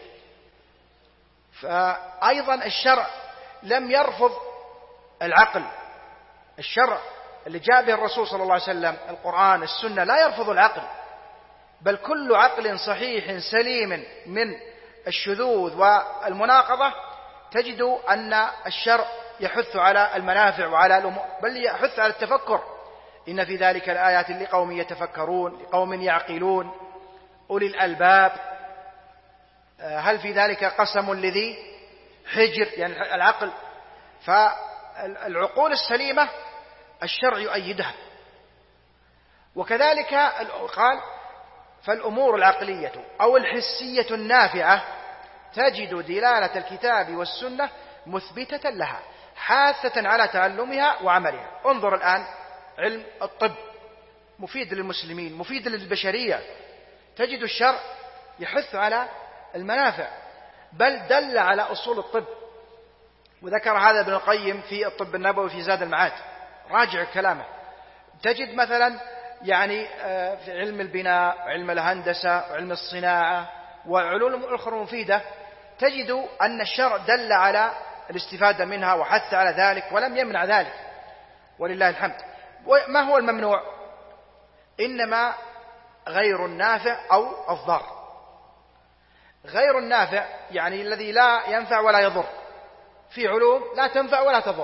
فأيضا الشرع لم يرفض العقل. الشرع اللي جاء به الرسول صلى الله عليه وسلم، القرآن السنة، لا يرفض العقل، بل كل عقل صحيح سليم من الشذوذ والمناقضة تجد أن الشرع يحث على المنافع وعلى الأمور، بل يحث على التفكر. إن في ذلك الآيات لقوم يتفكرون لقوم يعقلون أولي الألباب. هل في ذلك قسم لذي حجر؟ يعني العقل. فالعقول السليمة الشرع يؤيدها. وكذلك قال: فالأمور العقلية أو الحسية النافعة تجد دلالة الكتاب والسنة مثبتة لها حاثة على تعلمها وعملها. انظر الآن علم الطب مفيد للمسلمين، مفيد للبشرية، تجد الشرع يحث على المنافع، بل دل على أصول الطب. وذكر هذا ابن القيم في الطب النبوي في زاد المعاد، راجع كلامه. تجد مثلا يعني في علم البناء، علم الهندسة، علم الصناعة وعلوم أخرى مفيدة، تجد أن الشرع دل على الاستفادة منها وحث على ذلك ولم يمنع ذلك ولله الحمد. وما هو الممنوع؟ إنما غير النافع أو الضار. غير النافع يعني الذي لا ينفع ولا يضر. في علوم لا تنفع ولا تضر،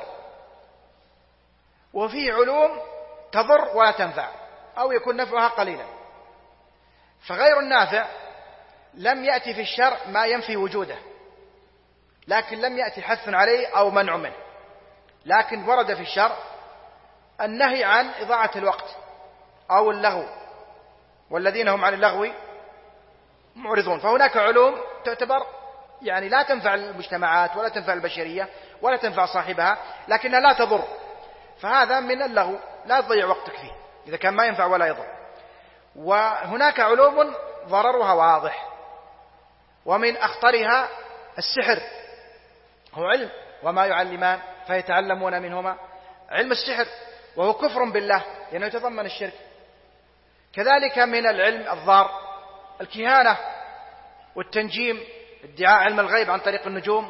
وفي علوم تضر ولا تنفع أو يكون نفعها قليلا. فغير النافع لم يأتي في الشرع ما ينفي وجوده، لكن لم يأتي حث عليه أو منع منه، لكن ورد في الشرع النهي عن إضاعة الوقت أو اللغو، والذين هم عن اللغو معرضون. فهناك علوم تعتبر يعني لا تنفع المجتمعات ولا تنفع البشرية ولا تنفع صاحبها، لكنها لا تضر، فهذا من اللغو لا تضيع وقتك فيه إذا كان ما ينفع ولا يضر. وهناك علوم ضررها واضح، ومن أخطرها السحر. هو علم وما يعلمان فيتعلمون منهما علم السحر، وهو كفر بالله لأنه يتضمن الشرك. كذلك من العلم الضار الكهانة والتنجيم، ادعاء علم الغيب عن طريق النجوم.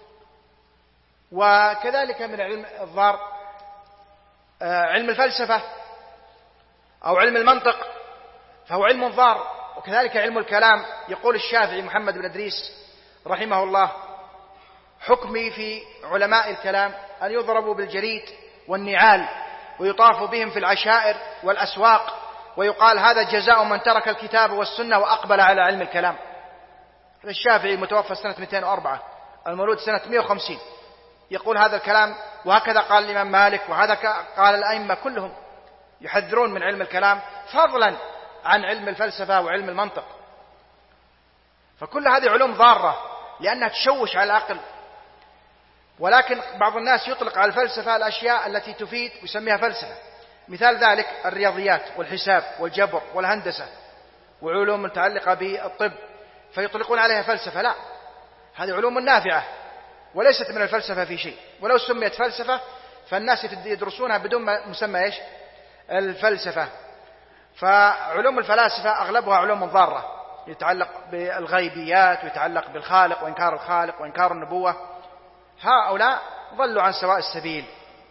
وكذلك من العلم الضار علم الفلسفة أو علم المنطق، فهو علم ضار. وكذلك علم الكلام. يقول الشافعي محمد بن إدريس رحمه الله: حكمي في علماء الكلام أن يضربوا بالجريد والنعال ويطاف بهم في العشائر والأسواق، ويقال هذا جزاء من ترك الكتاب والسنة وأقبل على علم الكلام. هذا الشافعي متوفى سنة مئتين وأربعة، المولود سنة مئة وخمسين، يقول هذا الكلام. وهكذا قال الإمام مالك، وهذا قال الأئمة كلهم. يحذرون من علم الكلام فضلا عن علم الفلسفة وعلم المنطق. فكل هذه علوم ضارة لأنها تشوش على العقل. ولكن بعض الناس يطلق على الفلسفة الأشياء التي تفيد ويسميها فلسفة. مثال ذلك الرياضيات والحساب والجبر والهندسة وعلوم متعلقة بالطب، فيطلقون عليها فلسفة. لا، هذه علوم نافعة وليست من الفلسفة في شيء، ولو سميت فلسفة فالناس يدرسونها بدون مسمى إيش؟ الفلسفة. فعلوم الفلاسفة أغلبها علوم ضارة يتعلق بالغيبيات ويتعلق بالخالق وإنكار الخالق وإنكار النبوة. هؤلاء ضلوا عن سواء السبيل.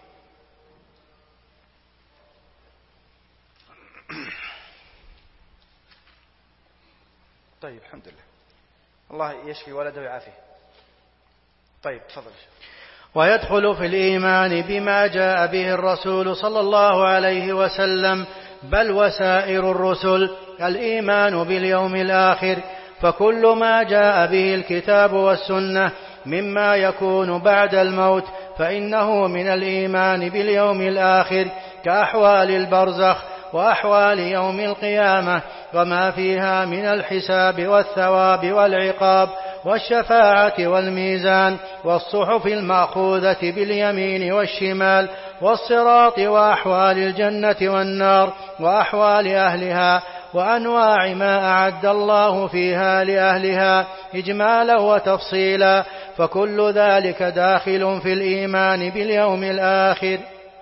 طيب الحمد لله، الله يشفي ولده ويعافيه. طيب تفضل. ويدخل في الإيمان بما جاء به الرسول صلى الله عليه وسلم بل وسائر الرسل الإيمان باليوم الآخر، فكل ما جاء به الكتاب والسنة مما يكون بعد الموت فإنه من الإيمان باليوم الآخر، كأحوال البرزخ وأحوال يوم القيامة وما فيها من الحساب والثواب والعقاب والشفاعة والميزان والصحف المأخوذة باليمين والشمال والصراط وأحوال الجنة والنار وأحوال أهلها وأنواع ما أعد الله فيها لأهلها إجمالا وتفصيلا، فكل ذلك داخل في الإيمان باليوم الآخر.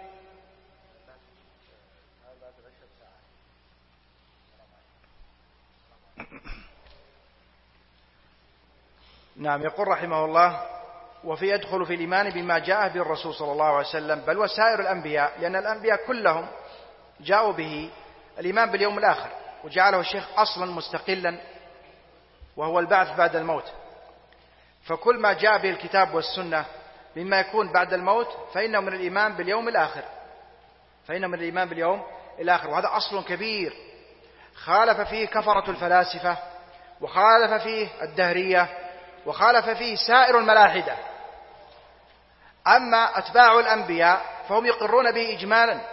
نعم. يقول رحمه الله: وفي يدخل في الإيمان بما جاء به الرسول صلى الله عليه وسلم بل وسائر الأنبياء، لأن الأنبياء كلهم جاءوا به الإيمان باليوم الآخر، وجعله الشيخ أصلا مستقلا وهو البعث بعد الموت. فكل ما جاء به الكتاب والسنة مما يكون بعد الموت فإنه من الإيمان باليوم الآخر، فإنه من الإيمان باليوم الآخر. وهذا أصل كبير خالف فيه كفرة الفلاسفة، وخالف فيه الدهرية، وخالف فيه سائر الملاحدة. أما أتباع الأنبياء فهم يقرون به إجمالا.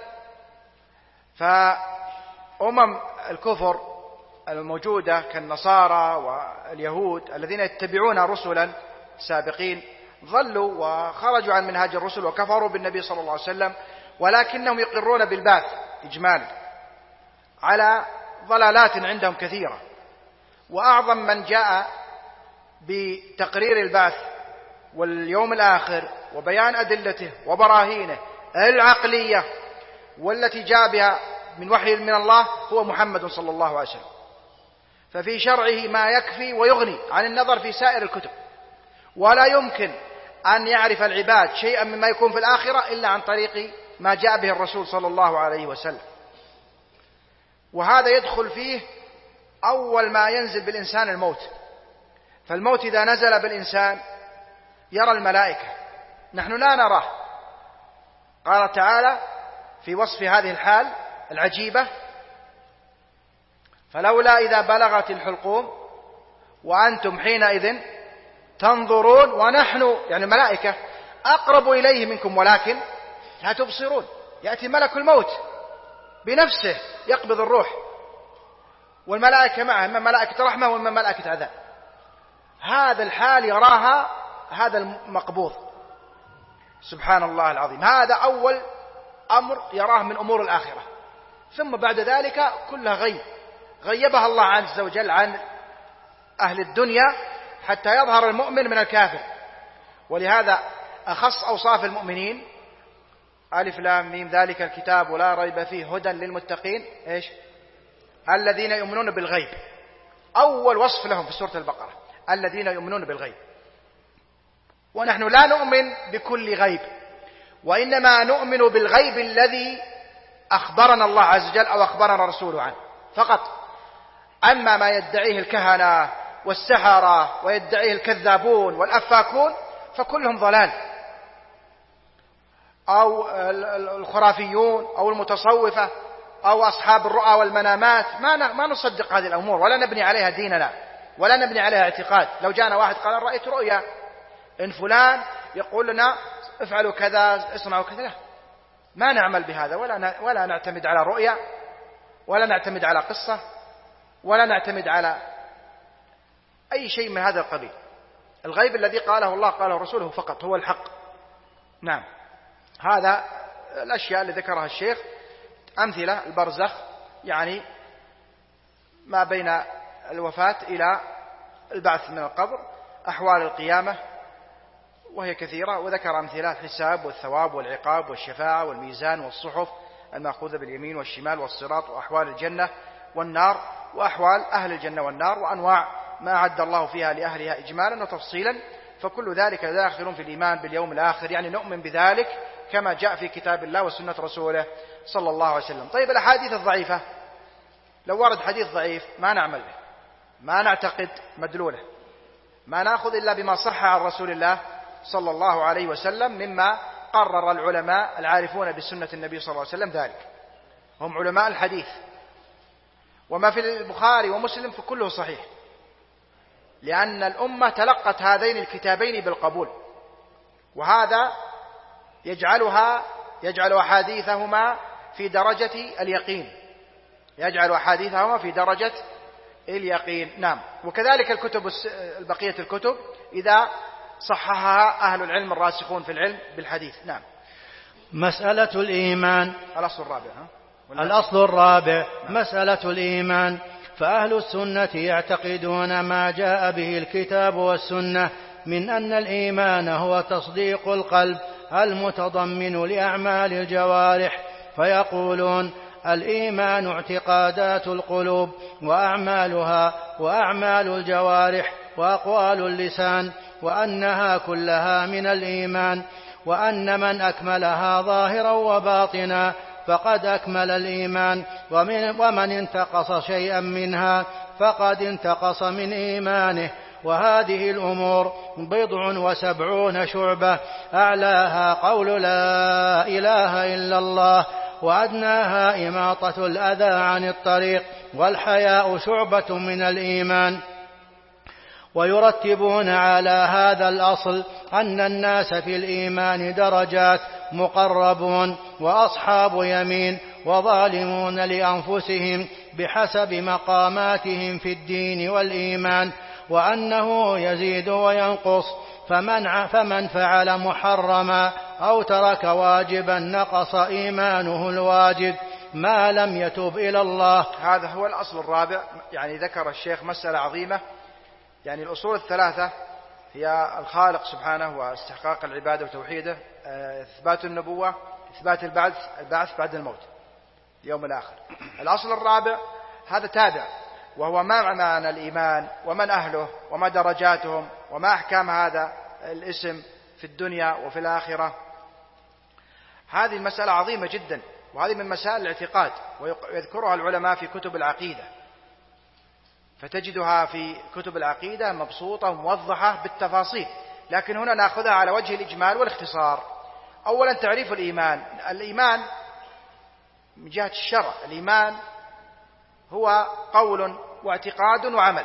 فأمم الكفر الموجودة كالنصارى واليهود الذين يتبعون رسلا سابقين ظلوا وخرجوا عن منهاج الرسل وكفروا بالنبي صلى الله عليه وسلم، ولكنهم يقرون بالبعث إجمالا على ضلالات عندهم كثيرة. وأعظم من جاء بتقرير البعث واليوم الآخر وبيان أدلته وبراهينه العقلية والتي جاء بها من وحي من الله هو محمد صلى الله عليه وسلم. ففي شرعه ما يكفي ويغني عن النظر في سائر الكتب، ولا يمكن أن يعرف العباد شيئا مما يكون في الآخرة إلا عن طريق ما جاء به الرسول صلى الله عليه وسلم. وهذا يدخل فيه أول ما ينزل بالإنسان الموت. فالموت إذا نزل بالإنسان يرى الملائكة، نحن لا نراه. قال تعالى في وصف هذه الحال العجيبة: فلولا إذا بلغت الحلقوم وأنتم حينئذ تنظرون ونحن يعني الملائكة أقرب إليه منكم ولكن لا تبصرون. يأتي ملك الموت بنفسه يقبض الروح، والملائكة معه، إما ملائكة رحمة وإما ملائكة عذاب. هذا الحال يراها هذا المقبوض، سبحان الله العظيم. هذا أول أمر يراه من أمور الآخرة. ثم بعد ذلك كلها غيب، غيبها الله عز وجل عن أهل الدنيا حتى يظهر المؤمن من الكافر. ولهذا أخص أوصاف المؤمنين: ألف لام ميم ذلك الكتاب لا ريب فيه هدى للمتقين، إيش؟ الذين يؤمنون بالغيب. أول وصف لهم في سورة البقرة الذين يؤمنون بالغيب. ونحن لا نؤمن بكل غيب، وإنما نؤمن بالغيب الذي أخبرنا الله عز وجل أو أخبرنا رسوله عنه فقط. أما ما يدعيه الكهنة والسحرة ويدعيه الكذابون والأفاكون فكلهم ضلال، أو الخرافيون أو المتصوفة أو أصحاب الرؤى والمنامات. ما ما نصدق هذه الأمور ولا نبني عليها ديننا ولا نبني عليها اعتقاد. لو جاءنا واحد قال رأيت رؤيا إن فلان يقول لنا افعلوا كذا اصنعوا كذا، لا، ما نعمل بهذا ولا ولا نعتمد على رؤيا ولا نعتمد على قصة ولا نعتمد على أي شيء من هذا القبيل. الغيب الذي قاله الله قاله رسوله فقط هو الحق. نعم، هذا الأشياء اللي ذكرها الشيخ أمثلة: البرزخ، يعني ما بين الوفاة إلى البعث من القبر، أحوال القيامة وهي كثيرة، وذكر أمثلة: الحساب والثواب والعقاب والشفاعة والميزان والصحف المأخوذة باليمين والشمال والصراط، وأحوال الجنة والنار، وأحوال أهل الجنة والنار، وأنواع ما أعد الله فيها لأهلها إجمالا وتفصيلا. فكل ذلك داخل في الإيمان باليوم الآخر، يعني نؤمن بذلك كما جاء في كتاب الله وسنة رسوله صلى الله عليه وسلم. طيب، الأحاديث الضعيفة، لو ورد حديث ضعيف ما نعمل به، ما نعتقد مدلوله، ما نأخذ إلا بما صح عن رسول الله صلى الله عليه وسلم، مما قرر العلماء العارفون بسنة النبي صلى الله عليه وسلم ذلك، هم علماء الحديث. وما في البخاري ومسلم فكله صحيح، لأن الأمة تلقت هذين الكتابين بالقبول، وهذا يجعلها يجعل أحاديثهما في درجة اليقين، يجعل أحاديثهما في درجة اليقين. نعم، وكذلك الكتب البقية الكتب إذا صححها أهل العلم الراسخون في العلم بالحديث. نعم. مسألة الإيمان. الأصل الرابع. ها؟ الأصل الرابع مسألة الإيمان. فأهل السنة يعتقدون ما جاء به الكتاب والسنة من أن الإيمان هو تصديق القلب المتضمن لأعمال الجوارح، فيقولون: الإيمان اعتقادات القلوب وأعمالها وأعمال الجوارح وأقوال اللسان، وأنها كلها من الإيمان، وأن من أكملها ظاهرا وباطنا فقد أكمل الإيمان، ومن, ومن انتقص شيئا منها فقد انتقص من إيمانه. وهذه الأمور بضع وسبعون شعبة، أعلاها قول لا إله إلا الله، وأدناها إماطة الأذى عن الطريق، والحياء شعبة من الإيمان. ويرتبون على هذا الأصل أن الناس في الإيمان درجات، مقربون وأصحاب يمين وظالمون لأنفسهم بحسب مقاماتهم في الدين والإيمان، وأنه يزيد وينقص، فمن, فمن فعل محرما أو ترك واجبا نقص إيمانه الواجب ما لم يتب إلى الله. هذا هو الأصل الرابع. يعني ذكر الشيخ مسألة عظيمة، يعني الأصول الثلاثة هي الخالق سبحانه واستحقاق العبادة وتوحيده، إثبات النبوة، إثبات البعث البعث بعد الموت، اليوم الآخر. الأصل الرابع هذا تابع، وهو ما معنى الإيمان ومن أهله وما درجاتهم وما أحكام هذا الاسم في الدنيا وفي الآخرة. هذه المسألة عظيمة جدا، وهذه من مسائل الاعتقاد، ويذكرها العلماء في كتب العقيدة، فتجدها في كتب العقيدة مبسوطة وموضحة بالتفاصيل، لكن هنا نأخذها على وجه الإجمال والاختصار. أولا تعريف الإيمان. الإيمان من جهة الشرع، الإيمان هو قول واعتقاد وعمل.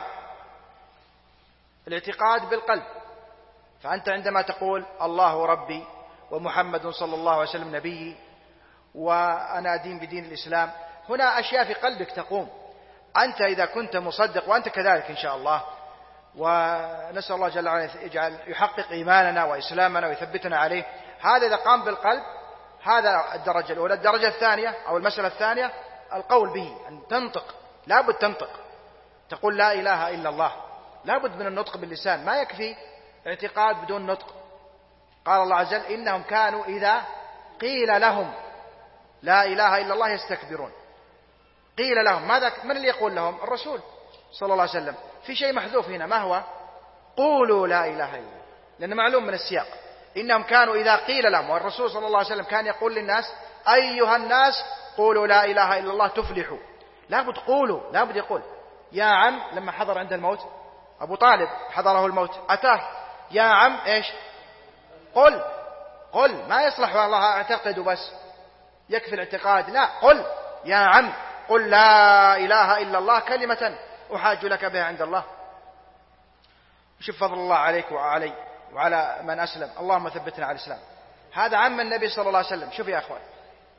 الاعتقاد بالقلب، فأنت عندما تقول الله ربي ومحمد صلى الله عليه وسلم نبي وأنا دين بدين الإسلام، هنا أشياء في قلبك تقوم. أنت إذا كنت مصدق، وأنت كذلك إن شاء الله، ونسأل الله جل وعلا يجعل يحقق إيماننا وإسلامنا ويثبتنا عليه، هذا إذا قام بالقلب هذا الدرجة الأولى. الدرجة الثانية أو المسألة الثانية القول به، أن تنطق، لابد تنطق، تقول لا إله إلا الله، لابد من النطق باللسان، ما يكفي اعتقاد بدون نطق. قال الله عز وجل: إنهم كانوا إذا قيل لهم لا إله إلا الله يستكبرون. قيل لهم، ماذا من اللي يقول لهم؟ الرسول صلى الله عليه وسلم. في شيء محذوف هنا، ما هو؟ قولوا لا إله إلا الله، لأن معلوم من السياق. إنهم كانوا إذا قيل لهم، والرسول صلى الله عليه وسلم كان يقول للناس: أيها الناس قولوا لا إله إلا الله تفلحوا. لابد قولوا، لابد يقول. يا عم لما حضر عند الموت أبو طالب، حضره الموت أتاه، يا عم إيش؟ قل قل ما يصلح والله اعتقد بس يكفي الاعتقاد، لا، قل يا عم، قل لا إله إلا الله كلمة أحاج لك بها عند الله. شوف فضل الله عليك وعلي وعلى من أسلم، اللهم ثبتنا على الإسلام. هذا عم النبي صلى الله عليه وسلم. شوف يا أخوان،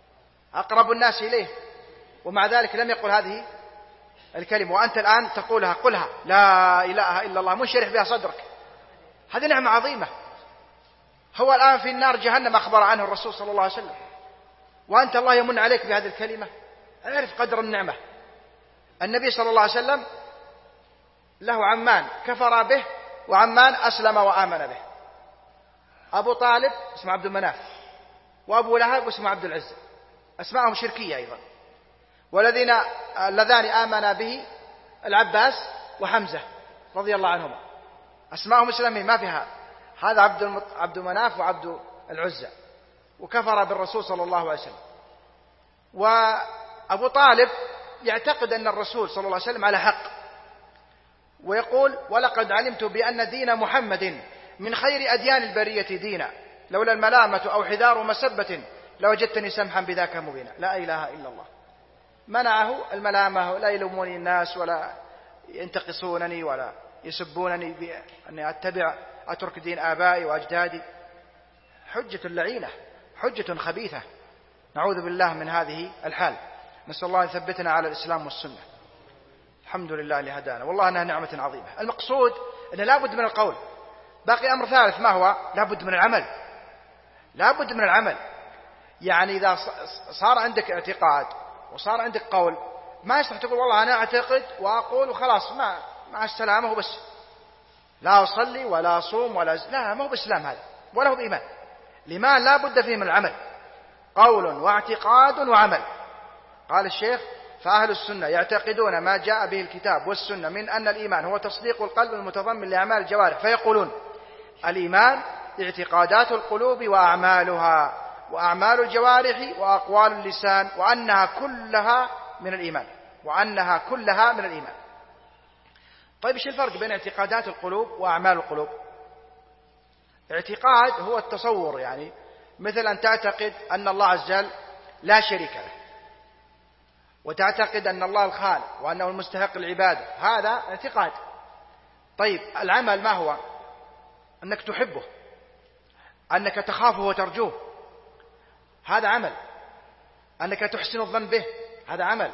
أقرب الناس إليه، ومع ذلك لم يقل هذه الكلمة، وأنت الآن تقولها، قلها لا إله إلا الله منشرح بها صدرك، هذه نعمة عظيمة. هو الآن في النار جهنم أخبر عنه الرسول صلى الله عليه وسلم، وأنت الله يمن عليك بهذه الكلمة. أعرف قدر النعمة. النبي صلى الله عليه وسلم له عمان كفر به وعمان أسلم وآمن به. أبو طالب اسمه عبد المناف، وأبو لهب اسمه عبد العزة، أسماءهم شركية أيضا. والذين اللذان آمنا به العباس وحمزة رضي الله عنهما، أسماءهم إسلامية ما فيها. هذا عبد المط... عبد مناف وعبد العزة، وكفر بالرسول صلى الله عليه وسلم. وأبو طالب يعتقد أن الرسول صلى الله عليه وسلم على حق، ويقول ولقد علمت بأن دين محمد من خير أديان البرية دينا، لولا الملامة أو حذار مسبة لوجدتني سمحا بذاك مبينا. لا إله إلا الله. منعه الملامة، لا يلوموني الناس ولا ينتقصونني ولا يسبونني بأني أتبع أترك دين آبائي وأجدادي. حجة لعينة، حجة خبيثة، نعوذ بالله من هذه الحال. نسأل الله أن يثبتنا على الإسلام والسنة. الحمد لله اللي هدانا، والله أنها نعمة عظيمة. المقصود أنه لا بد من القول. باقي أمر ثالث، ما هو؟ لا بد من العمل، لا بد من العمل. يعني إذا صار عندك اعتقاد وصار عندك قول، ما يصح تقول والله أنا أعتقد وأقول وخلاص ما مع السلامة وبس، لا أصلي ولا أصوم ولا ز... لا، ما هو بإسلام هذا ولا هو بإيمان. لما لا بد فيه من العمل، قول واعتقاد وعمل. قال الشيخ فأهل السنة يعتقدون ما جاء به الكتاب والسنة من أن الإيمان هو تصديق القلب المتضمن لأعمال الجوارح، فيقولون الإيمان اعتقادات القلوب وأعمالها وأعمال الجوارح وأقوال اللسان، وأنها كلها من الإيمان، وأنها كلها من الإيمان. طيب ايش الفرق بين اعتقادات القلوب وأعمال القلوب؟ اعتقاد هو التصور، يعني مثل أن تعتقد أن الله عز وجل لا شريك له، وتعتقد أن الله الخالق وأنه المستحق العبادة، هذا اعتقاد. طيب العمل ما هو؟ أنك تحبه، أنك تخافه وترجوه، هذا عمل. أنك تحسن الظن به، هذا عمل.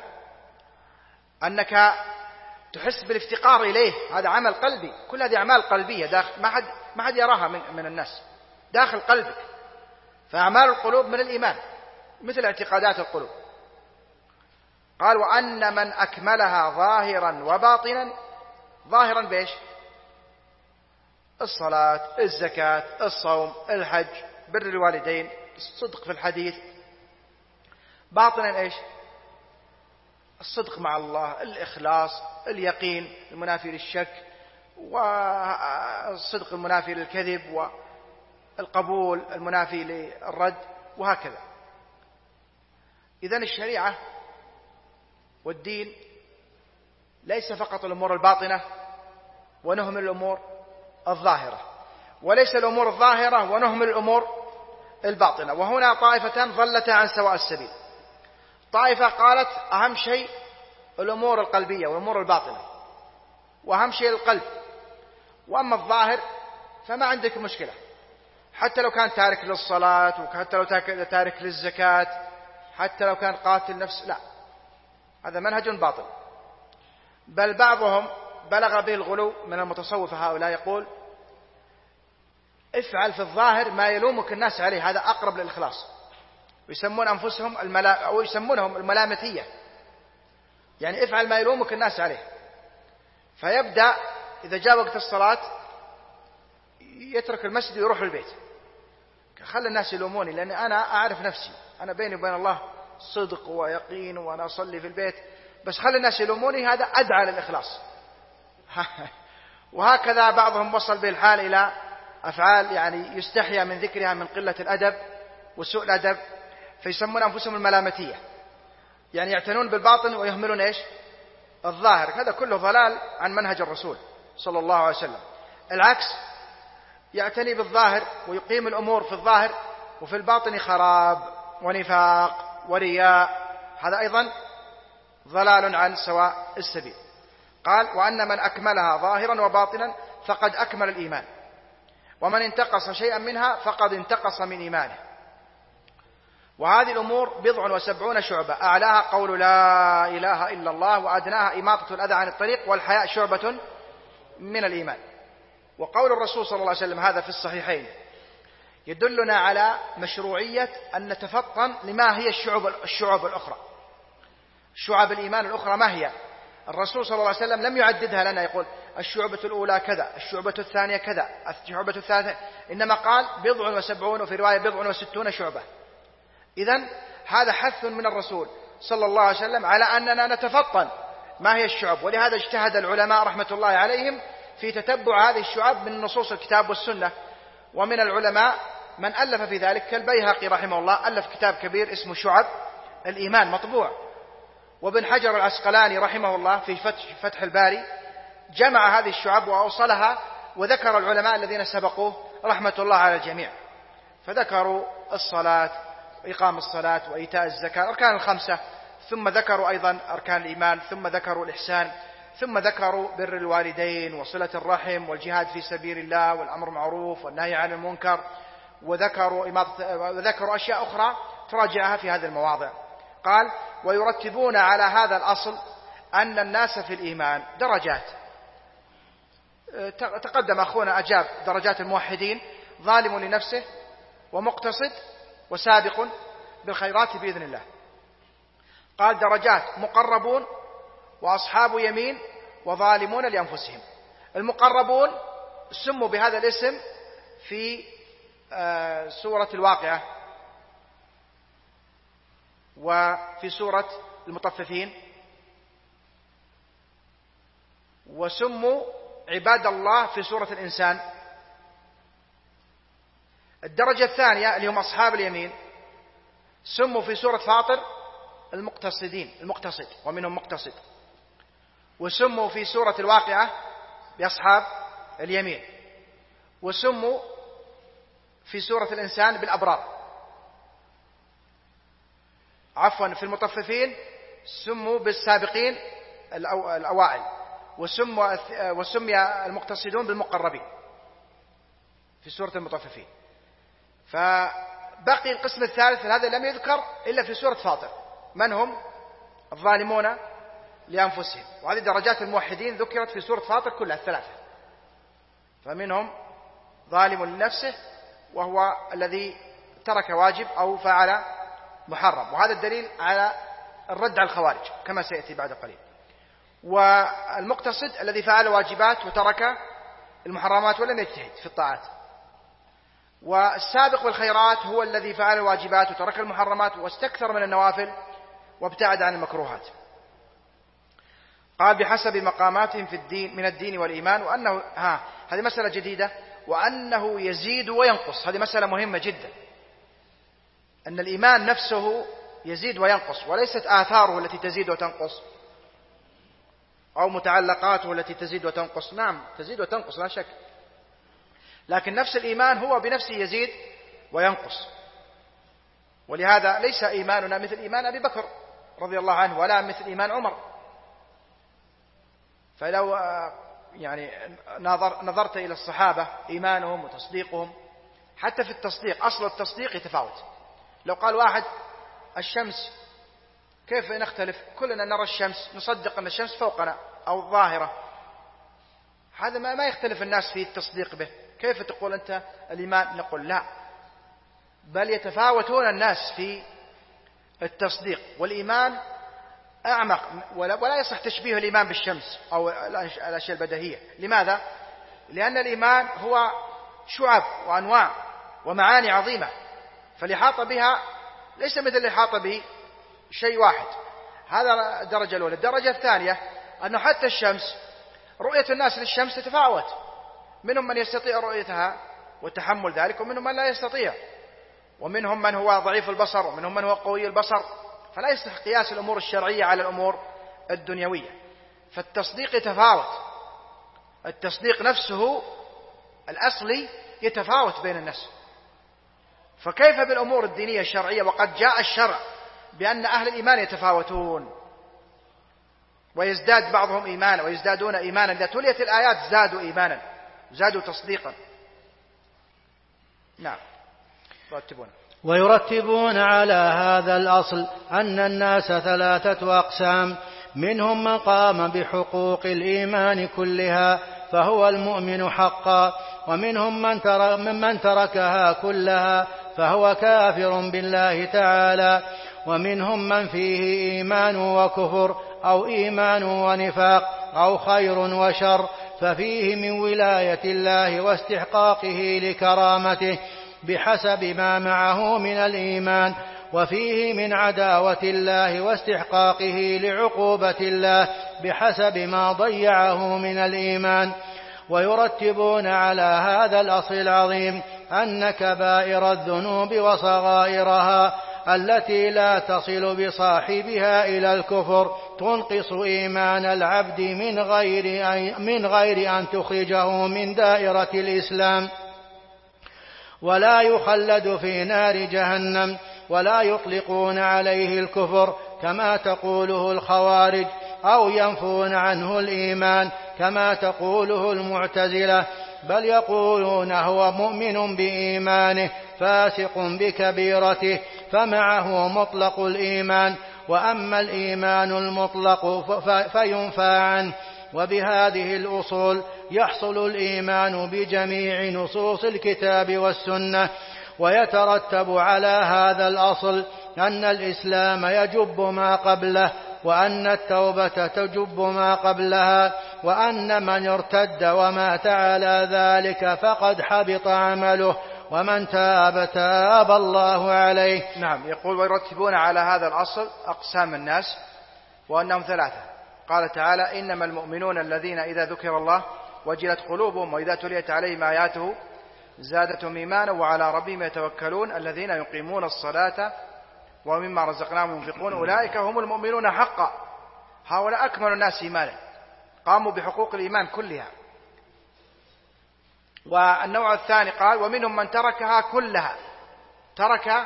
أنك تحس بالافتقار إليه، هذا عمل قلبي. كل هذه أعمال قلبية داخل، ما حد ما حد يراها من, من الناس، داخل قلبك. فأعمال القلوب من الإيمان مثل اعتقادات القلوب. قال وأن من أكملها ظاهرا وباطنا. ظاهرا بإيش؟ الصلاة، الزكاة، الصوم، الحج، بر الوالدين، الصدق في الحديث. باطنا إيش؟ الصدق مع الله، الإخلاص، اليقين المنافي للشك، والصدق المنافي للكذب، والقبول المنافي للرد، وهكذا. إذن الشريعة والدين ليس فقط الأمور الباطنة ونهمل الأمور الظاهرة، وليس الأمور الظاهرة ونهمل الأمور الباطنة. وهنا طائفتان ظلتا عن سواء السبيل. طائفة قالت أهم شيء الأمور القلبية والأمور الباطنة، وأهم شيء القلب، وأما الظاهر فما عندك مشكلة، حتى لو كان تارك للصلاة، وحتى لو تارك للزكاة، حتى لو كان قاتل نفس، لا، هذا منهج باطل. بل بعضهم بلغ به الغلو من المتصوفة هؤلاء، يقول افعل في الظاهر ما يلومك الناس عليه، هذا أقرب للإخلاص. ويسمون أنفسهم الملا... أو يسمونهم الملامتية، يعني افعل ما يلومك الناس عليه. فيبدأ إذا جاء وقت الصلاة يترك المسجد ويروح البيت، خلي الناس يلوموني لأن أنا أعرف نفسي، أنا بيني وبين الله صدق ويقين وأنا أصلي في البيت، بس خلي الناس يلوموني، هذا أدعى للإخلاص. وهكذا بعضهم وصل به الحال إلى أفعال يعني يستحيا من ذكرها من قلة الأدب وسوء الأدب، فيسمون أنفسهم الملامتية، يعني يعتنون بالباطن ويهملون إيش؟ الظاهر. هذا كله ضلال عن منهج الرسول صلى الله عليه وسلم. العكس، يعتني بالظاهر ويقيم الأمور في الظاهر، وفي الباطن خراب ونفاق ورياء، هذا أيضا ضلال عن سواء السبيل. قال وأن من أكملها ظاهرا وباطنا فقد أكمل الإيمان، ومن انتقص شيئا منها فقد انتقص من إيمانه. وهذه الأمور بضع وسبعون شعبة، أعلاها قول لا إله إلا الله، وأدناها إماطة الأذى عن الطريق، والحياء شعبة من الإيمان. وقول الرسول صلى الله عليه وسلم هذا في الصحيحين يدلنا على مشروعية أن نتفطن لما هي الشعب, الشعب الأخرى. شعب الإيمان الأخرى ما هي؟ الرسول صلى الله عليه وسلم لم يعددها لنا، يقول الشعبة الأولى كذا، الشعبة الثانية كذا، الشعبة الثالثة، إنما قال بضع وسبعون، وفي رواية بضع وستون شعبة. إذن هذا حث من الرسول صلى الله عليه وسلم على أننا نتفطن ما هي الشعب. ولهذا اجتهد العلماء رحمة الله عليهم في تتبع هذه الشعب من نصوص الكتاب والسنة. ومن العلماء من ألف في ذلك كالبيهقي رحمه الله، ألف كتاب كبير اسمه شعب الإيمان مطبوع. وابن حجر العسقلاني رحمه الله في فتح الباري جمع هذه الشعب وأوصلها، وذكر العلماء الذين سبقوه رحمة الله على الجميع، فذكروا الصلاة وإقام الصلاة وإيتاء الزكاة، أركان الخمسة، ثم ذكروا أيضا أركان الإيمان، ثم ذكروا الإحسان، ثم ذكروا بر الوالدين وصلة الرحم والجهاد في سبيل الله والأمر بالمعروف والنهي عن المنكر، وذكروا وذكروا أشياء أخرى تراجعها في هذه المواضع. قال ويرتبون على هذا الأصل أن الناس في الإيمان درجات. تقدم أخونا أجاب درجات الموحدين: ظالم لنفسه، ومقتصد، وسابق بالخيرات بإذن الله. قال درجات: مقربون، وأصحاب يمين، وظالمون لأنفسهم. المقربون سموا بهذا الاسم في سورة الواقعة وفي سورة المطففين، وسموا عباد الله في سورة الإنسان. الدرجة الثانية اللي هم أصحاب اليمين سموا في سورة فاطر المقتصدين، المقتصد، ومنهم مقتصد. وسموا في سورة الواقعة بأصحاب اليمين. وسموا في سورة الإنسان بالأبرار. عفوا في المطففين سموا بالسابقين الأوائل. وسموا وسمي المقتصدون بالمقربين في سورة المطففين. فبقي القسم الثالث، هذا لم يذكر إلا في سورة فاطر، من هم؟ الظالمون لأنفسهم. وهذه درجات الموحدين ذكرت في سورة فاطر كلها الثلاثة. فمنهم ظالم لنفسه، وهو الذي ترك واجب أو فعل محرم، وهذا الدليل على الرد على الخوارج كما سيأتي بعد قليل. والمقتصد الذي فعل واجبات وترك المحرمات ولم يجتهد في الطاعات. والسابق بالخيرات هو الذي فعل الواجبات وترك المحرمات واستكثر من النوافل وابتعد عن المكروهات. قال بحسب مقاماتهم في الدين من الدين والإيمان، وأنه ها هذه مسألة جديدة، وأنه يزيد وينقص. هذه مسألة مهمة جدا، أن الإيمان نفسه يزيد وينقص، وليست آثاره التي تزيد وتنقص أو متعلقاته التي تزيد وتنقص. نعم تزيد وتنقص لا شك، لكن نفس الإيمان هو بنفسه يزيد وينقص. ولهذا ليس إيماننا مثل إيمان أبي بكر رضي الله عنه، ولا مثل إيمان عمر. فلو يعني نظر نظرت إلى الصحابة إيمانهم وتصديقهم، حتى في التصديق أصل التصديق يتفاوت. لو قال واحد الشمس، كيف نختلف؟ كلنا نرى الشمس، نصدق أن الشمس فوقنا أو ظاهرة، هذا ما ما يختلف الناس في التصديق به. كيف تقول أنت الإيمان؟ نقول لا، بل يتفاوتون الناس في التصديق. والإيمان أعمق، ولا يصح تشبيه الإيمان بالشمس أو الأشياء البديهية. لماذا؟ لأن الإيمان هو شعب وأنواع ومعاني عظيمة، فالإحاطة بها ليس مثل الإحاطة به شيء واحد. هذا الدرجة الأولى. الدرجة الثانية أنه حتى الشمس، رؤية الناس للشمس تتفاوت، منهم من يستطيع رؤيتها وتحمل ذلك، ومنهم من لا يستطيع، ومنهم من هو ضعيف البصر، ومنهم من هو قوي البصر. فلا يصح قياس الأمور الشرعية على الأمور الدنيوية. فالتصديق يتفاوت، التصديق نفسه الأصلي يتفاوت بين الناس. فكيف بالأمور الدينية الشرعية وقد جاء الشرع بأن أهل الإيمان يتفاوتون ويزداد بعضهم إيمانا ويزدادون إيمانا، إذا تليت الآيات زادوا إيمانا، زادوا تصديقا. نعم رتبونا. ويرتبون على هذا الأصل أن الناس ثلاثة أقسام: منهم من قام بحقوق الإيمان كلها فهو المؤمن حقا، ومنهم من, تر من تركها كلها فهو كافر بالله تعالى، ومنهم من فيه إيمان وكفر أو إيمان ونفاق أو خير وشر، ففيه من ولاية الله واستحقاقه لكرامته بحسب ما معه من الإيمان، وفيه من عداوة الله واستحقاقه لعقوبة الله بحسب ما ضيعه من الإيمان. ويرتبون على هذا الأصل العظيم أن كبائر الذنوب وصغائرها التي لا تصل بصاحبها إلى الكفر تنقص إيمان العبد من غير أن, من غير أن تخرجه من دائرة الإسلام، ولا يخلد في نار جهنم، ولا يطلقون عليه الكفر كما تقوله الخوارج، أو ينفون عنه الإيمان كما تقوله المعتزلة، بل يقولون هو مؤمن بإيمانه فاسق بكبيرته، فمعه مطلق الإيمان، وأما الإيمان المطلق فينفى عنه. وبهذه الأصول يحصل الإيمان بجميع نصوص الكتاب والسنة. ويترتب على هذا الأصل أن الإسلام يجب ما قبله، وأن التوبة تجب ما قبلها، وأن من ارتد ومات على ذلك فقد حبط عمله، ومن تاب تاب الله عليه. نعم. يقول: ويرتبون على هذا الأصل أقسام الناس وأنهم ثلاثة. قال تعالى: إنما المؤمنون الذين إذا ذكر الله وجلت قلوبهم وإذا تليت عليهم آياته زادتهم إيمانا وعلى ربهم يتوكلون الذين يقيمون الصلاة ومما رزقناهم ينفقون أولئك هم المؤمنون حقا. هؤلاء أكمل الناس إيمانا، قاموا بحقوق الإيمان كلها. والنوع الثاني قال: ومنهم من تركها كلها، ترك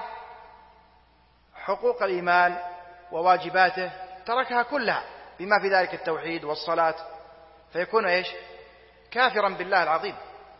حقوق الإيمان وواجباته، تركها كلها بما في ذلك التوحيد والصلاة، فيكون إيش؟ كافرا بالله العظيم.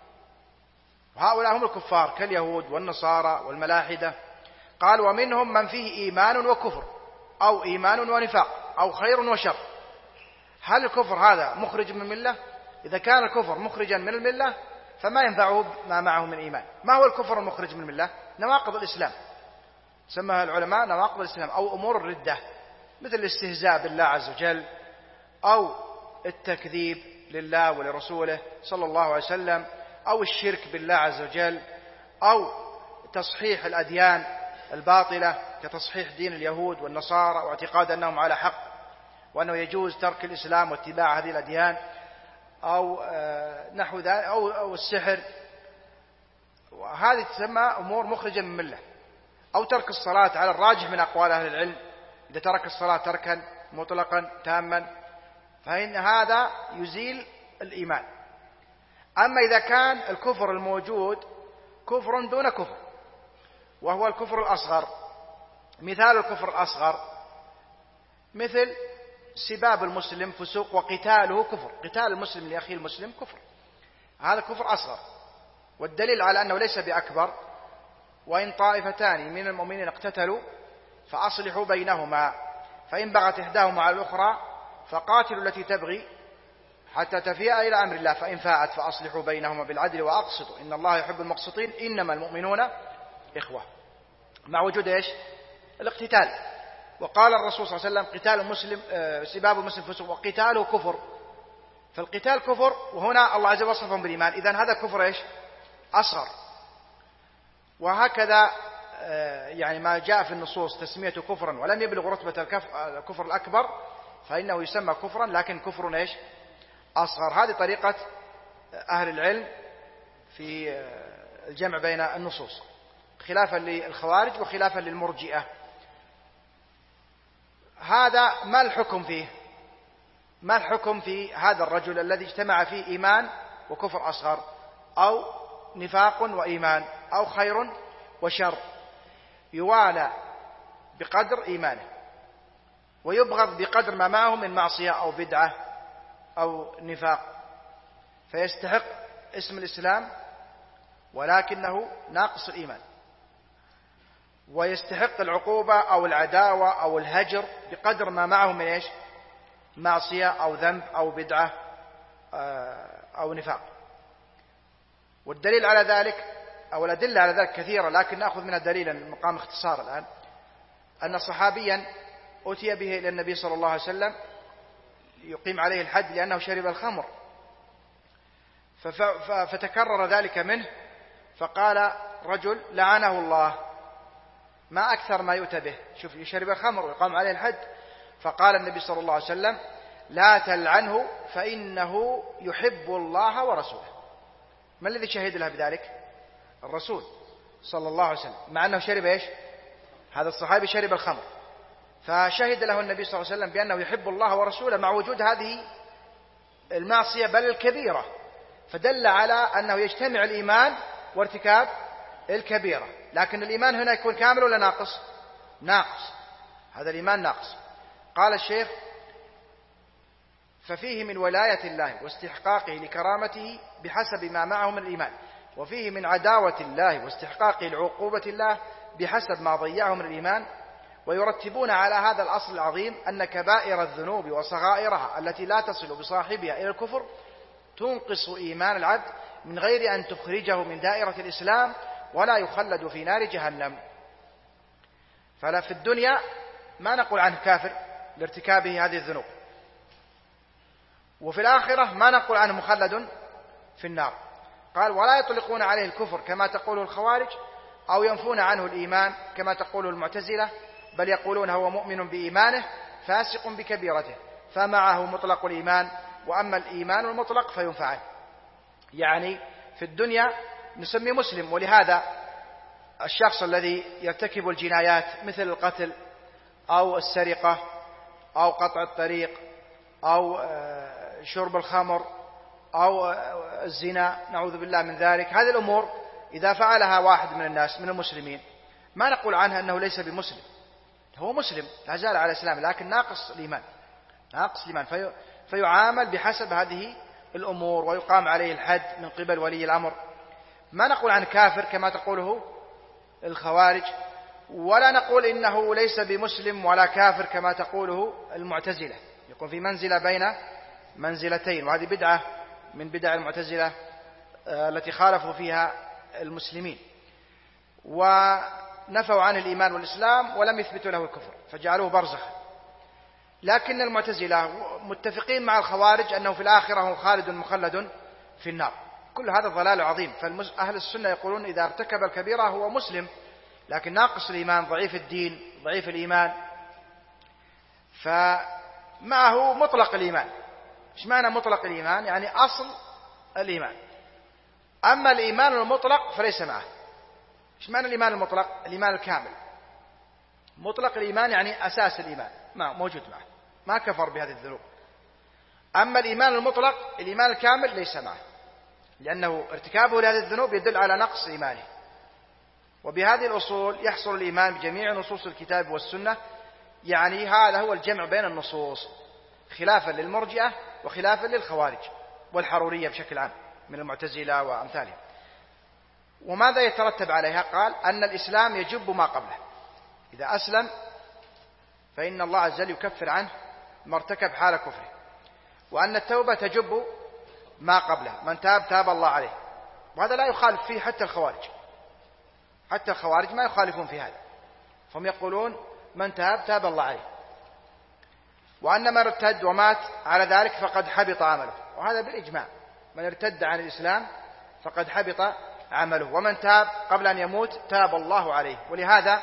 وهؤلاء هم الكفار كاليهود والنصارى والملاحدة. قال: ومنهم من فيه إيمان وكفر أو إيمان ونفاق أو خير وشر. هل الكفر هذا مخرج من الملة؟ إذا كان الكفر مخرجا من الملة فما ينفعه ما معه من إيمان. ما هو الكفر المخرج من الملة؟ نواقض الإسلام، سماها العلماء نواقض الإسلام أو أمور الردة، مثل الاستهزاء بالله عز وجل، أو التكذيب لله ولرسوله صلى الله عليه وسلم، أو الشرك بالله عز وجل، أو تصحيح الأديان الباطلة كتصحيح دين اليهود والنصارى واعتقاد أنهم على حق وأنه يجوز ترك الإسلام واتباع هذه الأديان، أو نحو ذلك، أو, أو السحر. وهذه تسمى أمور مخرجة من الملة. أو ترك الصلاة على الراجح من أقوال أهل العلم، إذا ترك الصلاة تركا مطلقا تاما فإن هذا يزيل الإيمان. أما إذا كان الكفر الموجود كفر دون كفر، وهو الكفر الأصغر، مثال الكفر الأصغر مثل سباب المسلم فسوق وقتاله كفر، قتال المسلم لأخيه المسلم كفر، هذا كفر أصغر. والدليل على أنه ليس بأكبر: وإن طائفتان من المؤمنين اقتتلوا فأصلحوا بينهما فإن بغت إحداهما على الأخرى فقاتلوا التي تبغي حتى تفيء إلى أمر الله فإن فاءت فأصلحوا بينهما بالعدل وأقسطوا إن الله يحب المقسطين إنما المؤمنون إخوة، مع وجود إيش؟ الاقتتال. وقال الرسول صلى الله عليه وسلم: قتال المسلم سباب المسلم فسوق وقتاله كفر. فالقتال كفر، وهنا الله عز وجل وصفهم بالإيمان، إذن هذا كفر إيش؟ أصغر. وهكذا يعني ما جاء في النصوص تسميته كفرا ولم يبلغ رتبة الكفر الأكبر فإنه يسمى كفرا، لكن كفر إيش؟ أصغر. هذه طريقة أهل العلم في الجمع بين النصوص، خلافا للخوارج وخلافا للمرجئة. هذا ما الحكم فيه؟ ما الحكم في هذا الرجل الذي اجتمع فيه إيمان وكفر أصغر، أو نفاق وإيمان، أو خير وشر؟ يوالى بقدر إيمانه، ويبغض بقدر ما معه من معصية أو بدعة أو نفاق، فيستحق اسم الإسلام ولكنه ناقص الإيمان. ويستحق العقوبة أو العداوة أو الهجر بقدر ما معه من إيش؟ معصية أو ذنب أو بدعة أو نفاق. والدليل على ذلك أو الأدلة على ذلك كثيرة، لكن نأخذ منها دليلا مقام اختصار الآن. أن صحابيا أتي به إلى النبي صلى الله عليه وسلم يقيم عليه الحد لأنه شرب الخمر، فتكرر ذلك منه، فقال رجل لعنه الله، ما أكثر ما يؤتى به، شوف يشرب الخمر ويقام عليه الحد. فقال النبي صلى الله عليه وسلم لا تلعنه فإنه يحب الله ورسوله. ما الذي شهد له بذلك؟ الرسول صلى الله عليه وسلم، مع أنه شرب إيش؟ هذا الصحابي شرب الخمر، فشهد له النبي صلى الله عليه وسلم بأنه يحب الله ورسوله مع وجود هذه المعصية بل الكبيرة، فدل على أنه يجتمع الإيمان وارتكاب الكبيرة. لكن الإيمان هنا يكون كامل ولا ناقص؟ ناقص، هذا الإيمان ناقص. قال الشيخ ففيه من ولاية الله واستحقاقه لكرامته بحسب ما معه من الإيمان، وفيه من عداوة الله واستحقاقه لعقوبة الله بحسب ما ضيعه من الإيمان. ويرتبون على هذا الأصل العظيم أن كبائر الذنوب وصغائرها التي لا تصل بصاحبها إلى الكفر تنقص إيمان العبد من غير أن تخرجه من دائرة الإسلام ولا يخلد في نار جهنم. فلا في الدنيا ما نقول عنه كافر لارتكابه هذه الذنوب، وفي الآخرة ما نقول عنه مخلد في النار. قال ولا يطلقون عليه الكفر كما تقوله الخوارج، أو ينفون عنه الإيمان كما تقوله المعتزلة، بل يقولون هو مؤمن بإيمانه فاسق بكبيرته، فمعه مطلق الإيمان، وأما الإيمان المطلق فينفعه. يعني في الدنيا نسمي مسلم، ولهذا الشخص الذي يرتكب الجنايات مثل القتل أو السرقة أو قطع الطريق أو شرب الخمر أو الزنا نعوذ بالله من ذلك، هذه الأمور إذا فعلها واحد من الناس من المسلمين ما نقول عنه أنه ليس بمسلم، هو مسلم لا زال على الإسلام لكن ناقص الإيمان، ناقص الإيمان في فيعامل بحسب هذه الأمور ويقام عليه الحد من قبل ولي الأمر. ما نقول عن كافر كما تقوله الخوارج، ولا نقول إنه ليس بمسلم ولا كافر كما تقوله المعتزلة، يكون في منزلة بين منزلتين، وهذه بدعة من بدع المعتزلة التي خالفوا فيها المسلمين، ونفوا عن الإيمان والإسلام ولم يثبتوا له الكفر فجعلوه برزخا. لكن المعتزلة متفقين مع الخوارج أنه في الآخرة هو خالد مخلد في النار. كل هذا ضلال عظيم. فأهل السنة يقولون إذا ارتكب الكبيرة هو مسلم لكن ناقص الإيمان، ضعيف الدين، ضعيف الإيمان، فمعه مطلق الإيمان. إيش معنى مطلق الإيمان؟ يعني أصل الإيمان. أما الإيمان المطلق فليس معه. إيش معنى الإيمان المطلق؟ الإيمان الكامل. مطلق الإيمان يعني أساس الإيمان ما موجود معه، ما كفر بهذه الذنوب. أما الإيمان المطلق الإيمان الكامل ليس معه، لأنه ارتكابه لهذه الذنوب يدل على نقص إيمانه. وبهذه الأصول يحصل الإيمان بجميع نصوص الكتاب والسنة، يعني هذا هو الجمع بين النصوص، خلافا للمرجئة وخلافا للخوارج والحرورية بشكل عام من المعتزلة وأمثالهم. وماذا يترتب عليها؟ قال أن الإسلام يجب ما قبله، إذا أسلم فإن الله عز وجل يكفر عنه ما ارتكب حال كفره، وأن التوبة تجب ما قبله، من تاب تاب الله عليه. وهذا لا يخالف فيه حتى الخوارج، حتى الخوارج ما يخالفون في هذا، فهم يقولون من تاب تاب الله عليه. وأن من ارتد ومات على ذلك فقد حبط عمله، وهذا بالإجماع، من ارتد عن الإسلام فقد حبط عمله، ومن تاب قبل أن يموت تاب الله عليه. ولهذا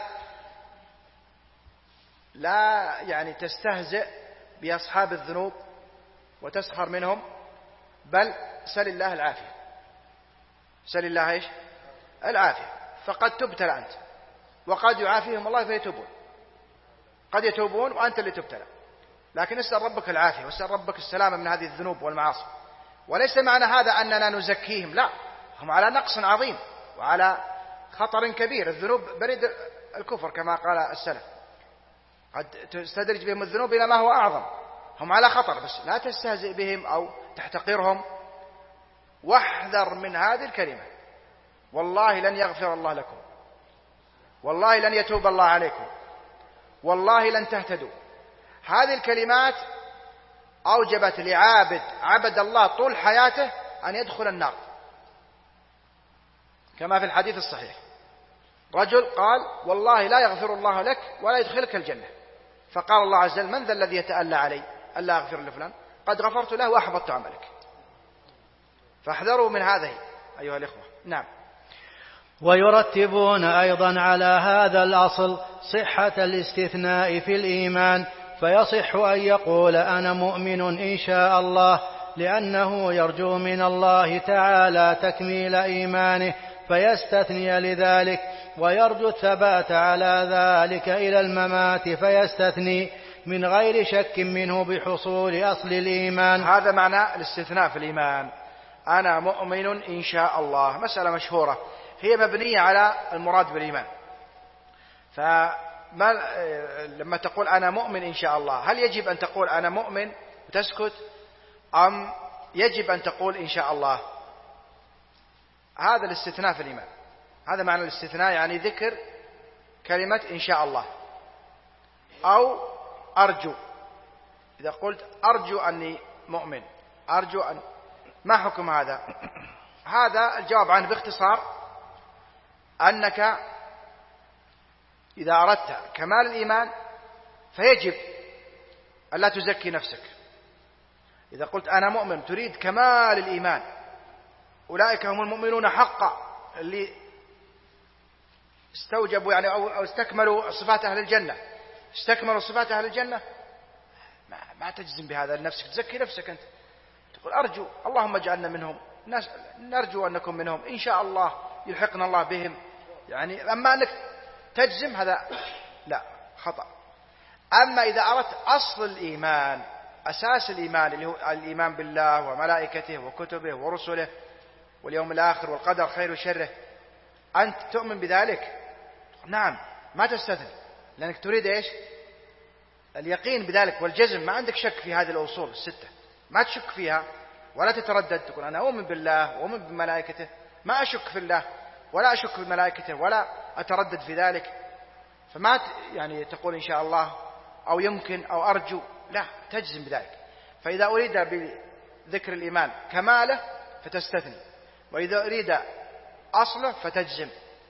لا يعني تستهزئ بأصحاب الذنوب وتسخر منهم، بل سل الله العافية، سل الله إيش؟ العافية، فقد تبتلى أنت، وقد يعافيهم الله فيتوبون، قد يتوبون وأنت اللي تبتلى، لكن اسأل ربك العافية واسأل ربك السلامة من هذه الذنوب والمعاصي. وليس معنى هذا أننا نزكيهم، لا، هم على نقص عظيم وعلى خطر كبير. الذنوب بريد الكفر كما قال السلف، قد تستدرج بهم الذنوب إلى ما هو أعظم، هم على خطر، بس لا تستهزئ بهم أو تحتقرهم، واحذر من هذه الكلمة، والله لن يغفر الله لكم. والله لن يتوب الله عليكم، والله لن تهتدوا. هذه الكلمات أوجبت لعابد عبد الله طول حياته أن يدخل النار، كما في الحديث الصحيح رجل قال والله لا يغفر الله لك ولا يدخلك الجنة، فقال الله عز وجل من ذا الذي يتألى علي ألا أغفر لفلان، قد غفرت له وأحبطت عملك. فاحذروا من هذه أيها الإخوة. نعم. ويرتبون أيضا على هذا الأصل صحة الاستثناء في الإيمان، فيصح أن يقول أنا مؤمن إن شاء الله، لأنه يرجو من الله تعالى تكميل إيمانه فيستثني لذلك، ويرجو الثبات على ذلك إلى الممات فيستثني من غير شك منه بحصول أصل الإيمان. هذا معنى الاستثناء في الإيمان، أنا مؤمن إن شاء الله، مسألة مشهورة هي مبنية على المراد بالإيمان. فما لما تقول أنا مؤمن إن شاء الله، هل يجب أن تقول أنا مؤمن وتسكت، أم يجب أن تقول إن شاء الله؟ هذا الاستثناء في الإيمان، هذا معنى الاستثناء، يعني ذكر كلمة إن شاء الله. أو أرجو، إذا قلت أرجو أني مؤمن، أرجو أن، ما حكم هذا؟ هذا الجواب عنه باختصار أنك إذا أردت كمال الإيمان فيجب أن لا تزكي نفسك. إذا قلت أنا مؤمن تريد كمال الإيمان، أولئك هم المؤمنون حقا اللي استوجبوا يعني أو استكملوا صفات أهل الجنة، استكملوا صفات أهل الجنة، ما, ما تجزم بهذا لنفسك، تزكي نفسك أنت، تقول أرجو اللهم اجعلنا منهم، نرجو أن نكون منهم إن شاء الله يلحقنا الله بهم، يعني أما أنك تجزم هذا لا، خطأ. أما إذا أردت أصل الإيمان، أساس الإيمان اللي هو الإيمان بالله وملائكته وكتبه ورسله واليوم الآخر والقدر خير وشره، أنت تؤمن بذلك، نعم، ما تستثني، لأنك تريد إيش؟ اليقين بذلك والجزم، ما عندك شك في هذه الأصول الستة، ما تشك فيها ولا تتردد، تقول أنا أؤمن بالله وأؤمن بملائكته، ما أشك في الله ولا أشك في ملائكته ولا أتردد في ذلك، فما يعني تقول إن شاء الله أو يمكن أو أرجو، لا، تجزم بذلك. فإذا أريد بذكر الإيمان كماله فتستثني، وإذا أريد أصله فتجزم.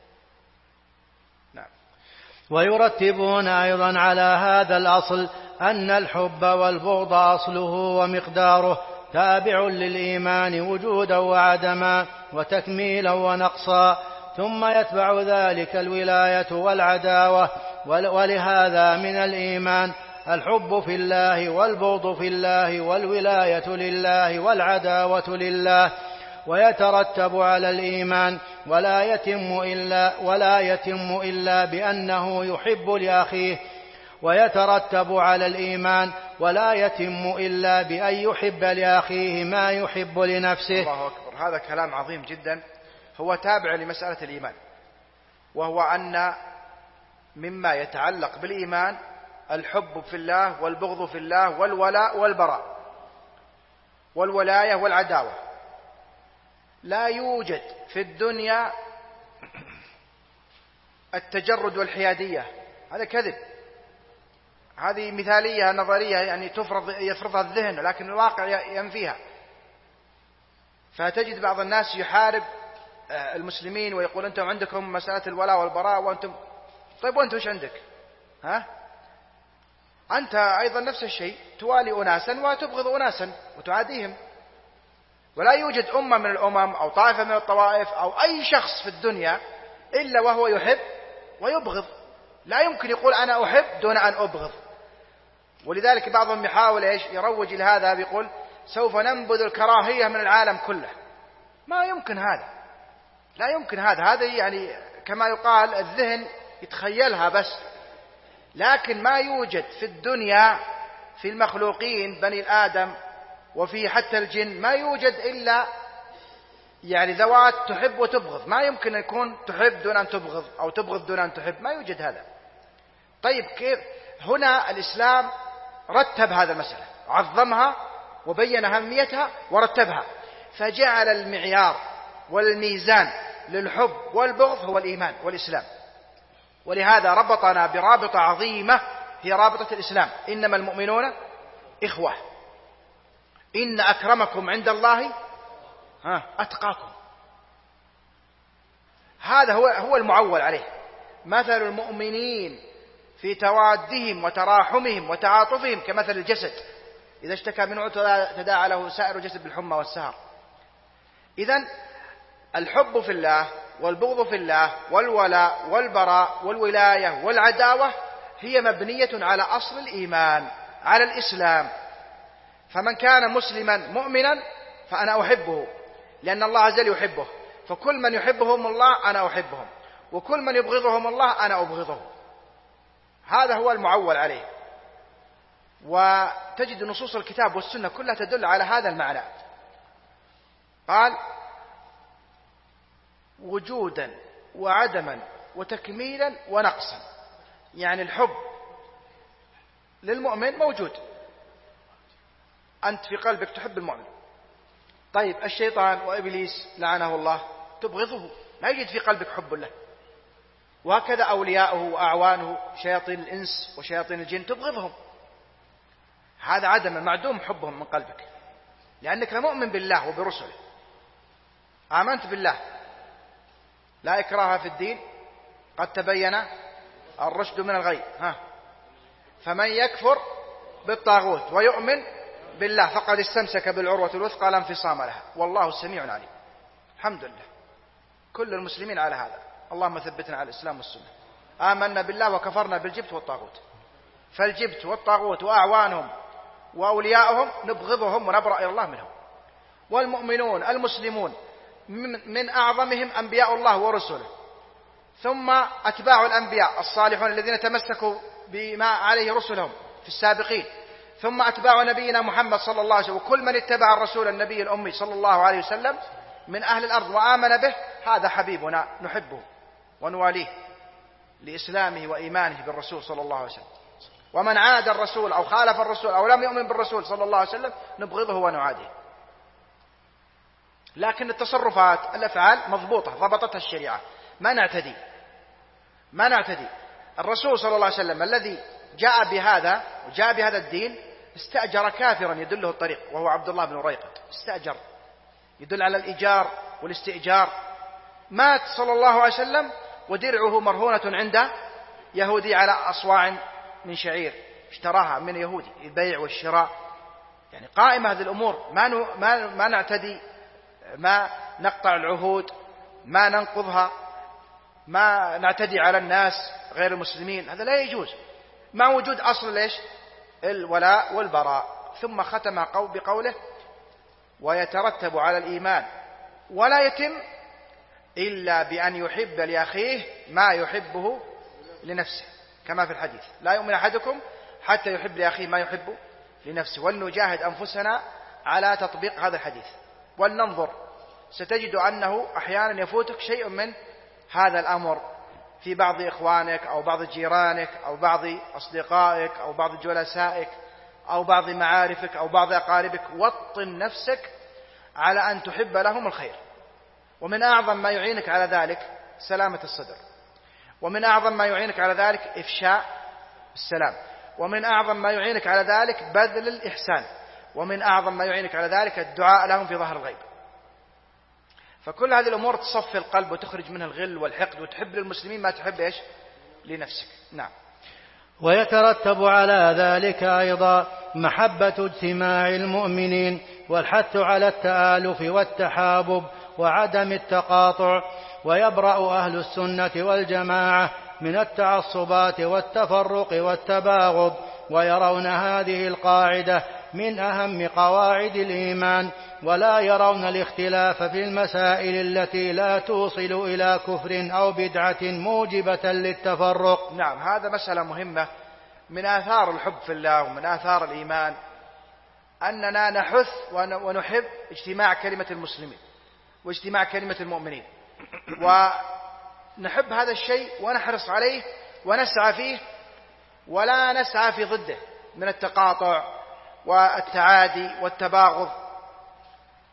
نعم. ويرتبون أيضا على هذا الأصل أن الحب والبغض أصله ومقداره تابع للإيمان وجودا وعدما وتكميلا ونقصا، ثم يتبع ذلك الولاية والعداوة، ولهذا من الإيمان الحب في الله والبغض في الله والولاية لله والعداوة لله، ويترتب على الإيمان ولا يتم إلا, ولا يتم إلا بأنه يحب لأخيه، ويترتب على الإيمان ولا يتم إلا بأن يحب لأخيه ما يحب لنفسه. الله أكبر، هذا كلام عظيم جدا، هو تابع لمسألة الإيمان، وهو أن مما يتعلق بالإيمان الحب في الله والبغض في الله والولاء والبراء والولاية والعداوة. لا يوجد في الدنيا التجرد والحيادية، هذا كذب، هذه مثالية نظرية يعني تفرض يفرضها الذهن، لكن الواقع ينفيها. فتجد بعض الناس يحارب المسلمين ويقول أنتم عندكم مسألة الولاء والبراء وأنتم، طيب وأنت وش عندك؟ ها؟ أنت أيضا نفس الشيء، توالي أناسا وتبغض أناسا وتعاديهم، ولا يوجد أمة من الأمم أو طائفة من الطوائف أو أي شخص في الدنيا إلا وهو يحب ويبغض، لا يمكن يقول أنا أحب دون أن أبغض. ولذلك بعضهم يحاول إيش يروج لهذا، بيقول سوف ننبذ الكراهية من العالم كله، ما يمكن هذا، لا يمكن هذا، هذا يعني كما يقال الذهن يتخيلها بس، لكن ما يوجد في الدنيا في المخلوقين بني الآدم وفي حتى الجن ما يوجد إلا يعني ذوات تحب وتبغض، ما يمكن أن يكون تحب دون أن تبغض أو تبغض دون أن تحب، ما يوجد هذا. طيب كيف هنا الإسلام رتب هذا المسألة، عظمها وبين أهميتها ورتبها، فجعل المعيار والميزان للحب والبغض هو الإيمان والإسلام. ولهذا ربطنا برابطة عظيمة هي رابطة الإسلام. إنما المؤمنون إخوة. إن أكرمكم عند الله أتقاكم. هذا هو هو المعول عليه. مثل المؤمنين في توادهم وتراحمهم وتعاطفهم كمثل الجسد إذا اشتكى منه تداعى له سائر الجسد بالحمى والسهر. إذن الحب في الله والبغض في الله والولاء والبراء والولاية والعداوة هي مبنية على أصل الإيمان، على الإسلام. فمن كان مسلما مؤمنا فأنا أحبه لأن الله عز وجل يحبه، فكل من يحبهم الله أنا أحبهم، وكل من يبغضهم الله أنا أبغضه. هذا هو المعول عليه. وتجد نصوص الكتاب والسنة كلها تدل على هذا المعنى. قال وجودا وعدما وتكميلا ونقصا، يعني الحب للمؤمن موجود، أنت في قلبك تحب المؤمن. طيب الشيطان وإبليس لعنه الله تبغضه، ما يوجد في قلبك حب له. وهكذا أولياؤه وأعوانه شياطين الإنس وشياطين الجن تبغضهم. هذا عدم معدوم حبهم من قلبك، لأنك مؤمن بالله وبرسله، آمنت بالله. لا إكراه في الدين قد تبين الرشد من الغي. ها فمن يكفر بالطاغوت ويؤمن بالله فقد استمسك بالعروة الوثقى لا انفصام لها والله السميع العليم. الحمد لله كل المسلمين على هذا. اللهم ثبتنا على الإسلام والسنة. آمنا بالله وكفرنا بالجبت والطاغوت. فالجبت والطاغوت وأعوانهم وأولياءهم نبغضهم ونبرأ إلى الله منهم. والمؤمنون المسلمون من أعظمهم أنبياء الله ورسله، ثم أتباع الأنبياء الصالحون الذين تمسكوا بما عليه رسلهم في السابقين، ثم أتباع نبينا محمد صلى الله عليه وسلم، وكل من اتبع الرسول النبي الأمي صلى الله عليه وسلم من أهل الأرض وآمن به، هذا حبيبنا نحبه ونواليه لإسلامه وإيمانه بالرسول صلى الله عليه وسلم. ومن عاد الرسول أو خالف الرسول أو لم يؤمن بالرسول صلى الله عليه وسلم نبغضه ونعاديه. لكن التصرفات الأفعال مضبوطة ضبطتها الشريعة، ما نعتدي ما نعتدي. الرسول صلى الله عليه وسلم الذي جاء بهذا وجاء بهذا الدين استأجر كافرا يدله الطريق وهو عبد الله بن ريقط. استأجر يدل على الإيجار والاستئجار. مات صلى الله عليه وسلم ودرعه مرهونة عند يهودي على أصواع من شعير اشتراها من يهودي، البيع والشراء يعني قائمة هذه الأمور. ما ما ما نعتدي، ما نقطع العهود، ما ننقضها، ما نعتدي على الناس غير المسلمين، هذا لا يجوز مع وجود أصل ليش الولاء والبراء. ثم ختم بقوله ويترتب على الإيمان ولا يتم إلا بأن يحب لأخيه ما يحبه لنفسه، كما في الحديث لا يؤمن أحدكم حتى يحب لأخيه ما يحب لنفسه. ولنجاهد أنفسنا على تطبيق هذا الحديث ولننظر، ستجد أنه أحيانا يفوتك شيء من هذا الأمر في بعض إخوانك أو بعض جيرانك أو بعض أصدقائك أو بعض جلسائك أو بعض معارفك أو بعض أقاربك. وطن نفسك على أن تحب لهم الخير. ومن أعظم ما يعينك على ذلك سلامة الصدر، ومن أعظم ما يعينك على ذلك إفشاء السلام، ومن أعظم ما يعينك على ذلك بذل الإحسان، ومن أعظم ما يعينك على ذلك الدعاء لهم في ظهر الغيب. فكل هذه الأمور تصفي القلب وتخرج منها الغل والحقد، وتحب للمسلمين ما تحب إيش لنفسك. نعم. ويترتب على ذلك أيضا محبة اجتماع المؤمنين والحث على التآلف والتحابب وعدم التقاطع. ويبرأ أهل السنة والجماعة من التعصبات والتفرق والتباغض، ويرون هذه القاعدة من أهم قواعد الإيمان، ولا يرون الاختلاف في المسائل التي لا توصل إلى كفر أو بدعة موجبة للتفرق. نعم، هذا مسألة مهمة من آثار الحب في الله ومن آثار الإيمان، أننا نحث ونحب اجتماع كلمة المسلمين واجتماع كلمة المؤمنين، ونحب هذا الشيء ونحرص عليه ونسعى فيه، ولا نسعى في ضده من التقاطع والتعادي والتباغض.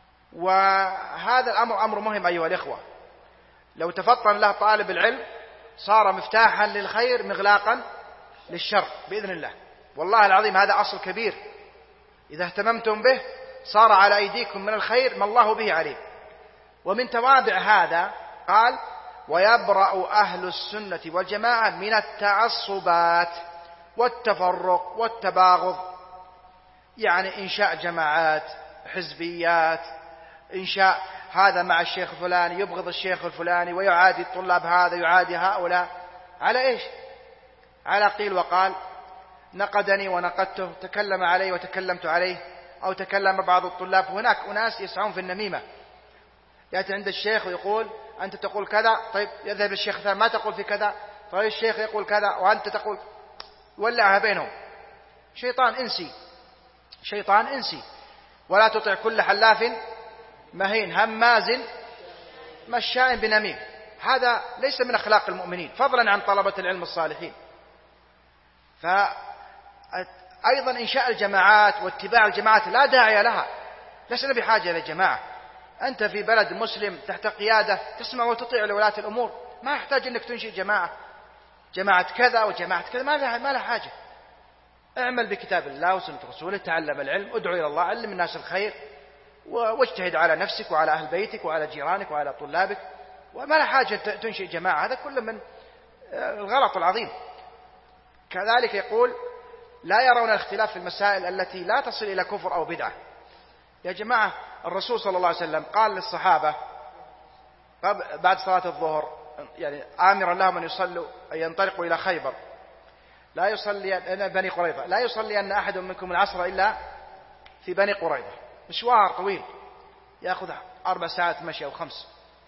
وهذا الأمر أمر مهم أيها الإخوة. لو تفطن له طالب العلم صار مفتاحا للخير مغلاقا للشر بإذن الله. والله العظيم هذا أصل كبير، إذا اهتممتم به صار على أيديكم من الخير ما الله به عليم. ومن توابع هذا قال: ويبرأ أهل السنة والجماعة من التعصبات والتفرق والتباغض، يعني إنشاء جماعات، حزبيات، إنشاء هذا مع الشيخ الفلاني يبغض الشيخ الفلاني ويعادي الطلاب هذا يعادي هؤلاء، على إيش؟ على قيل وقال، نقدني ونقدته، تكلم علي وتكلمت عليه، أو تكلم بعض الطلاب. هناك أناس يسعون في النميمة، يأتي عند الشيخ ويقول أنت تقول كذا، طيب يذهب الشيخ الثاني ما تقول في كذا، طيب الشيخ يقول كذا وأنت تقول، ولعها بينهم. شيطان إنسي، شيطان إنسي. ولا تطع كل حلاف مهين هماز مشاء بنميم. هذا ليس من أخلاق المؤمنين، فضلا عن طلبة العلم الصالحين. فأيضا إنشاء الجماعات واتباع الجماعات لا داعي لها، لسنا بحاجة للجماعة. أنت في بلد مسلم تحت قيادة تسمع وتطيع لولاة الأمور، ما يحتاج أنك تنشئ جماعة، جماعة كذا وجماعة كذا، ما لها ما لها حاجة. اعمل بكتاب الله وسنة رسوله، تعلم العلم، ادعو إلى الله، علم الناس الخير، واجتهد على نفسك وعلى أهل بيتك وعلى جيرانك وعلى طلابك، وما لها حاجة تنشئ جماعة. هذا كله من الغلط العظيم. كذلك يقول: لا يرون الاختلاف في المسائل التي لا تصل إلى كفر أو بدعة. يا جماعة، الرسول صلى الله عليه وسلم قال للصحابة بعد صلاة الظهر، يعني آمرا لهم أن يصلوا أن ينطلقوا إلى خيبر، لا يصلي بني قريظة، لا يصلي أن أحد منكم العصر إلا في بني قريظة. مشوار طويل يأخذ أربع ساعات مشي أو خمس.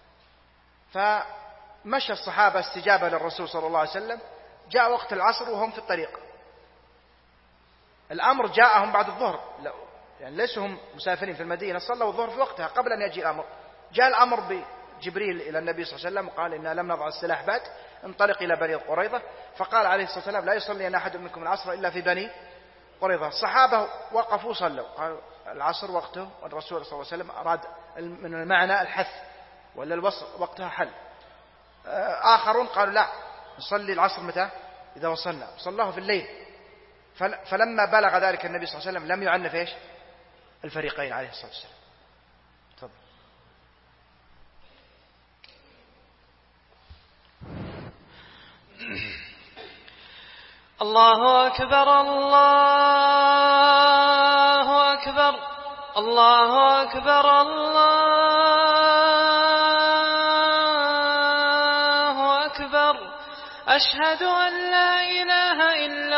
فمشى الصحابة استجابة للرسول صلى الله عليه وسلم. جاء وقت العصر وهم في الطريق. الأمر جاءهم بعد الظهر، يعني ليسوا هم مسافرين في المدينة، صلوا الظهر في وقتها قبل أن يجي الأمر. جاء الأمر بجبريل إلى النبي صلى الله عليه وسلم وقال: إنا لم نضع السلاح بعد، انطلق إلى بني قريظة. فقال عليه الصلاة والسلام: لا يصلي أن أحد منكم العصر إلا في بني قريظة. الصحابة وقفوا صلوا، قالوا العصر وقته، والرسول صلى الله عليه وسلم أراد من المعنى الحث ولا الوصف، وقتها حل. آخرون قالوا: لا، نصلي العصر متى؟ إذا وصلنا. صلاه في الليل. فلما بلغ ذلك النبي صلى الله عليه وسلم لم يعنف إيش؟ الفريقين عليه الصلاة والسلام. تفضل. الله أكبر، الله أكبر، الله أكبر، الله أكبر. أشهد أن لا إله إلا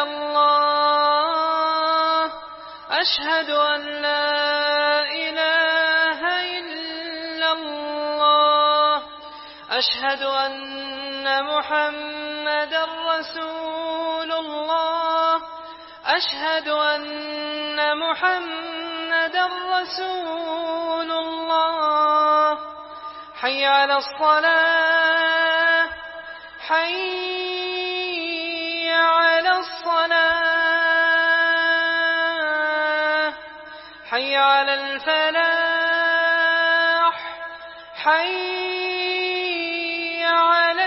الله، أشهد أن لا إله إلا الله، أشهد أن محمدا رسول الله، أشهد أن محمدا رسول الله. حي على الصلاة، حي على الصلاة، حي على الفلاح، حي على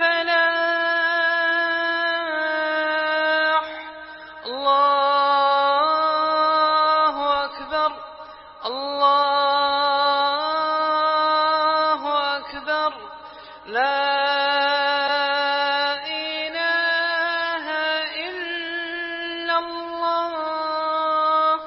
الفلاح. الله أكبر، الله أكبر. لا إله إلا الله.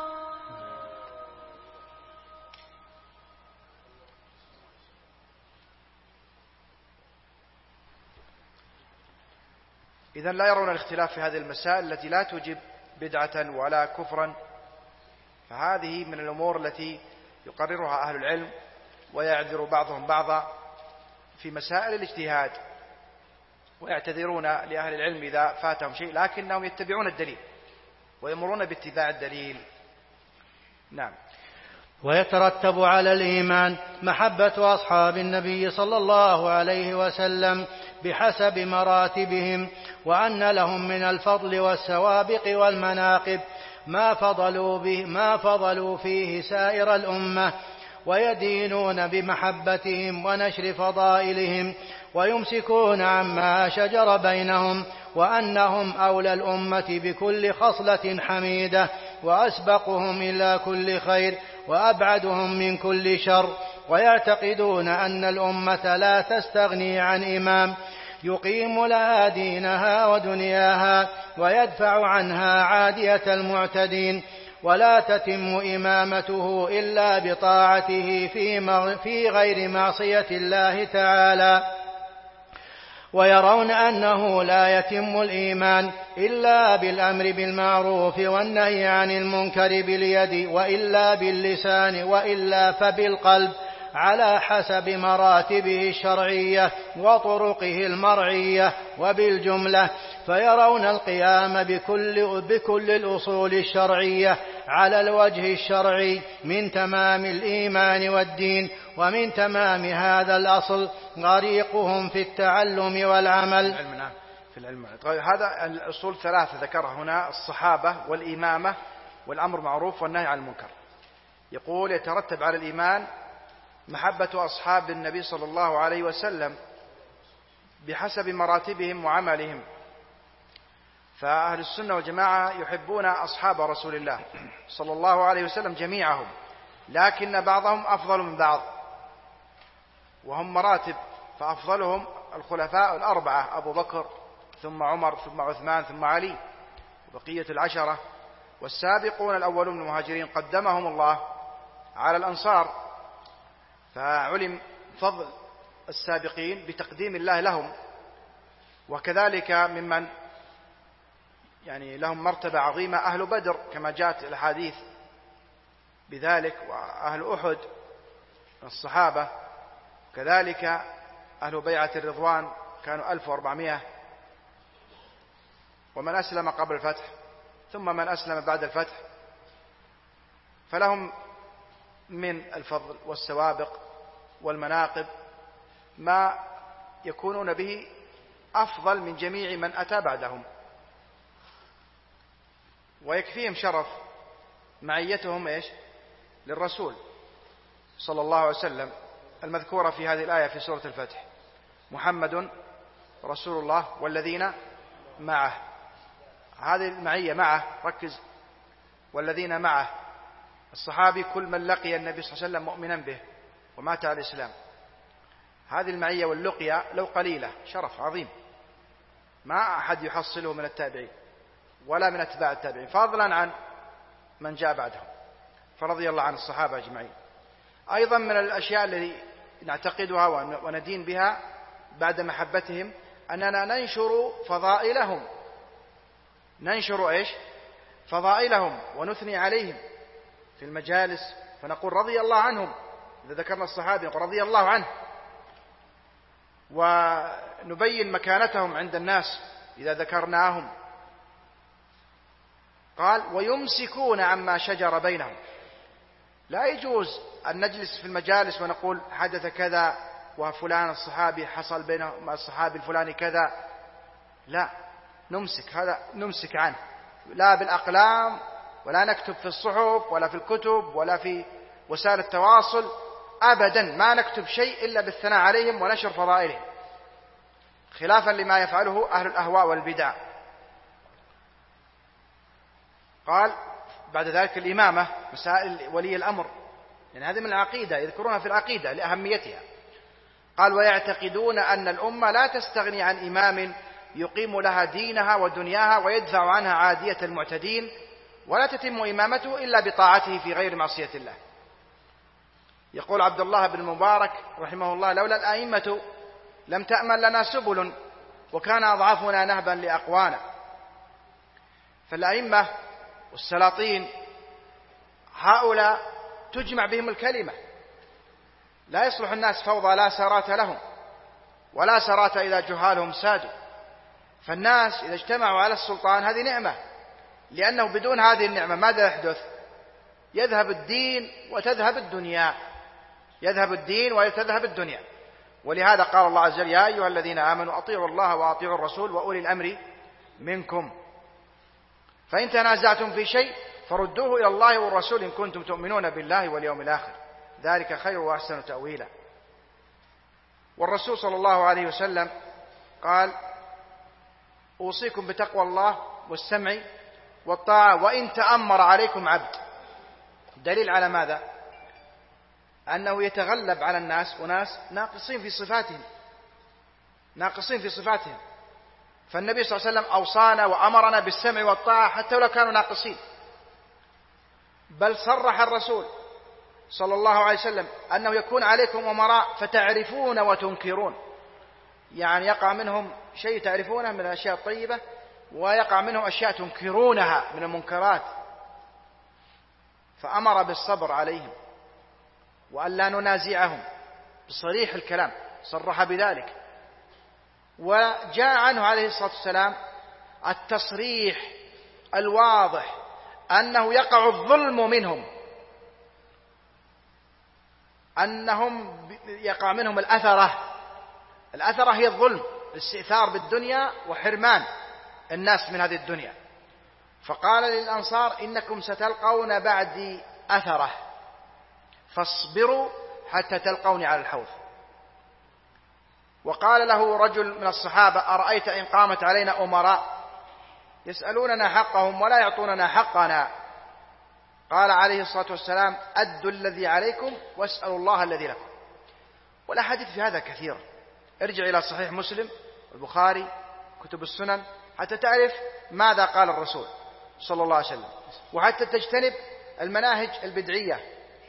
إذن لا يرون الاختلاف في هذه المسائل التي لا توجب بدعة ولا كفرا، فهذه من الأمور التي يقررها أهل العلم، ويعذر بعضهم بعضا في مسائل الاجتهاد، ويعتذرون لأهل العلم إذا فاتهم شيء، لكنهم يتبعون الدليل ويمرون باتباع الدليل. نعم. ويترتب على الإيمان محبة أصحاب النبي صلى الله عليه وسلم بحسب مراتبهم، وأن لهم من الفضل والسوابق والمناقب ما فضلوا, به ما فضلوا فيه سائر الأمة، ويدينون بمحبتهم ونشر فضائلهم ويمسكون عما شجر بينهم، وأنهم أولى الأمة بكل خصلة حميدة، وأسبقهم إلى كل خير، وأبعدهم من كل شر. ويعتقدون أن الأمة لا تستغني عن إمام يقيم لها دينها ودنياها ويدفع عنها عادية المعتدين، ولا تتم إمامته إلا بطاعته في غير معصية الله تعالى. ويرون أنه لا يتم الإيمان إلا بالأمر بالمعروف والنهي عن المنكر باليد، وإلا باللسان، وإلا فبالقلب، على حسب مراتبه الشرعية وطرقه المرعية. وبالجملة فيرون القيام بكل, بكل الأصول الشرعية على الوجه الشرعي من تمام الإيمان والدين. ومن تمام هذا الأصل غريقهم في التعلم والعمل. في العلم. طيب هذا الأصول ثلاثة ذكرها هنا: الصحابة والإمامة والأمر معروف والنهي عن المنكر. يقول يترتب على الإيمان محبة أصحاب النبي صلى الله عليه وسلم بحسب مراتبهم وعملهم. فأهل السنة والجماعة يحبون أصحاب رسول الله صلى الله عليه وسلم جميعهم، لكن بعضهم أفضل من بعض، وهم مراتب. فأفضلهم الخلفاء الأربعة: أبو بكر ثم عمر ثم عثمان ثم علي وبقية العشرة. والسابقون الأولون من المهاجرين قدمهم الله على الأنصار، فعلم فضل السابقين بتقديم الله لهم. وكذلك ممن يعني لهم مرتبة عظيمة أهل بدر كما جاءت الحديث بذلك، وأهل أحد من الصحابة، كذلك أهل بيعة الرضوان كانوا ألف وأربعمائة، ومن أسلم قبل الفتح ثم من أسلم بعد الفتح، فلهم من الفضل والسوابق والمناقب ما يكونون به أفضل من جميع من أتى بعدهم. ويكفيهم شرف معيتهم إيش للرسول صلى الله عليه وسلم المذكورة في هذه الآية في سورة الفتح: محمد رسول الله والذين معه. هذه المعية معه، ركز، والذين معه. الصحابي كل من لقي النبي صلى الله عليه وسلم مؤمنا به ومات على الإسلام. هذه المعية واللقية لو قليلة شرف عظيم ما أحد يحصله من التابعين ولا من أتباع التابعين، فضلا عن من جاء بعدهم، فرضي الله عن الصحابة أجمعين. أيضا من الأشياء التي نعتقدها وندين بها بعد محبتهم أننا ننشر فضائلهم، ننشر إيش فضائلهم ونثني عليهم في المجالس، فنقول رضي الله عنهم. إذا ذكرنا الصحابة نقول رضي الله عنه، ونبين مكانتهم عند الناس إذا ذكرناهم. قال ويمسكون عما شجر بينهم. لا يجوز أن نجلس في المجالس ونقول حدث كذا وفلان الصحابي حصل بينه مع الصحابي الفلاني كذا، لا، نمسك هذا، نمسك عنه، لا بالأقلام ولا نكتب في الصحف ولا في الكتب ولا في وسائل التواصل أبدا، ما نكتب شيء إلا بالثناء عليهم ونشر فضائلهم، خلافا لما يفعله أهل الأهواء والبدع. قال بعد ذلك الإمامة، مسائل ولي الأمر، يعني هذه من العقيدة، يذكرونها في العقيدة لأهميتها. قال ويعتقدون أن الأمة لا تستغني عن إمام يقيم لها دينها ودنياها ويدفع عنها عادية المعتدين، ولا تتم إمامته إلا بطاعته في غير معصية الله. يقول عبد الله بن المبارك رحمه الله: لولا الأئمة لم تأمن لنا سبل وكان أضعافنا نهبا لأقوانا. فالأئمة والسلاطين هؤلاء تجمع بهم الكلمة، لا يصلح الناس فوضى لا سارات لهم ولا سارات إذا جهالهم سادوا. فالناس إذا اجتمعوا على السلطان هذه نعمة، لأنه بدون هذه النعمة ماذا يحدث؟ يذهب الدين وتذهب الدنيا، يذهب الدين وتذهب الدنيا. ولهذا قال الله عز وجل: يا أيها الذين آمنوا أطيعوا الله وأطيعوا الرسول وأولي الأمر منكم، فإن تنازعتم في شيء فردوه إلى الله والرسول إن كنتم تؤمنون بالله واليوم الآخر، ذلك خير وأحسن تأويلا. والرسول صلى الله عليه وسلم قال: أوصيكم بتقوى الله والسمع والطاعة وإن تأمر عليكم عبد. دليل على ماذا؟ أنه يتغلب على الناس وناس ناقصين في صفاتهم ناقصين في صفاتهم فالنبي صلى الله عليه وسلم أوصانا وأمرنا بالسمع والطاعة حتى لو كانوا ناقصين. بل صرح الرسول صلى الله عليه وسلم أنه يكون عليكم أمراء فتعرفون وتنكرون، يعني يقع منهم شيء تعرفونه من الأشياء الطيبة ويقع منهم أشياء تنكرونها من المنكرات، فأمر بالصبر عليهم وأن لا ننازعهم بصريح الكلام، صرح بذلك. وجاء عنه عليه الصلاة والسلام التصريح الواضح أنه يقع الظلم منهم، أنهم يقع منهم الأثرة. الأثرة هي الظلم، الاستئثار بالدنيا وحرمان الناس من هذه الدنيا. فقال للأنصار: إنكم ستلقون بعدي أثرة فاصبروا حتى تلقوني على الحوض. وقال له رجل من الصحابة: أرأيت إن قامت علينا أمراء يسألوننا حقهم ولا يعطوننا حقنا؟ قال عليه الصلاة والسلام: أدوا الذي عليكم واسألوا الله الذي لكم. والأحاديث في هذا كثيرة، ارجع إلى صحيح مسلم والبخاري كتب السنن حتى تعرف ماذا قال الرسول صلى الله عليه وسلم، وحتى تجتنب المناهج البدعية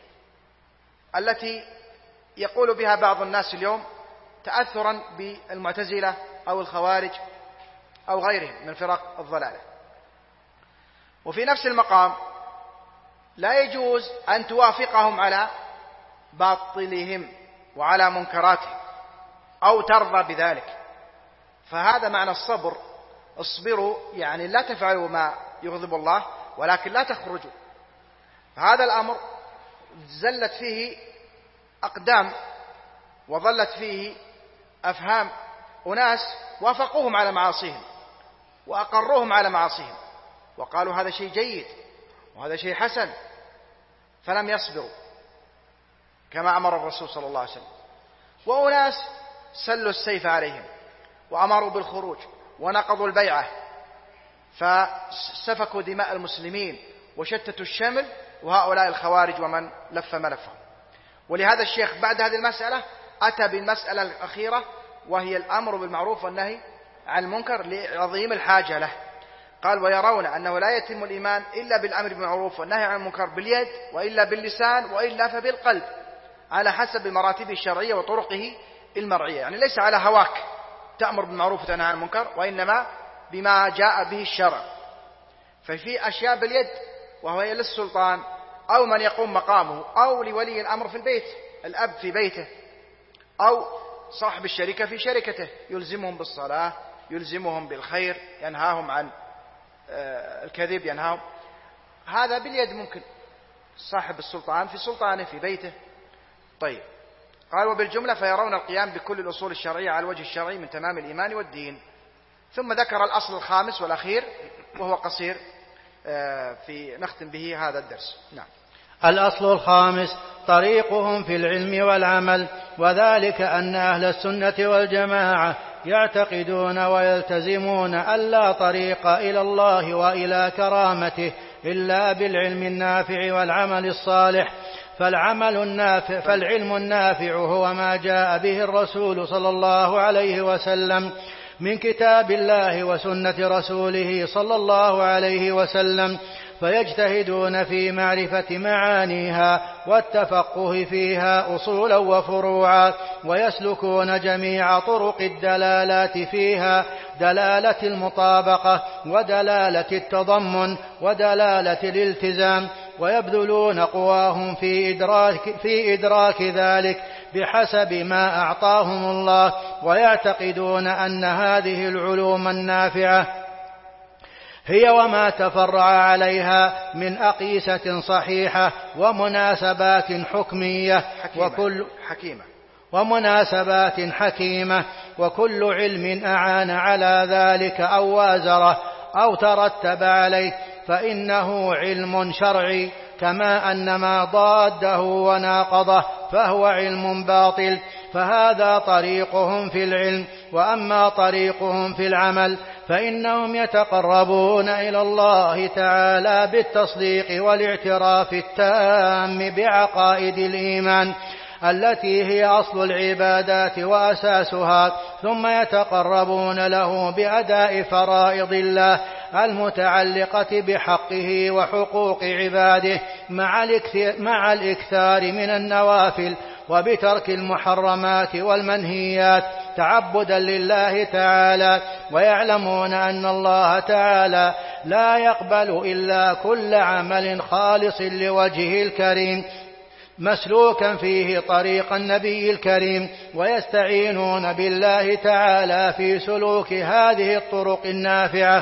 التي يقول بها بعض الناس اليوم تأثرا بالمعتزلة أو الخوارج أو غيرهم من فرق الضلالة. وفي نفس المقام لا يجوز أن توافقهم على باطلهم وعلى منكراتهم أو ترضى بذلك، فهذا معنى الصبر. اصبروا يعني لا تفعلوا ما يغضب الله ولكن لا تخرجوا. هذا الأمر زلت فيه أقدام وظلت فيه أفهام أناس وافقوهم على معاصيهم وأقروهم على معاصيهم وقالوا هذا شيء جيد وهذا شيء حسن، فلم يصبروا كما أمر الرسول صلى الله عليه وسلم. وأناس سلوا السيف عليهم وأمروا بالخروج ونقضوا البيعة فسفكوا دماء المسلمين وشتتوا الشمل، وهؤلاء الخوارج ومن لف ملفهم. ولهذا الشيخ بعد هذه المسألة أتى بالمسألة الأخيرة وهي الأمر بالمعروف والنهي عن المنكر لعظيم الحاجة له. قال: ويرون أنه لا يتم الإيمان إلا بالأمر بالمعروف والنهي عن المنكر باليد وإلا باللسان وإلا فبالقلب على حسب مراتبه الشرعية وطرقه المرعية، يعني ليس على هواك تأمر بالمعروف وتنهى عن المنكر، وإنما بما جاء به الشرع. ففي أشياء باليد وهو للسلطان أو من يقوم مقامه أو لولي الأمر في البيت، الأب في بيته أو صاحب الشركة في شركته، يلزمهم بالصلاة، يلزمهم بالخير، ينهاهم عن الكذب، ينهاهم. هذا باليد ممكن صاحب السلطان في سلطانه في بيته. طيب، قال: وبالجملة فيرون القيام بكل الأصول الشرعية على الوجه الشرعي من تمام الإيمان والدين. ثم ذكر الأصل الخامس والأخير وهو قصير في نختم به هذا الدرس. نعم. الأصل الخامس طريقهم في العلم والعمل، وذلك أن أهل السنة والجماعة يعتقدون ويلتزمون أن لا طريق إلى الله وإلى كرامته إلا بالعلم النافع والعمل الصالح. فالعمل النافع فالعلم النافع هو ما جاء به الرسول صلى الله عليه وسلم من كتاب الله وسنة رسوله صلى الله عليه وسلم، فيجتهدون في معرفة معانيها والتفقه فيها أصولا وفروعا، ويسلكون جميع طرق الدلالات فيها، دلالة المطابقة ودلالة التضمن ودلالة الالتزام، ويبذلون قواهم في إدراك, في إدراك ذلك بحسب ما أعطاهم الله، ويعتقدون أن هذه العلوم النافعة هي وما تفرع عليها من أقيسة صحيحة ومناسبات حكمية حكيمة وكل حكيمة ومناسبات حكيمة وكل علم أعان على ذلك أو وازره أو ترتب عليه فإنه علم شرعي، كما أن ما ضاده وناقضه فهو علم باطل. فهذا طريقهم في العلم. وأما طريقهم في العمل فإنهم يتقربون إلى الله تعالى بالتصديق والاعتراف التام بعقائد الإيمان التي هي أصل العبادات وأساسها، ثم يتقربون له بأداء فرائض الله المتعلقة بحقه وحقوق عباده مع الإكثار من النوافل وبترك المحرمات والمنهيات تعبدا لله تعالى، ويعلمون أن الله تعالى لا يقبل إلا كل عمل خالص لوجهه الكريم مسلوكا فيه طريق النبي الكريم، ويستعينون بالله تعالى في سلوك هذه الطرق النافعة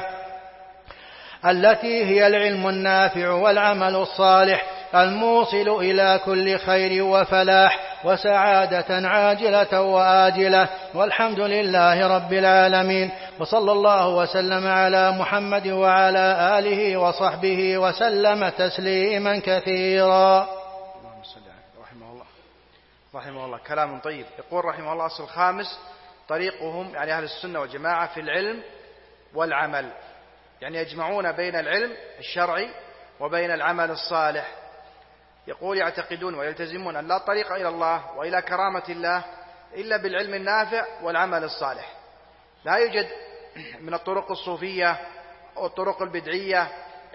التي هي العلم النافع والعمل الصالح الموصل إلى كل خير وفلاح وسعادة عاجلة وآجلة. والحمد لله رب العالمين، وصلى الله وسلم على محمد وعلى آله وصحبه وسلم تسليما كثيرا. رحمه الله رحمه الله كلام طيب. يقول رحمه الله: أصل الخامس طريقهم يعني أهل السنة والجماعة في العلم والعمل، يعني يجمعون بين العلم الشرعي وبين العمل الصالح. يقول: يعتقدون ويلتزمون أن لا طريق إلى الله وإلى كرامة الله إلا بالعلم النافع والعمل الصالح. لا يوجد من الطرق الصوفية أو الطرق البدعية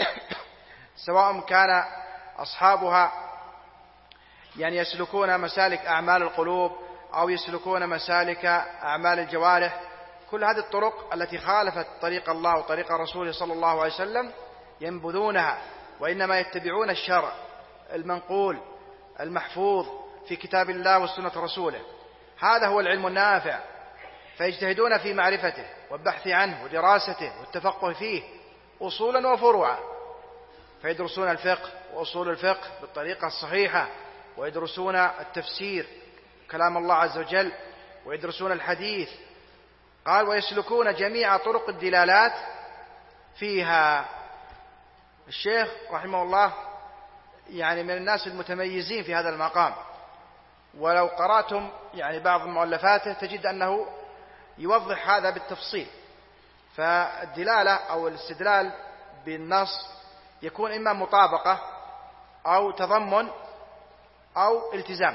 سواء كان أصحابها يعني يسلكون مسالك أعمال القلوب أو يسلكون مسالك أعمال الجوارح، كل هذه الطرق التي خالفت طريق الله وطريق رسوله صلى الله عليه وسلم ينبذونها، وإنما يتبعون الشرع المنقول المحفوظ في كتاب الله وسنة رسوله. هذا هو العلم النافع، فيجتهدون في معرفته والبحث عنه ودراسته والتفقه فيه أصولا وفروعا، فيدرسون الفقه وأصول الفقه بالطريقة الصحيحة، ويدرسون التفسير كلام الله عز وجل، ويدرسون الحديث. قال: ويسلكون جميع طرق الدلالات فيها. الشيخ رحمه الله يعني من الناس المتميزين في هذا المقام، ولو قرأتم يعني بعض مؤلفاته تجد أنه يوضح هذا بالتفصيل. فالدلالة أو الاستدلال بالنص يكون إما مطابقة أو تضمن أو التزام،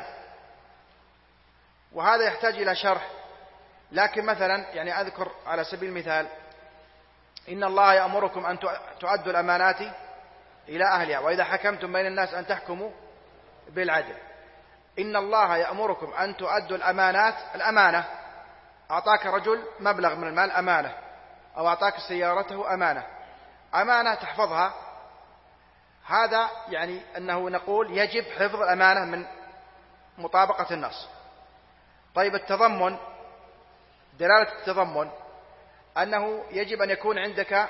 وهذا يحتاج إلى شرح. لكن مثلا يعني أذكر على سبيل المثال: إن الله يأمركم أن تؤدوا الأمانات إلى أهلها وإذا حكمتم بين الناس أن تحكموا بالعدل. إن الله يأمركم أن تؤدوا الأمانات. الأمانة أعطاك رجل مبلغ من المال أمانة، أو أعطاك سيارته أمانة، أمانة تحفظها. هذا يعني أنه نقول يجب حفظ الأمانة من مطابقة النص. طيب التضمن، دلالة التضمن أنه يجب أن يكون عندك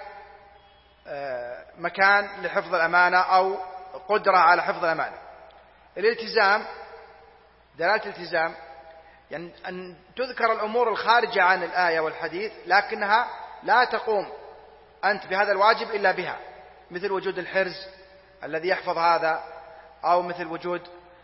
مكان لحفظ الأمانة أو قدرة على حفظ الأمانة. الالتزام، دلالة الالتزام يعني أن تذكر الأمور الخارجة عن الآية والحديث لكنها لا تقوم أنت بهذا الواجب إلا بها، مثل وجود الحرز الذي يحفظ هذا، أو مثل وجود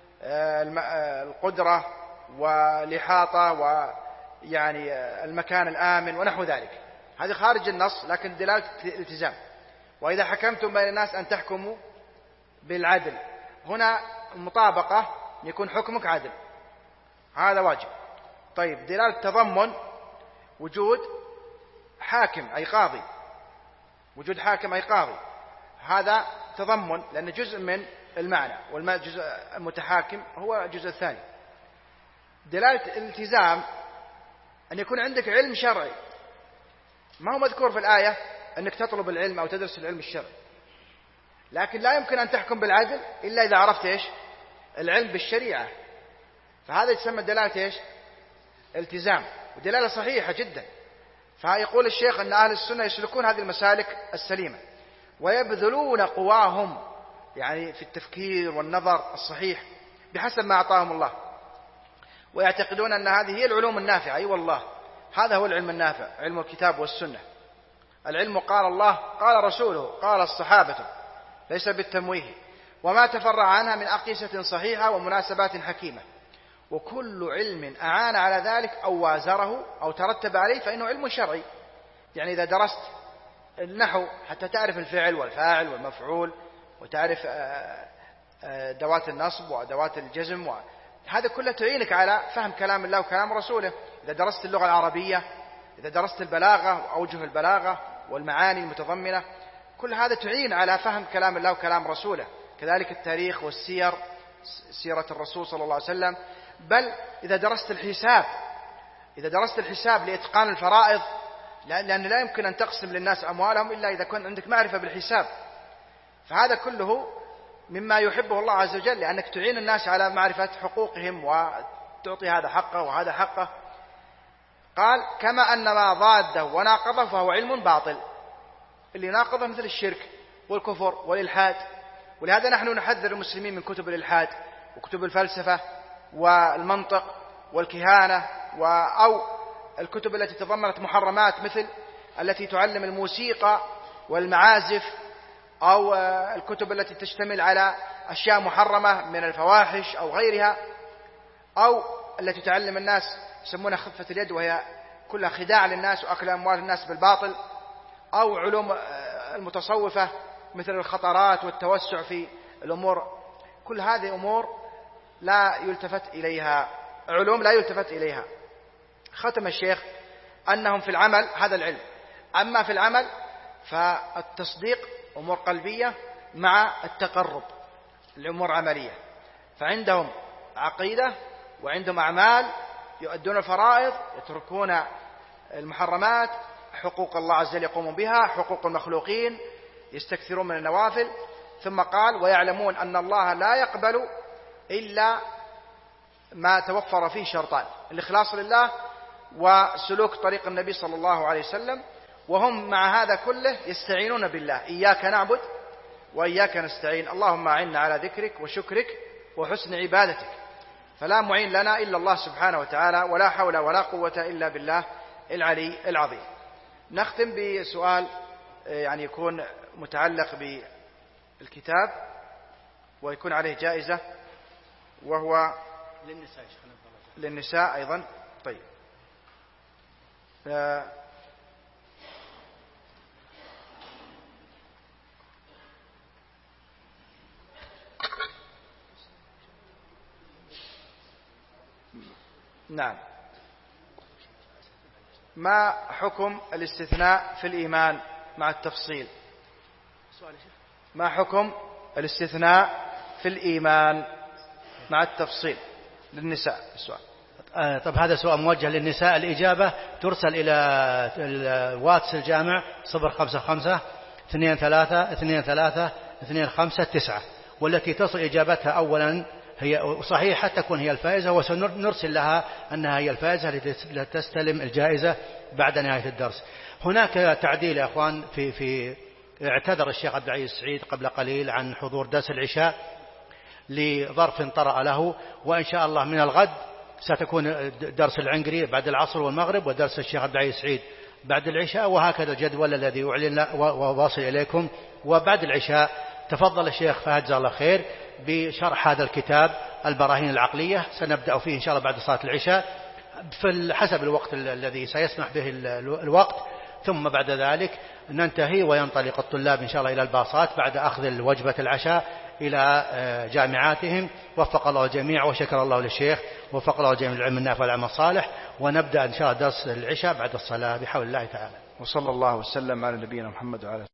القدرة والإحاطة ويعني المكان الآمن ونحو ذلك. هذه خارج النص لكن دلالة الالتزام. وإذا حكمتم بين الناس أن تحكموا بالعدل، هنا المطابقة يكون حكمك عدل، هذا واجب. طيب دلالة التضمن وجود حاكم أي قاضي، وجود حاكم أي قاضي، هذا تضمن لأنه جزء من المعنى، والجزء المتحاكم هو الجزء الثاني. دلالة الالتزام أن يكون عندك علم شرعي، ما هو مذكور في الآية أنك تطلب العلم أو تدرس العلم الشرعي، لكن لا يمكن أن تحكم بالعدل إلا إذا عرفت إيش؟ العلم بالشريعة. فهذا يسمى دلالة إيش؟ التزام، ودلالة صحيحة جدا. فيقول الشيخ أن أهل السنة يسلكون هذه المسالك السليمة ويبذلون قواهم يعني في التفكير والنظر الصحيح بحسب ما أعطاهم الله، ويعتقدون أن هذه هي العلوم النافعة. أي والله هذا هو العلم النافع، علم الكتاب والسنة. العلم قال الله قال رسوله قال الصحابة، ليس بالتمويه، وما تفرع عنها من أقيسة صحيحة ومناسبات حكيمة. وكل علم أعان على ذلك أو وازره أو ترتب عليه فإنه علم شرعي. يعني إذا درست النحو حتى تعرف الفعل والفاعل والمفعول وتعرف أدوات النصب وأدوات الجزم، هذا كله تعينك على فهم كلام الله وكلام رسوله. إذا درست اللغة العربية، إذا درست البلاغة وأوجه البلاغة والمعاني المتضمنة، كل هذا تعين على فهم كلام الله وكلام رسوله. كذلك التاريخ والسير، سيرة الرسول صلى الله عليه وسلم. بل إذا درست الحساب، إذا درست الحساب لإتقان الفرائض، لأن لا يمكن أن تقسم للناس أموالهم إلا إذا كنت عندك معرفة بالحساب، فهذا كله مما يحبه الله عز وجل، لأنك تعين الناس على معرفة حقوقهم وتعطي هذا حقه وهذا حقه. قال كما أن ما ضاده وناقضه فهو علم باطل. اللي ناقضه مثل الشرك والكفر والإلحاد، ولهذا نحن نحذر المسلمين من كتب الإلحاد وكتب الفلسفة والمنطق والكهانة، أو الكتب التي تضمنت محرمات مثل التي تعلم الموسيقى والمعازف، أو الكتب التي تشتمل على أشياء محرمة من الفواحش أو غيرها، أو التي تعلم الناس يسمونها خفة اليد وهي كلها خداع للناس وأكل أموال الناس بالباطل، أو علوم المتصوفة مثل الخطرات والتوسع في الأمور. كل هذه أمور لا يلتفت إليها، علوم لا يلتفت إليها. ختم الشيخ أنهم في العمل هذا العلم. أما في العمل فالتصديق أمور قلبية مع التقرب الأمور عملية. فعندهم عقيدة وعندهم أعمال، يؤدون الفرائض، يتركون المحرمات، حقوق الله عز وجل يقومون بها، حقوق المخلوقين يستكثرون من النوافل. ثم قال ويعلمون أن الله لا يقبل إلا ما توفر فيه شرطان: الإخلاص لله وسلوك طريق النبي صلى الله عليه وسلم. وهم مع هذا كله يستعينون بالله: إياك نعبد وإياك نستعين، اللهم أعنا على ذكرك وشكرك وحسن عبادتك. فلا معين لنا إلا الله سبحانه وتعالى، ولا حول ولا قوة إلا بالله العلي العظيم. نختم بسؤال يعني يكون متعلق بالكتاب ويكون عليه جائزة، وهو للنساء. للنساء أيضا. طيب، ف... نعم. ما حكم الاستثناء في الإيمان مع التفصيل؟ ما حكم الاستثناء في الإيمان مع التفصيل للنساء؟ السؤال. آه طب هذا سؤال موجه للنساء. الإجابة ترسل إلى الواتس الجامع صفر خمسة خمسة اثنين ثلاثة اثنين ثلاثة اثنين خمسة تسعة، والتي تصل إجابتها أولا هي صحيحة تكون هي الفائزة، وسنرسل لها أنها هي الفائزة لتستلم الجائزة بعد نهاية الدرس. هناك تعديل يا أخوان، في في اعتذر الشيخ عبد العزيز السعيد قبل قليل عن حضور درس العشاء لظرف طرأ له، وإن شاء الله من الغد ستكون درس العنقري بعد العصر والمغرب، ودرس الشيخ عبد العزيز السعيد بعد العشاء، وهكذا الجدول الذي أعلن وواصل إليكم. وبعد العشاء تفضل الشيخ فهد جزاه الله خير بشرح هذا الكتاب البراهين العقلية، سنبدأ فيه إن شاء الله بعد صلاة العشاء في حسب الوقت الذي سيسمح به الوقت، ثم بعد ذلك ننتهي وينطلق الطلاب إن شاء الله إلى الباصات بعد أخذ وجبة العشاء إلى جامعاتهم. وفق الله الجميع وشكر الله للشيخ، وفق الله الجميع العلم النافع والعمل الصالح. ونبدأ إن شاء الله درس العشاء بعد الصلاة بحول الله تعالى. وصلى الله وسلم على نبينا محمد وعلى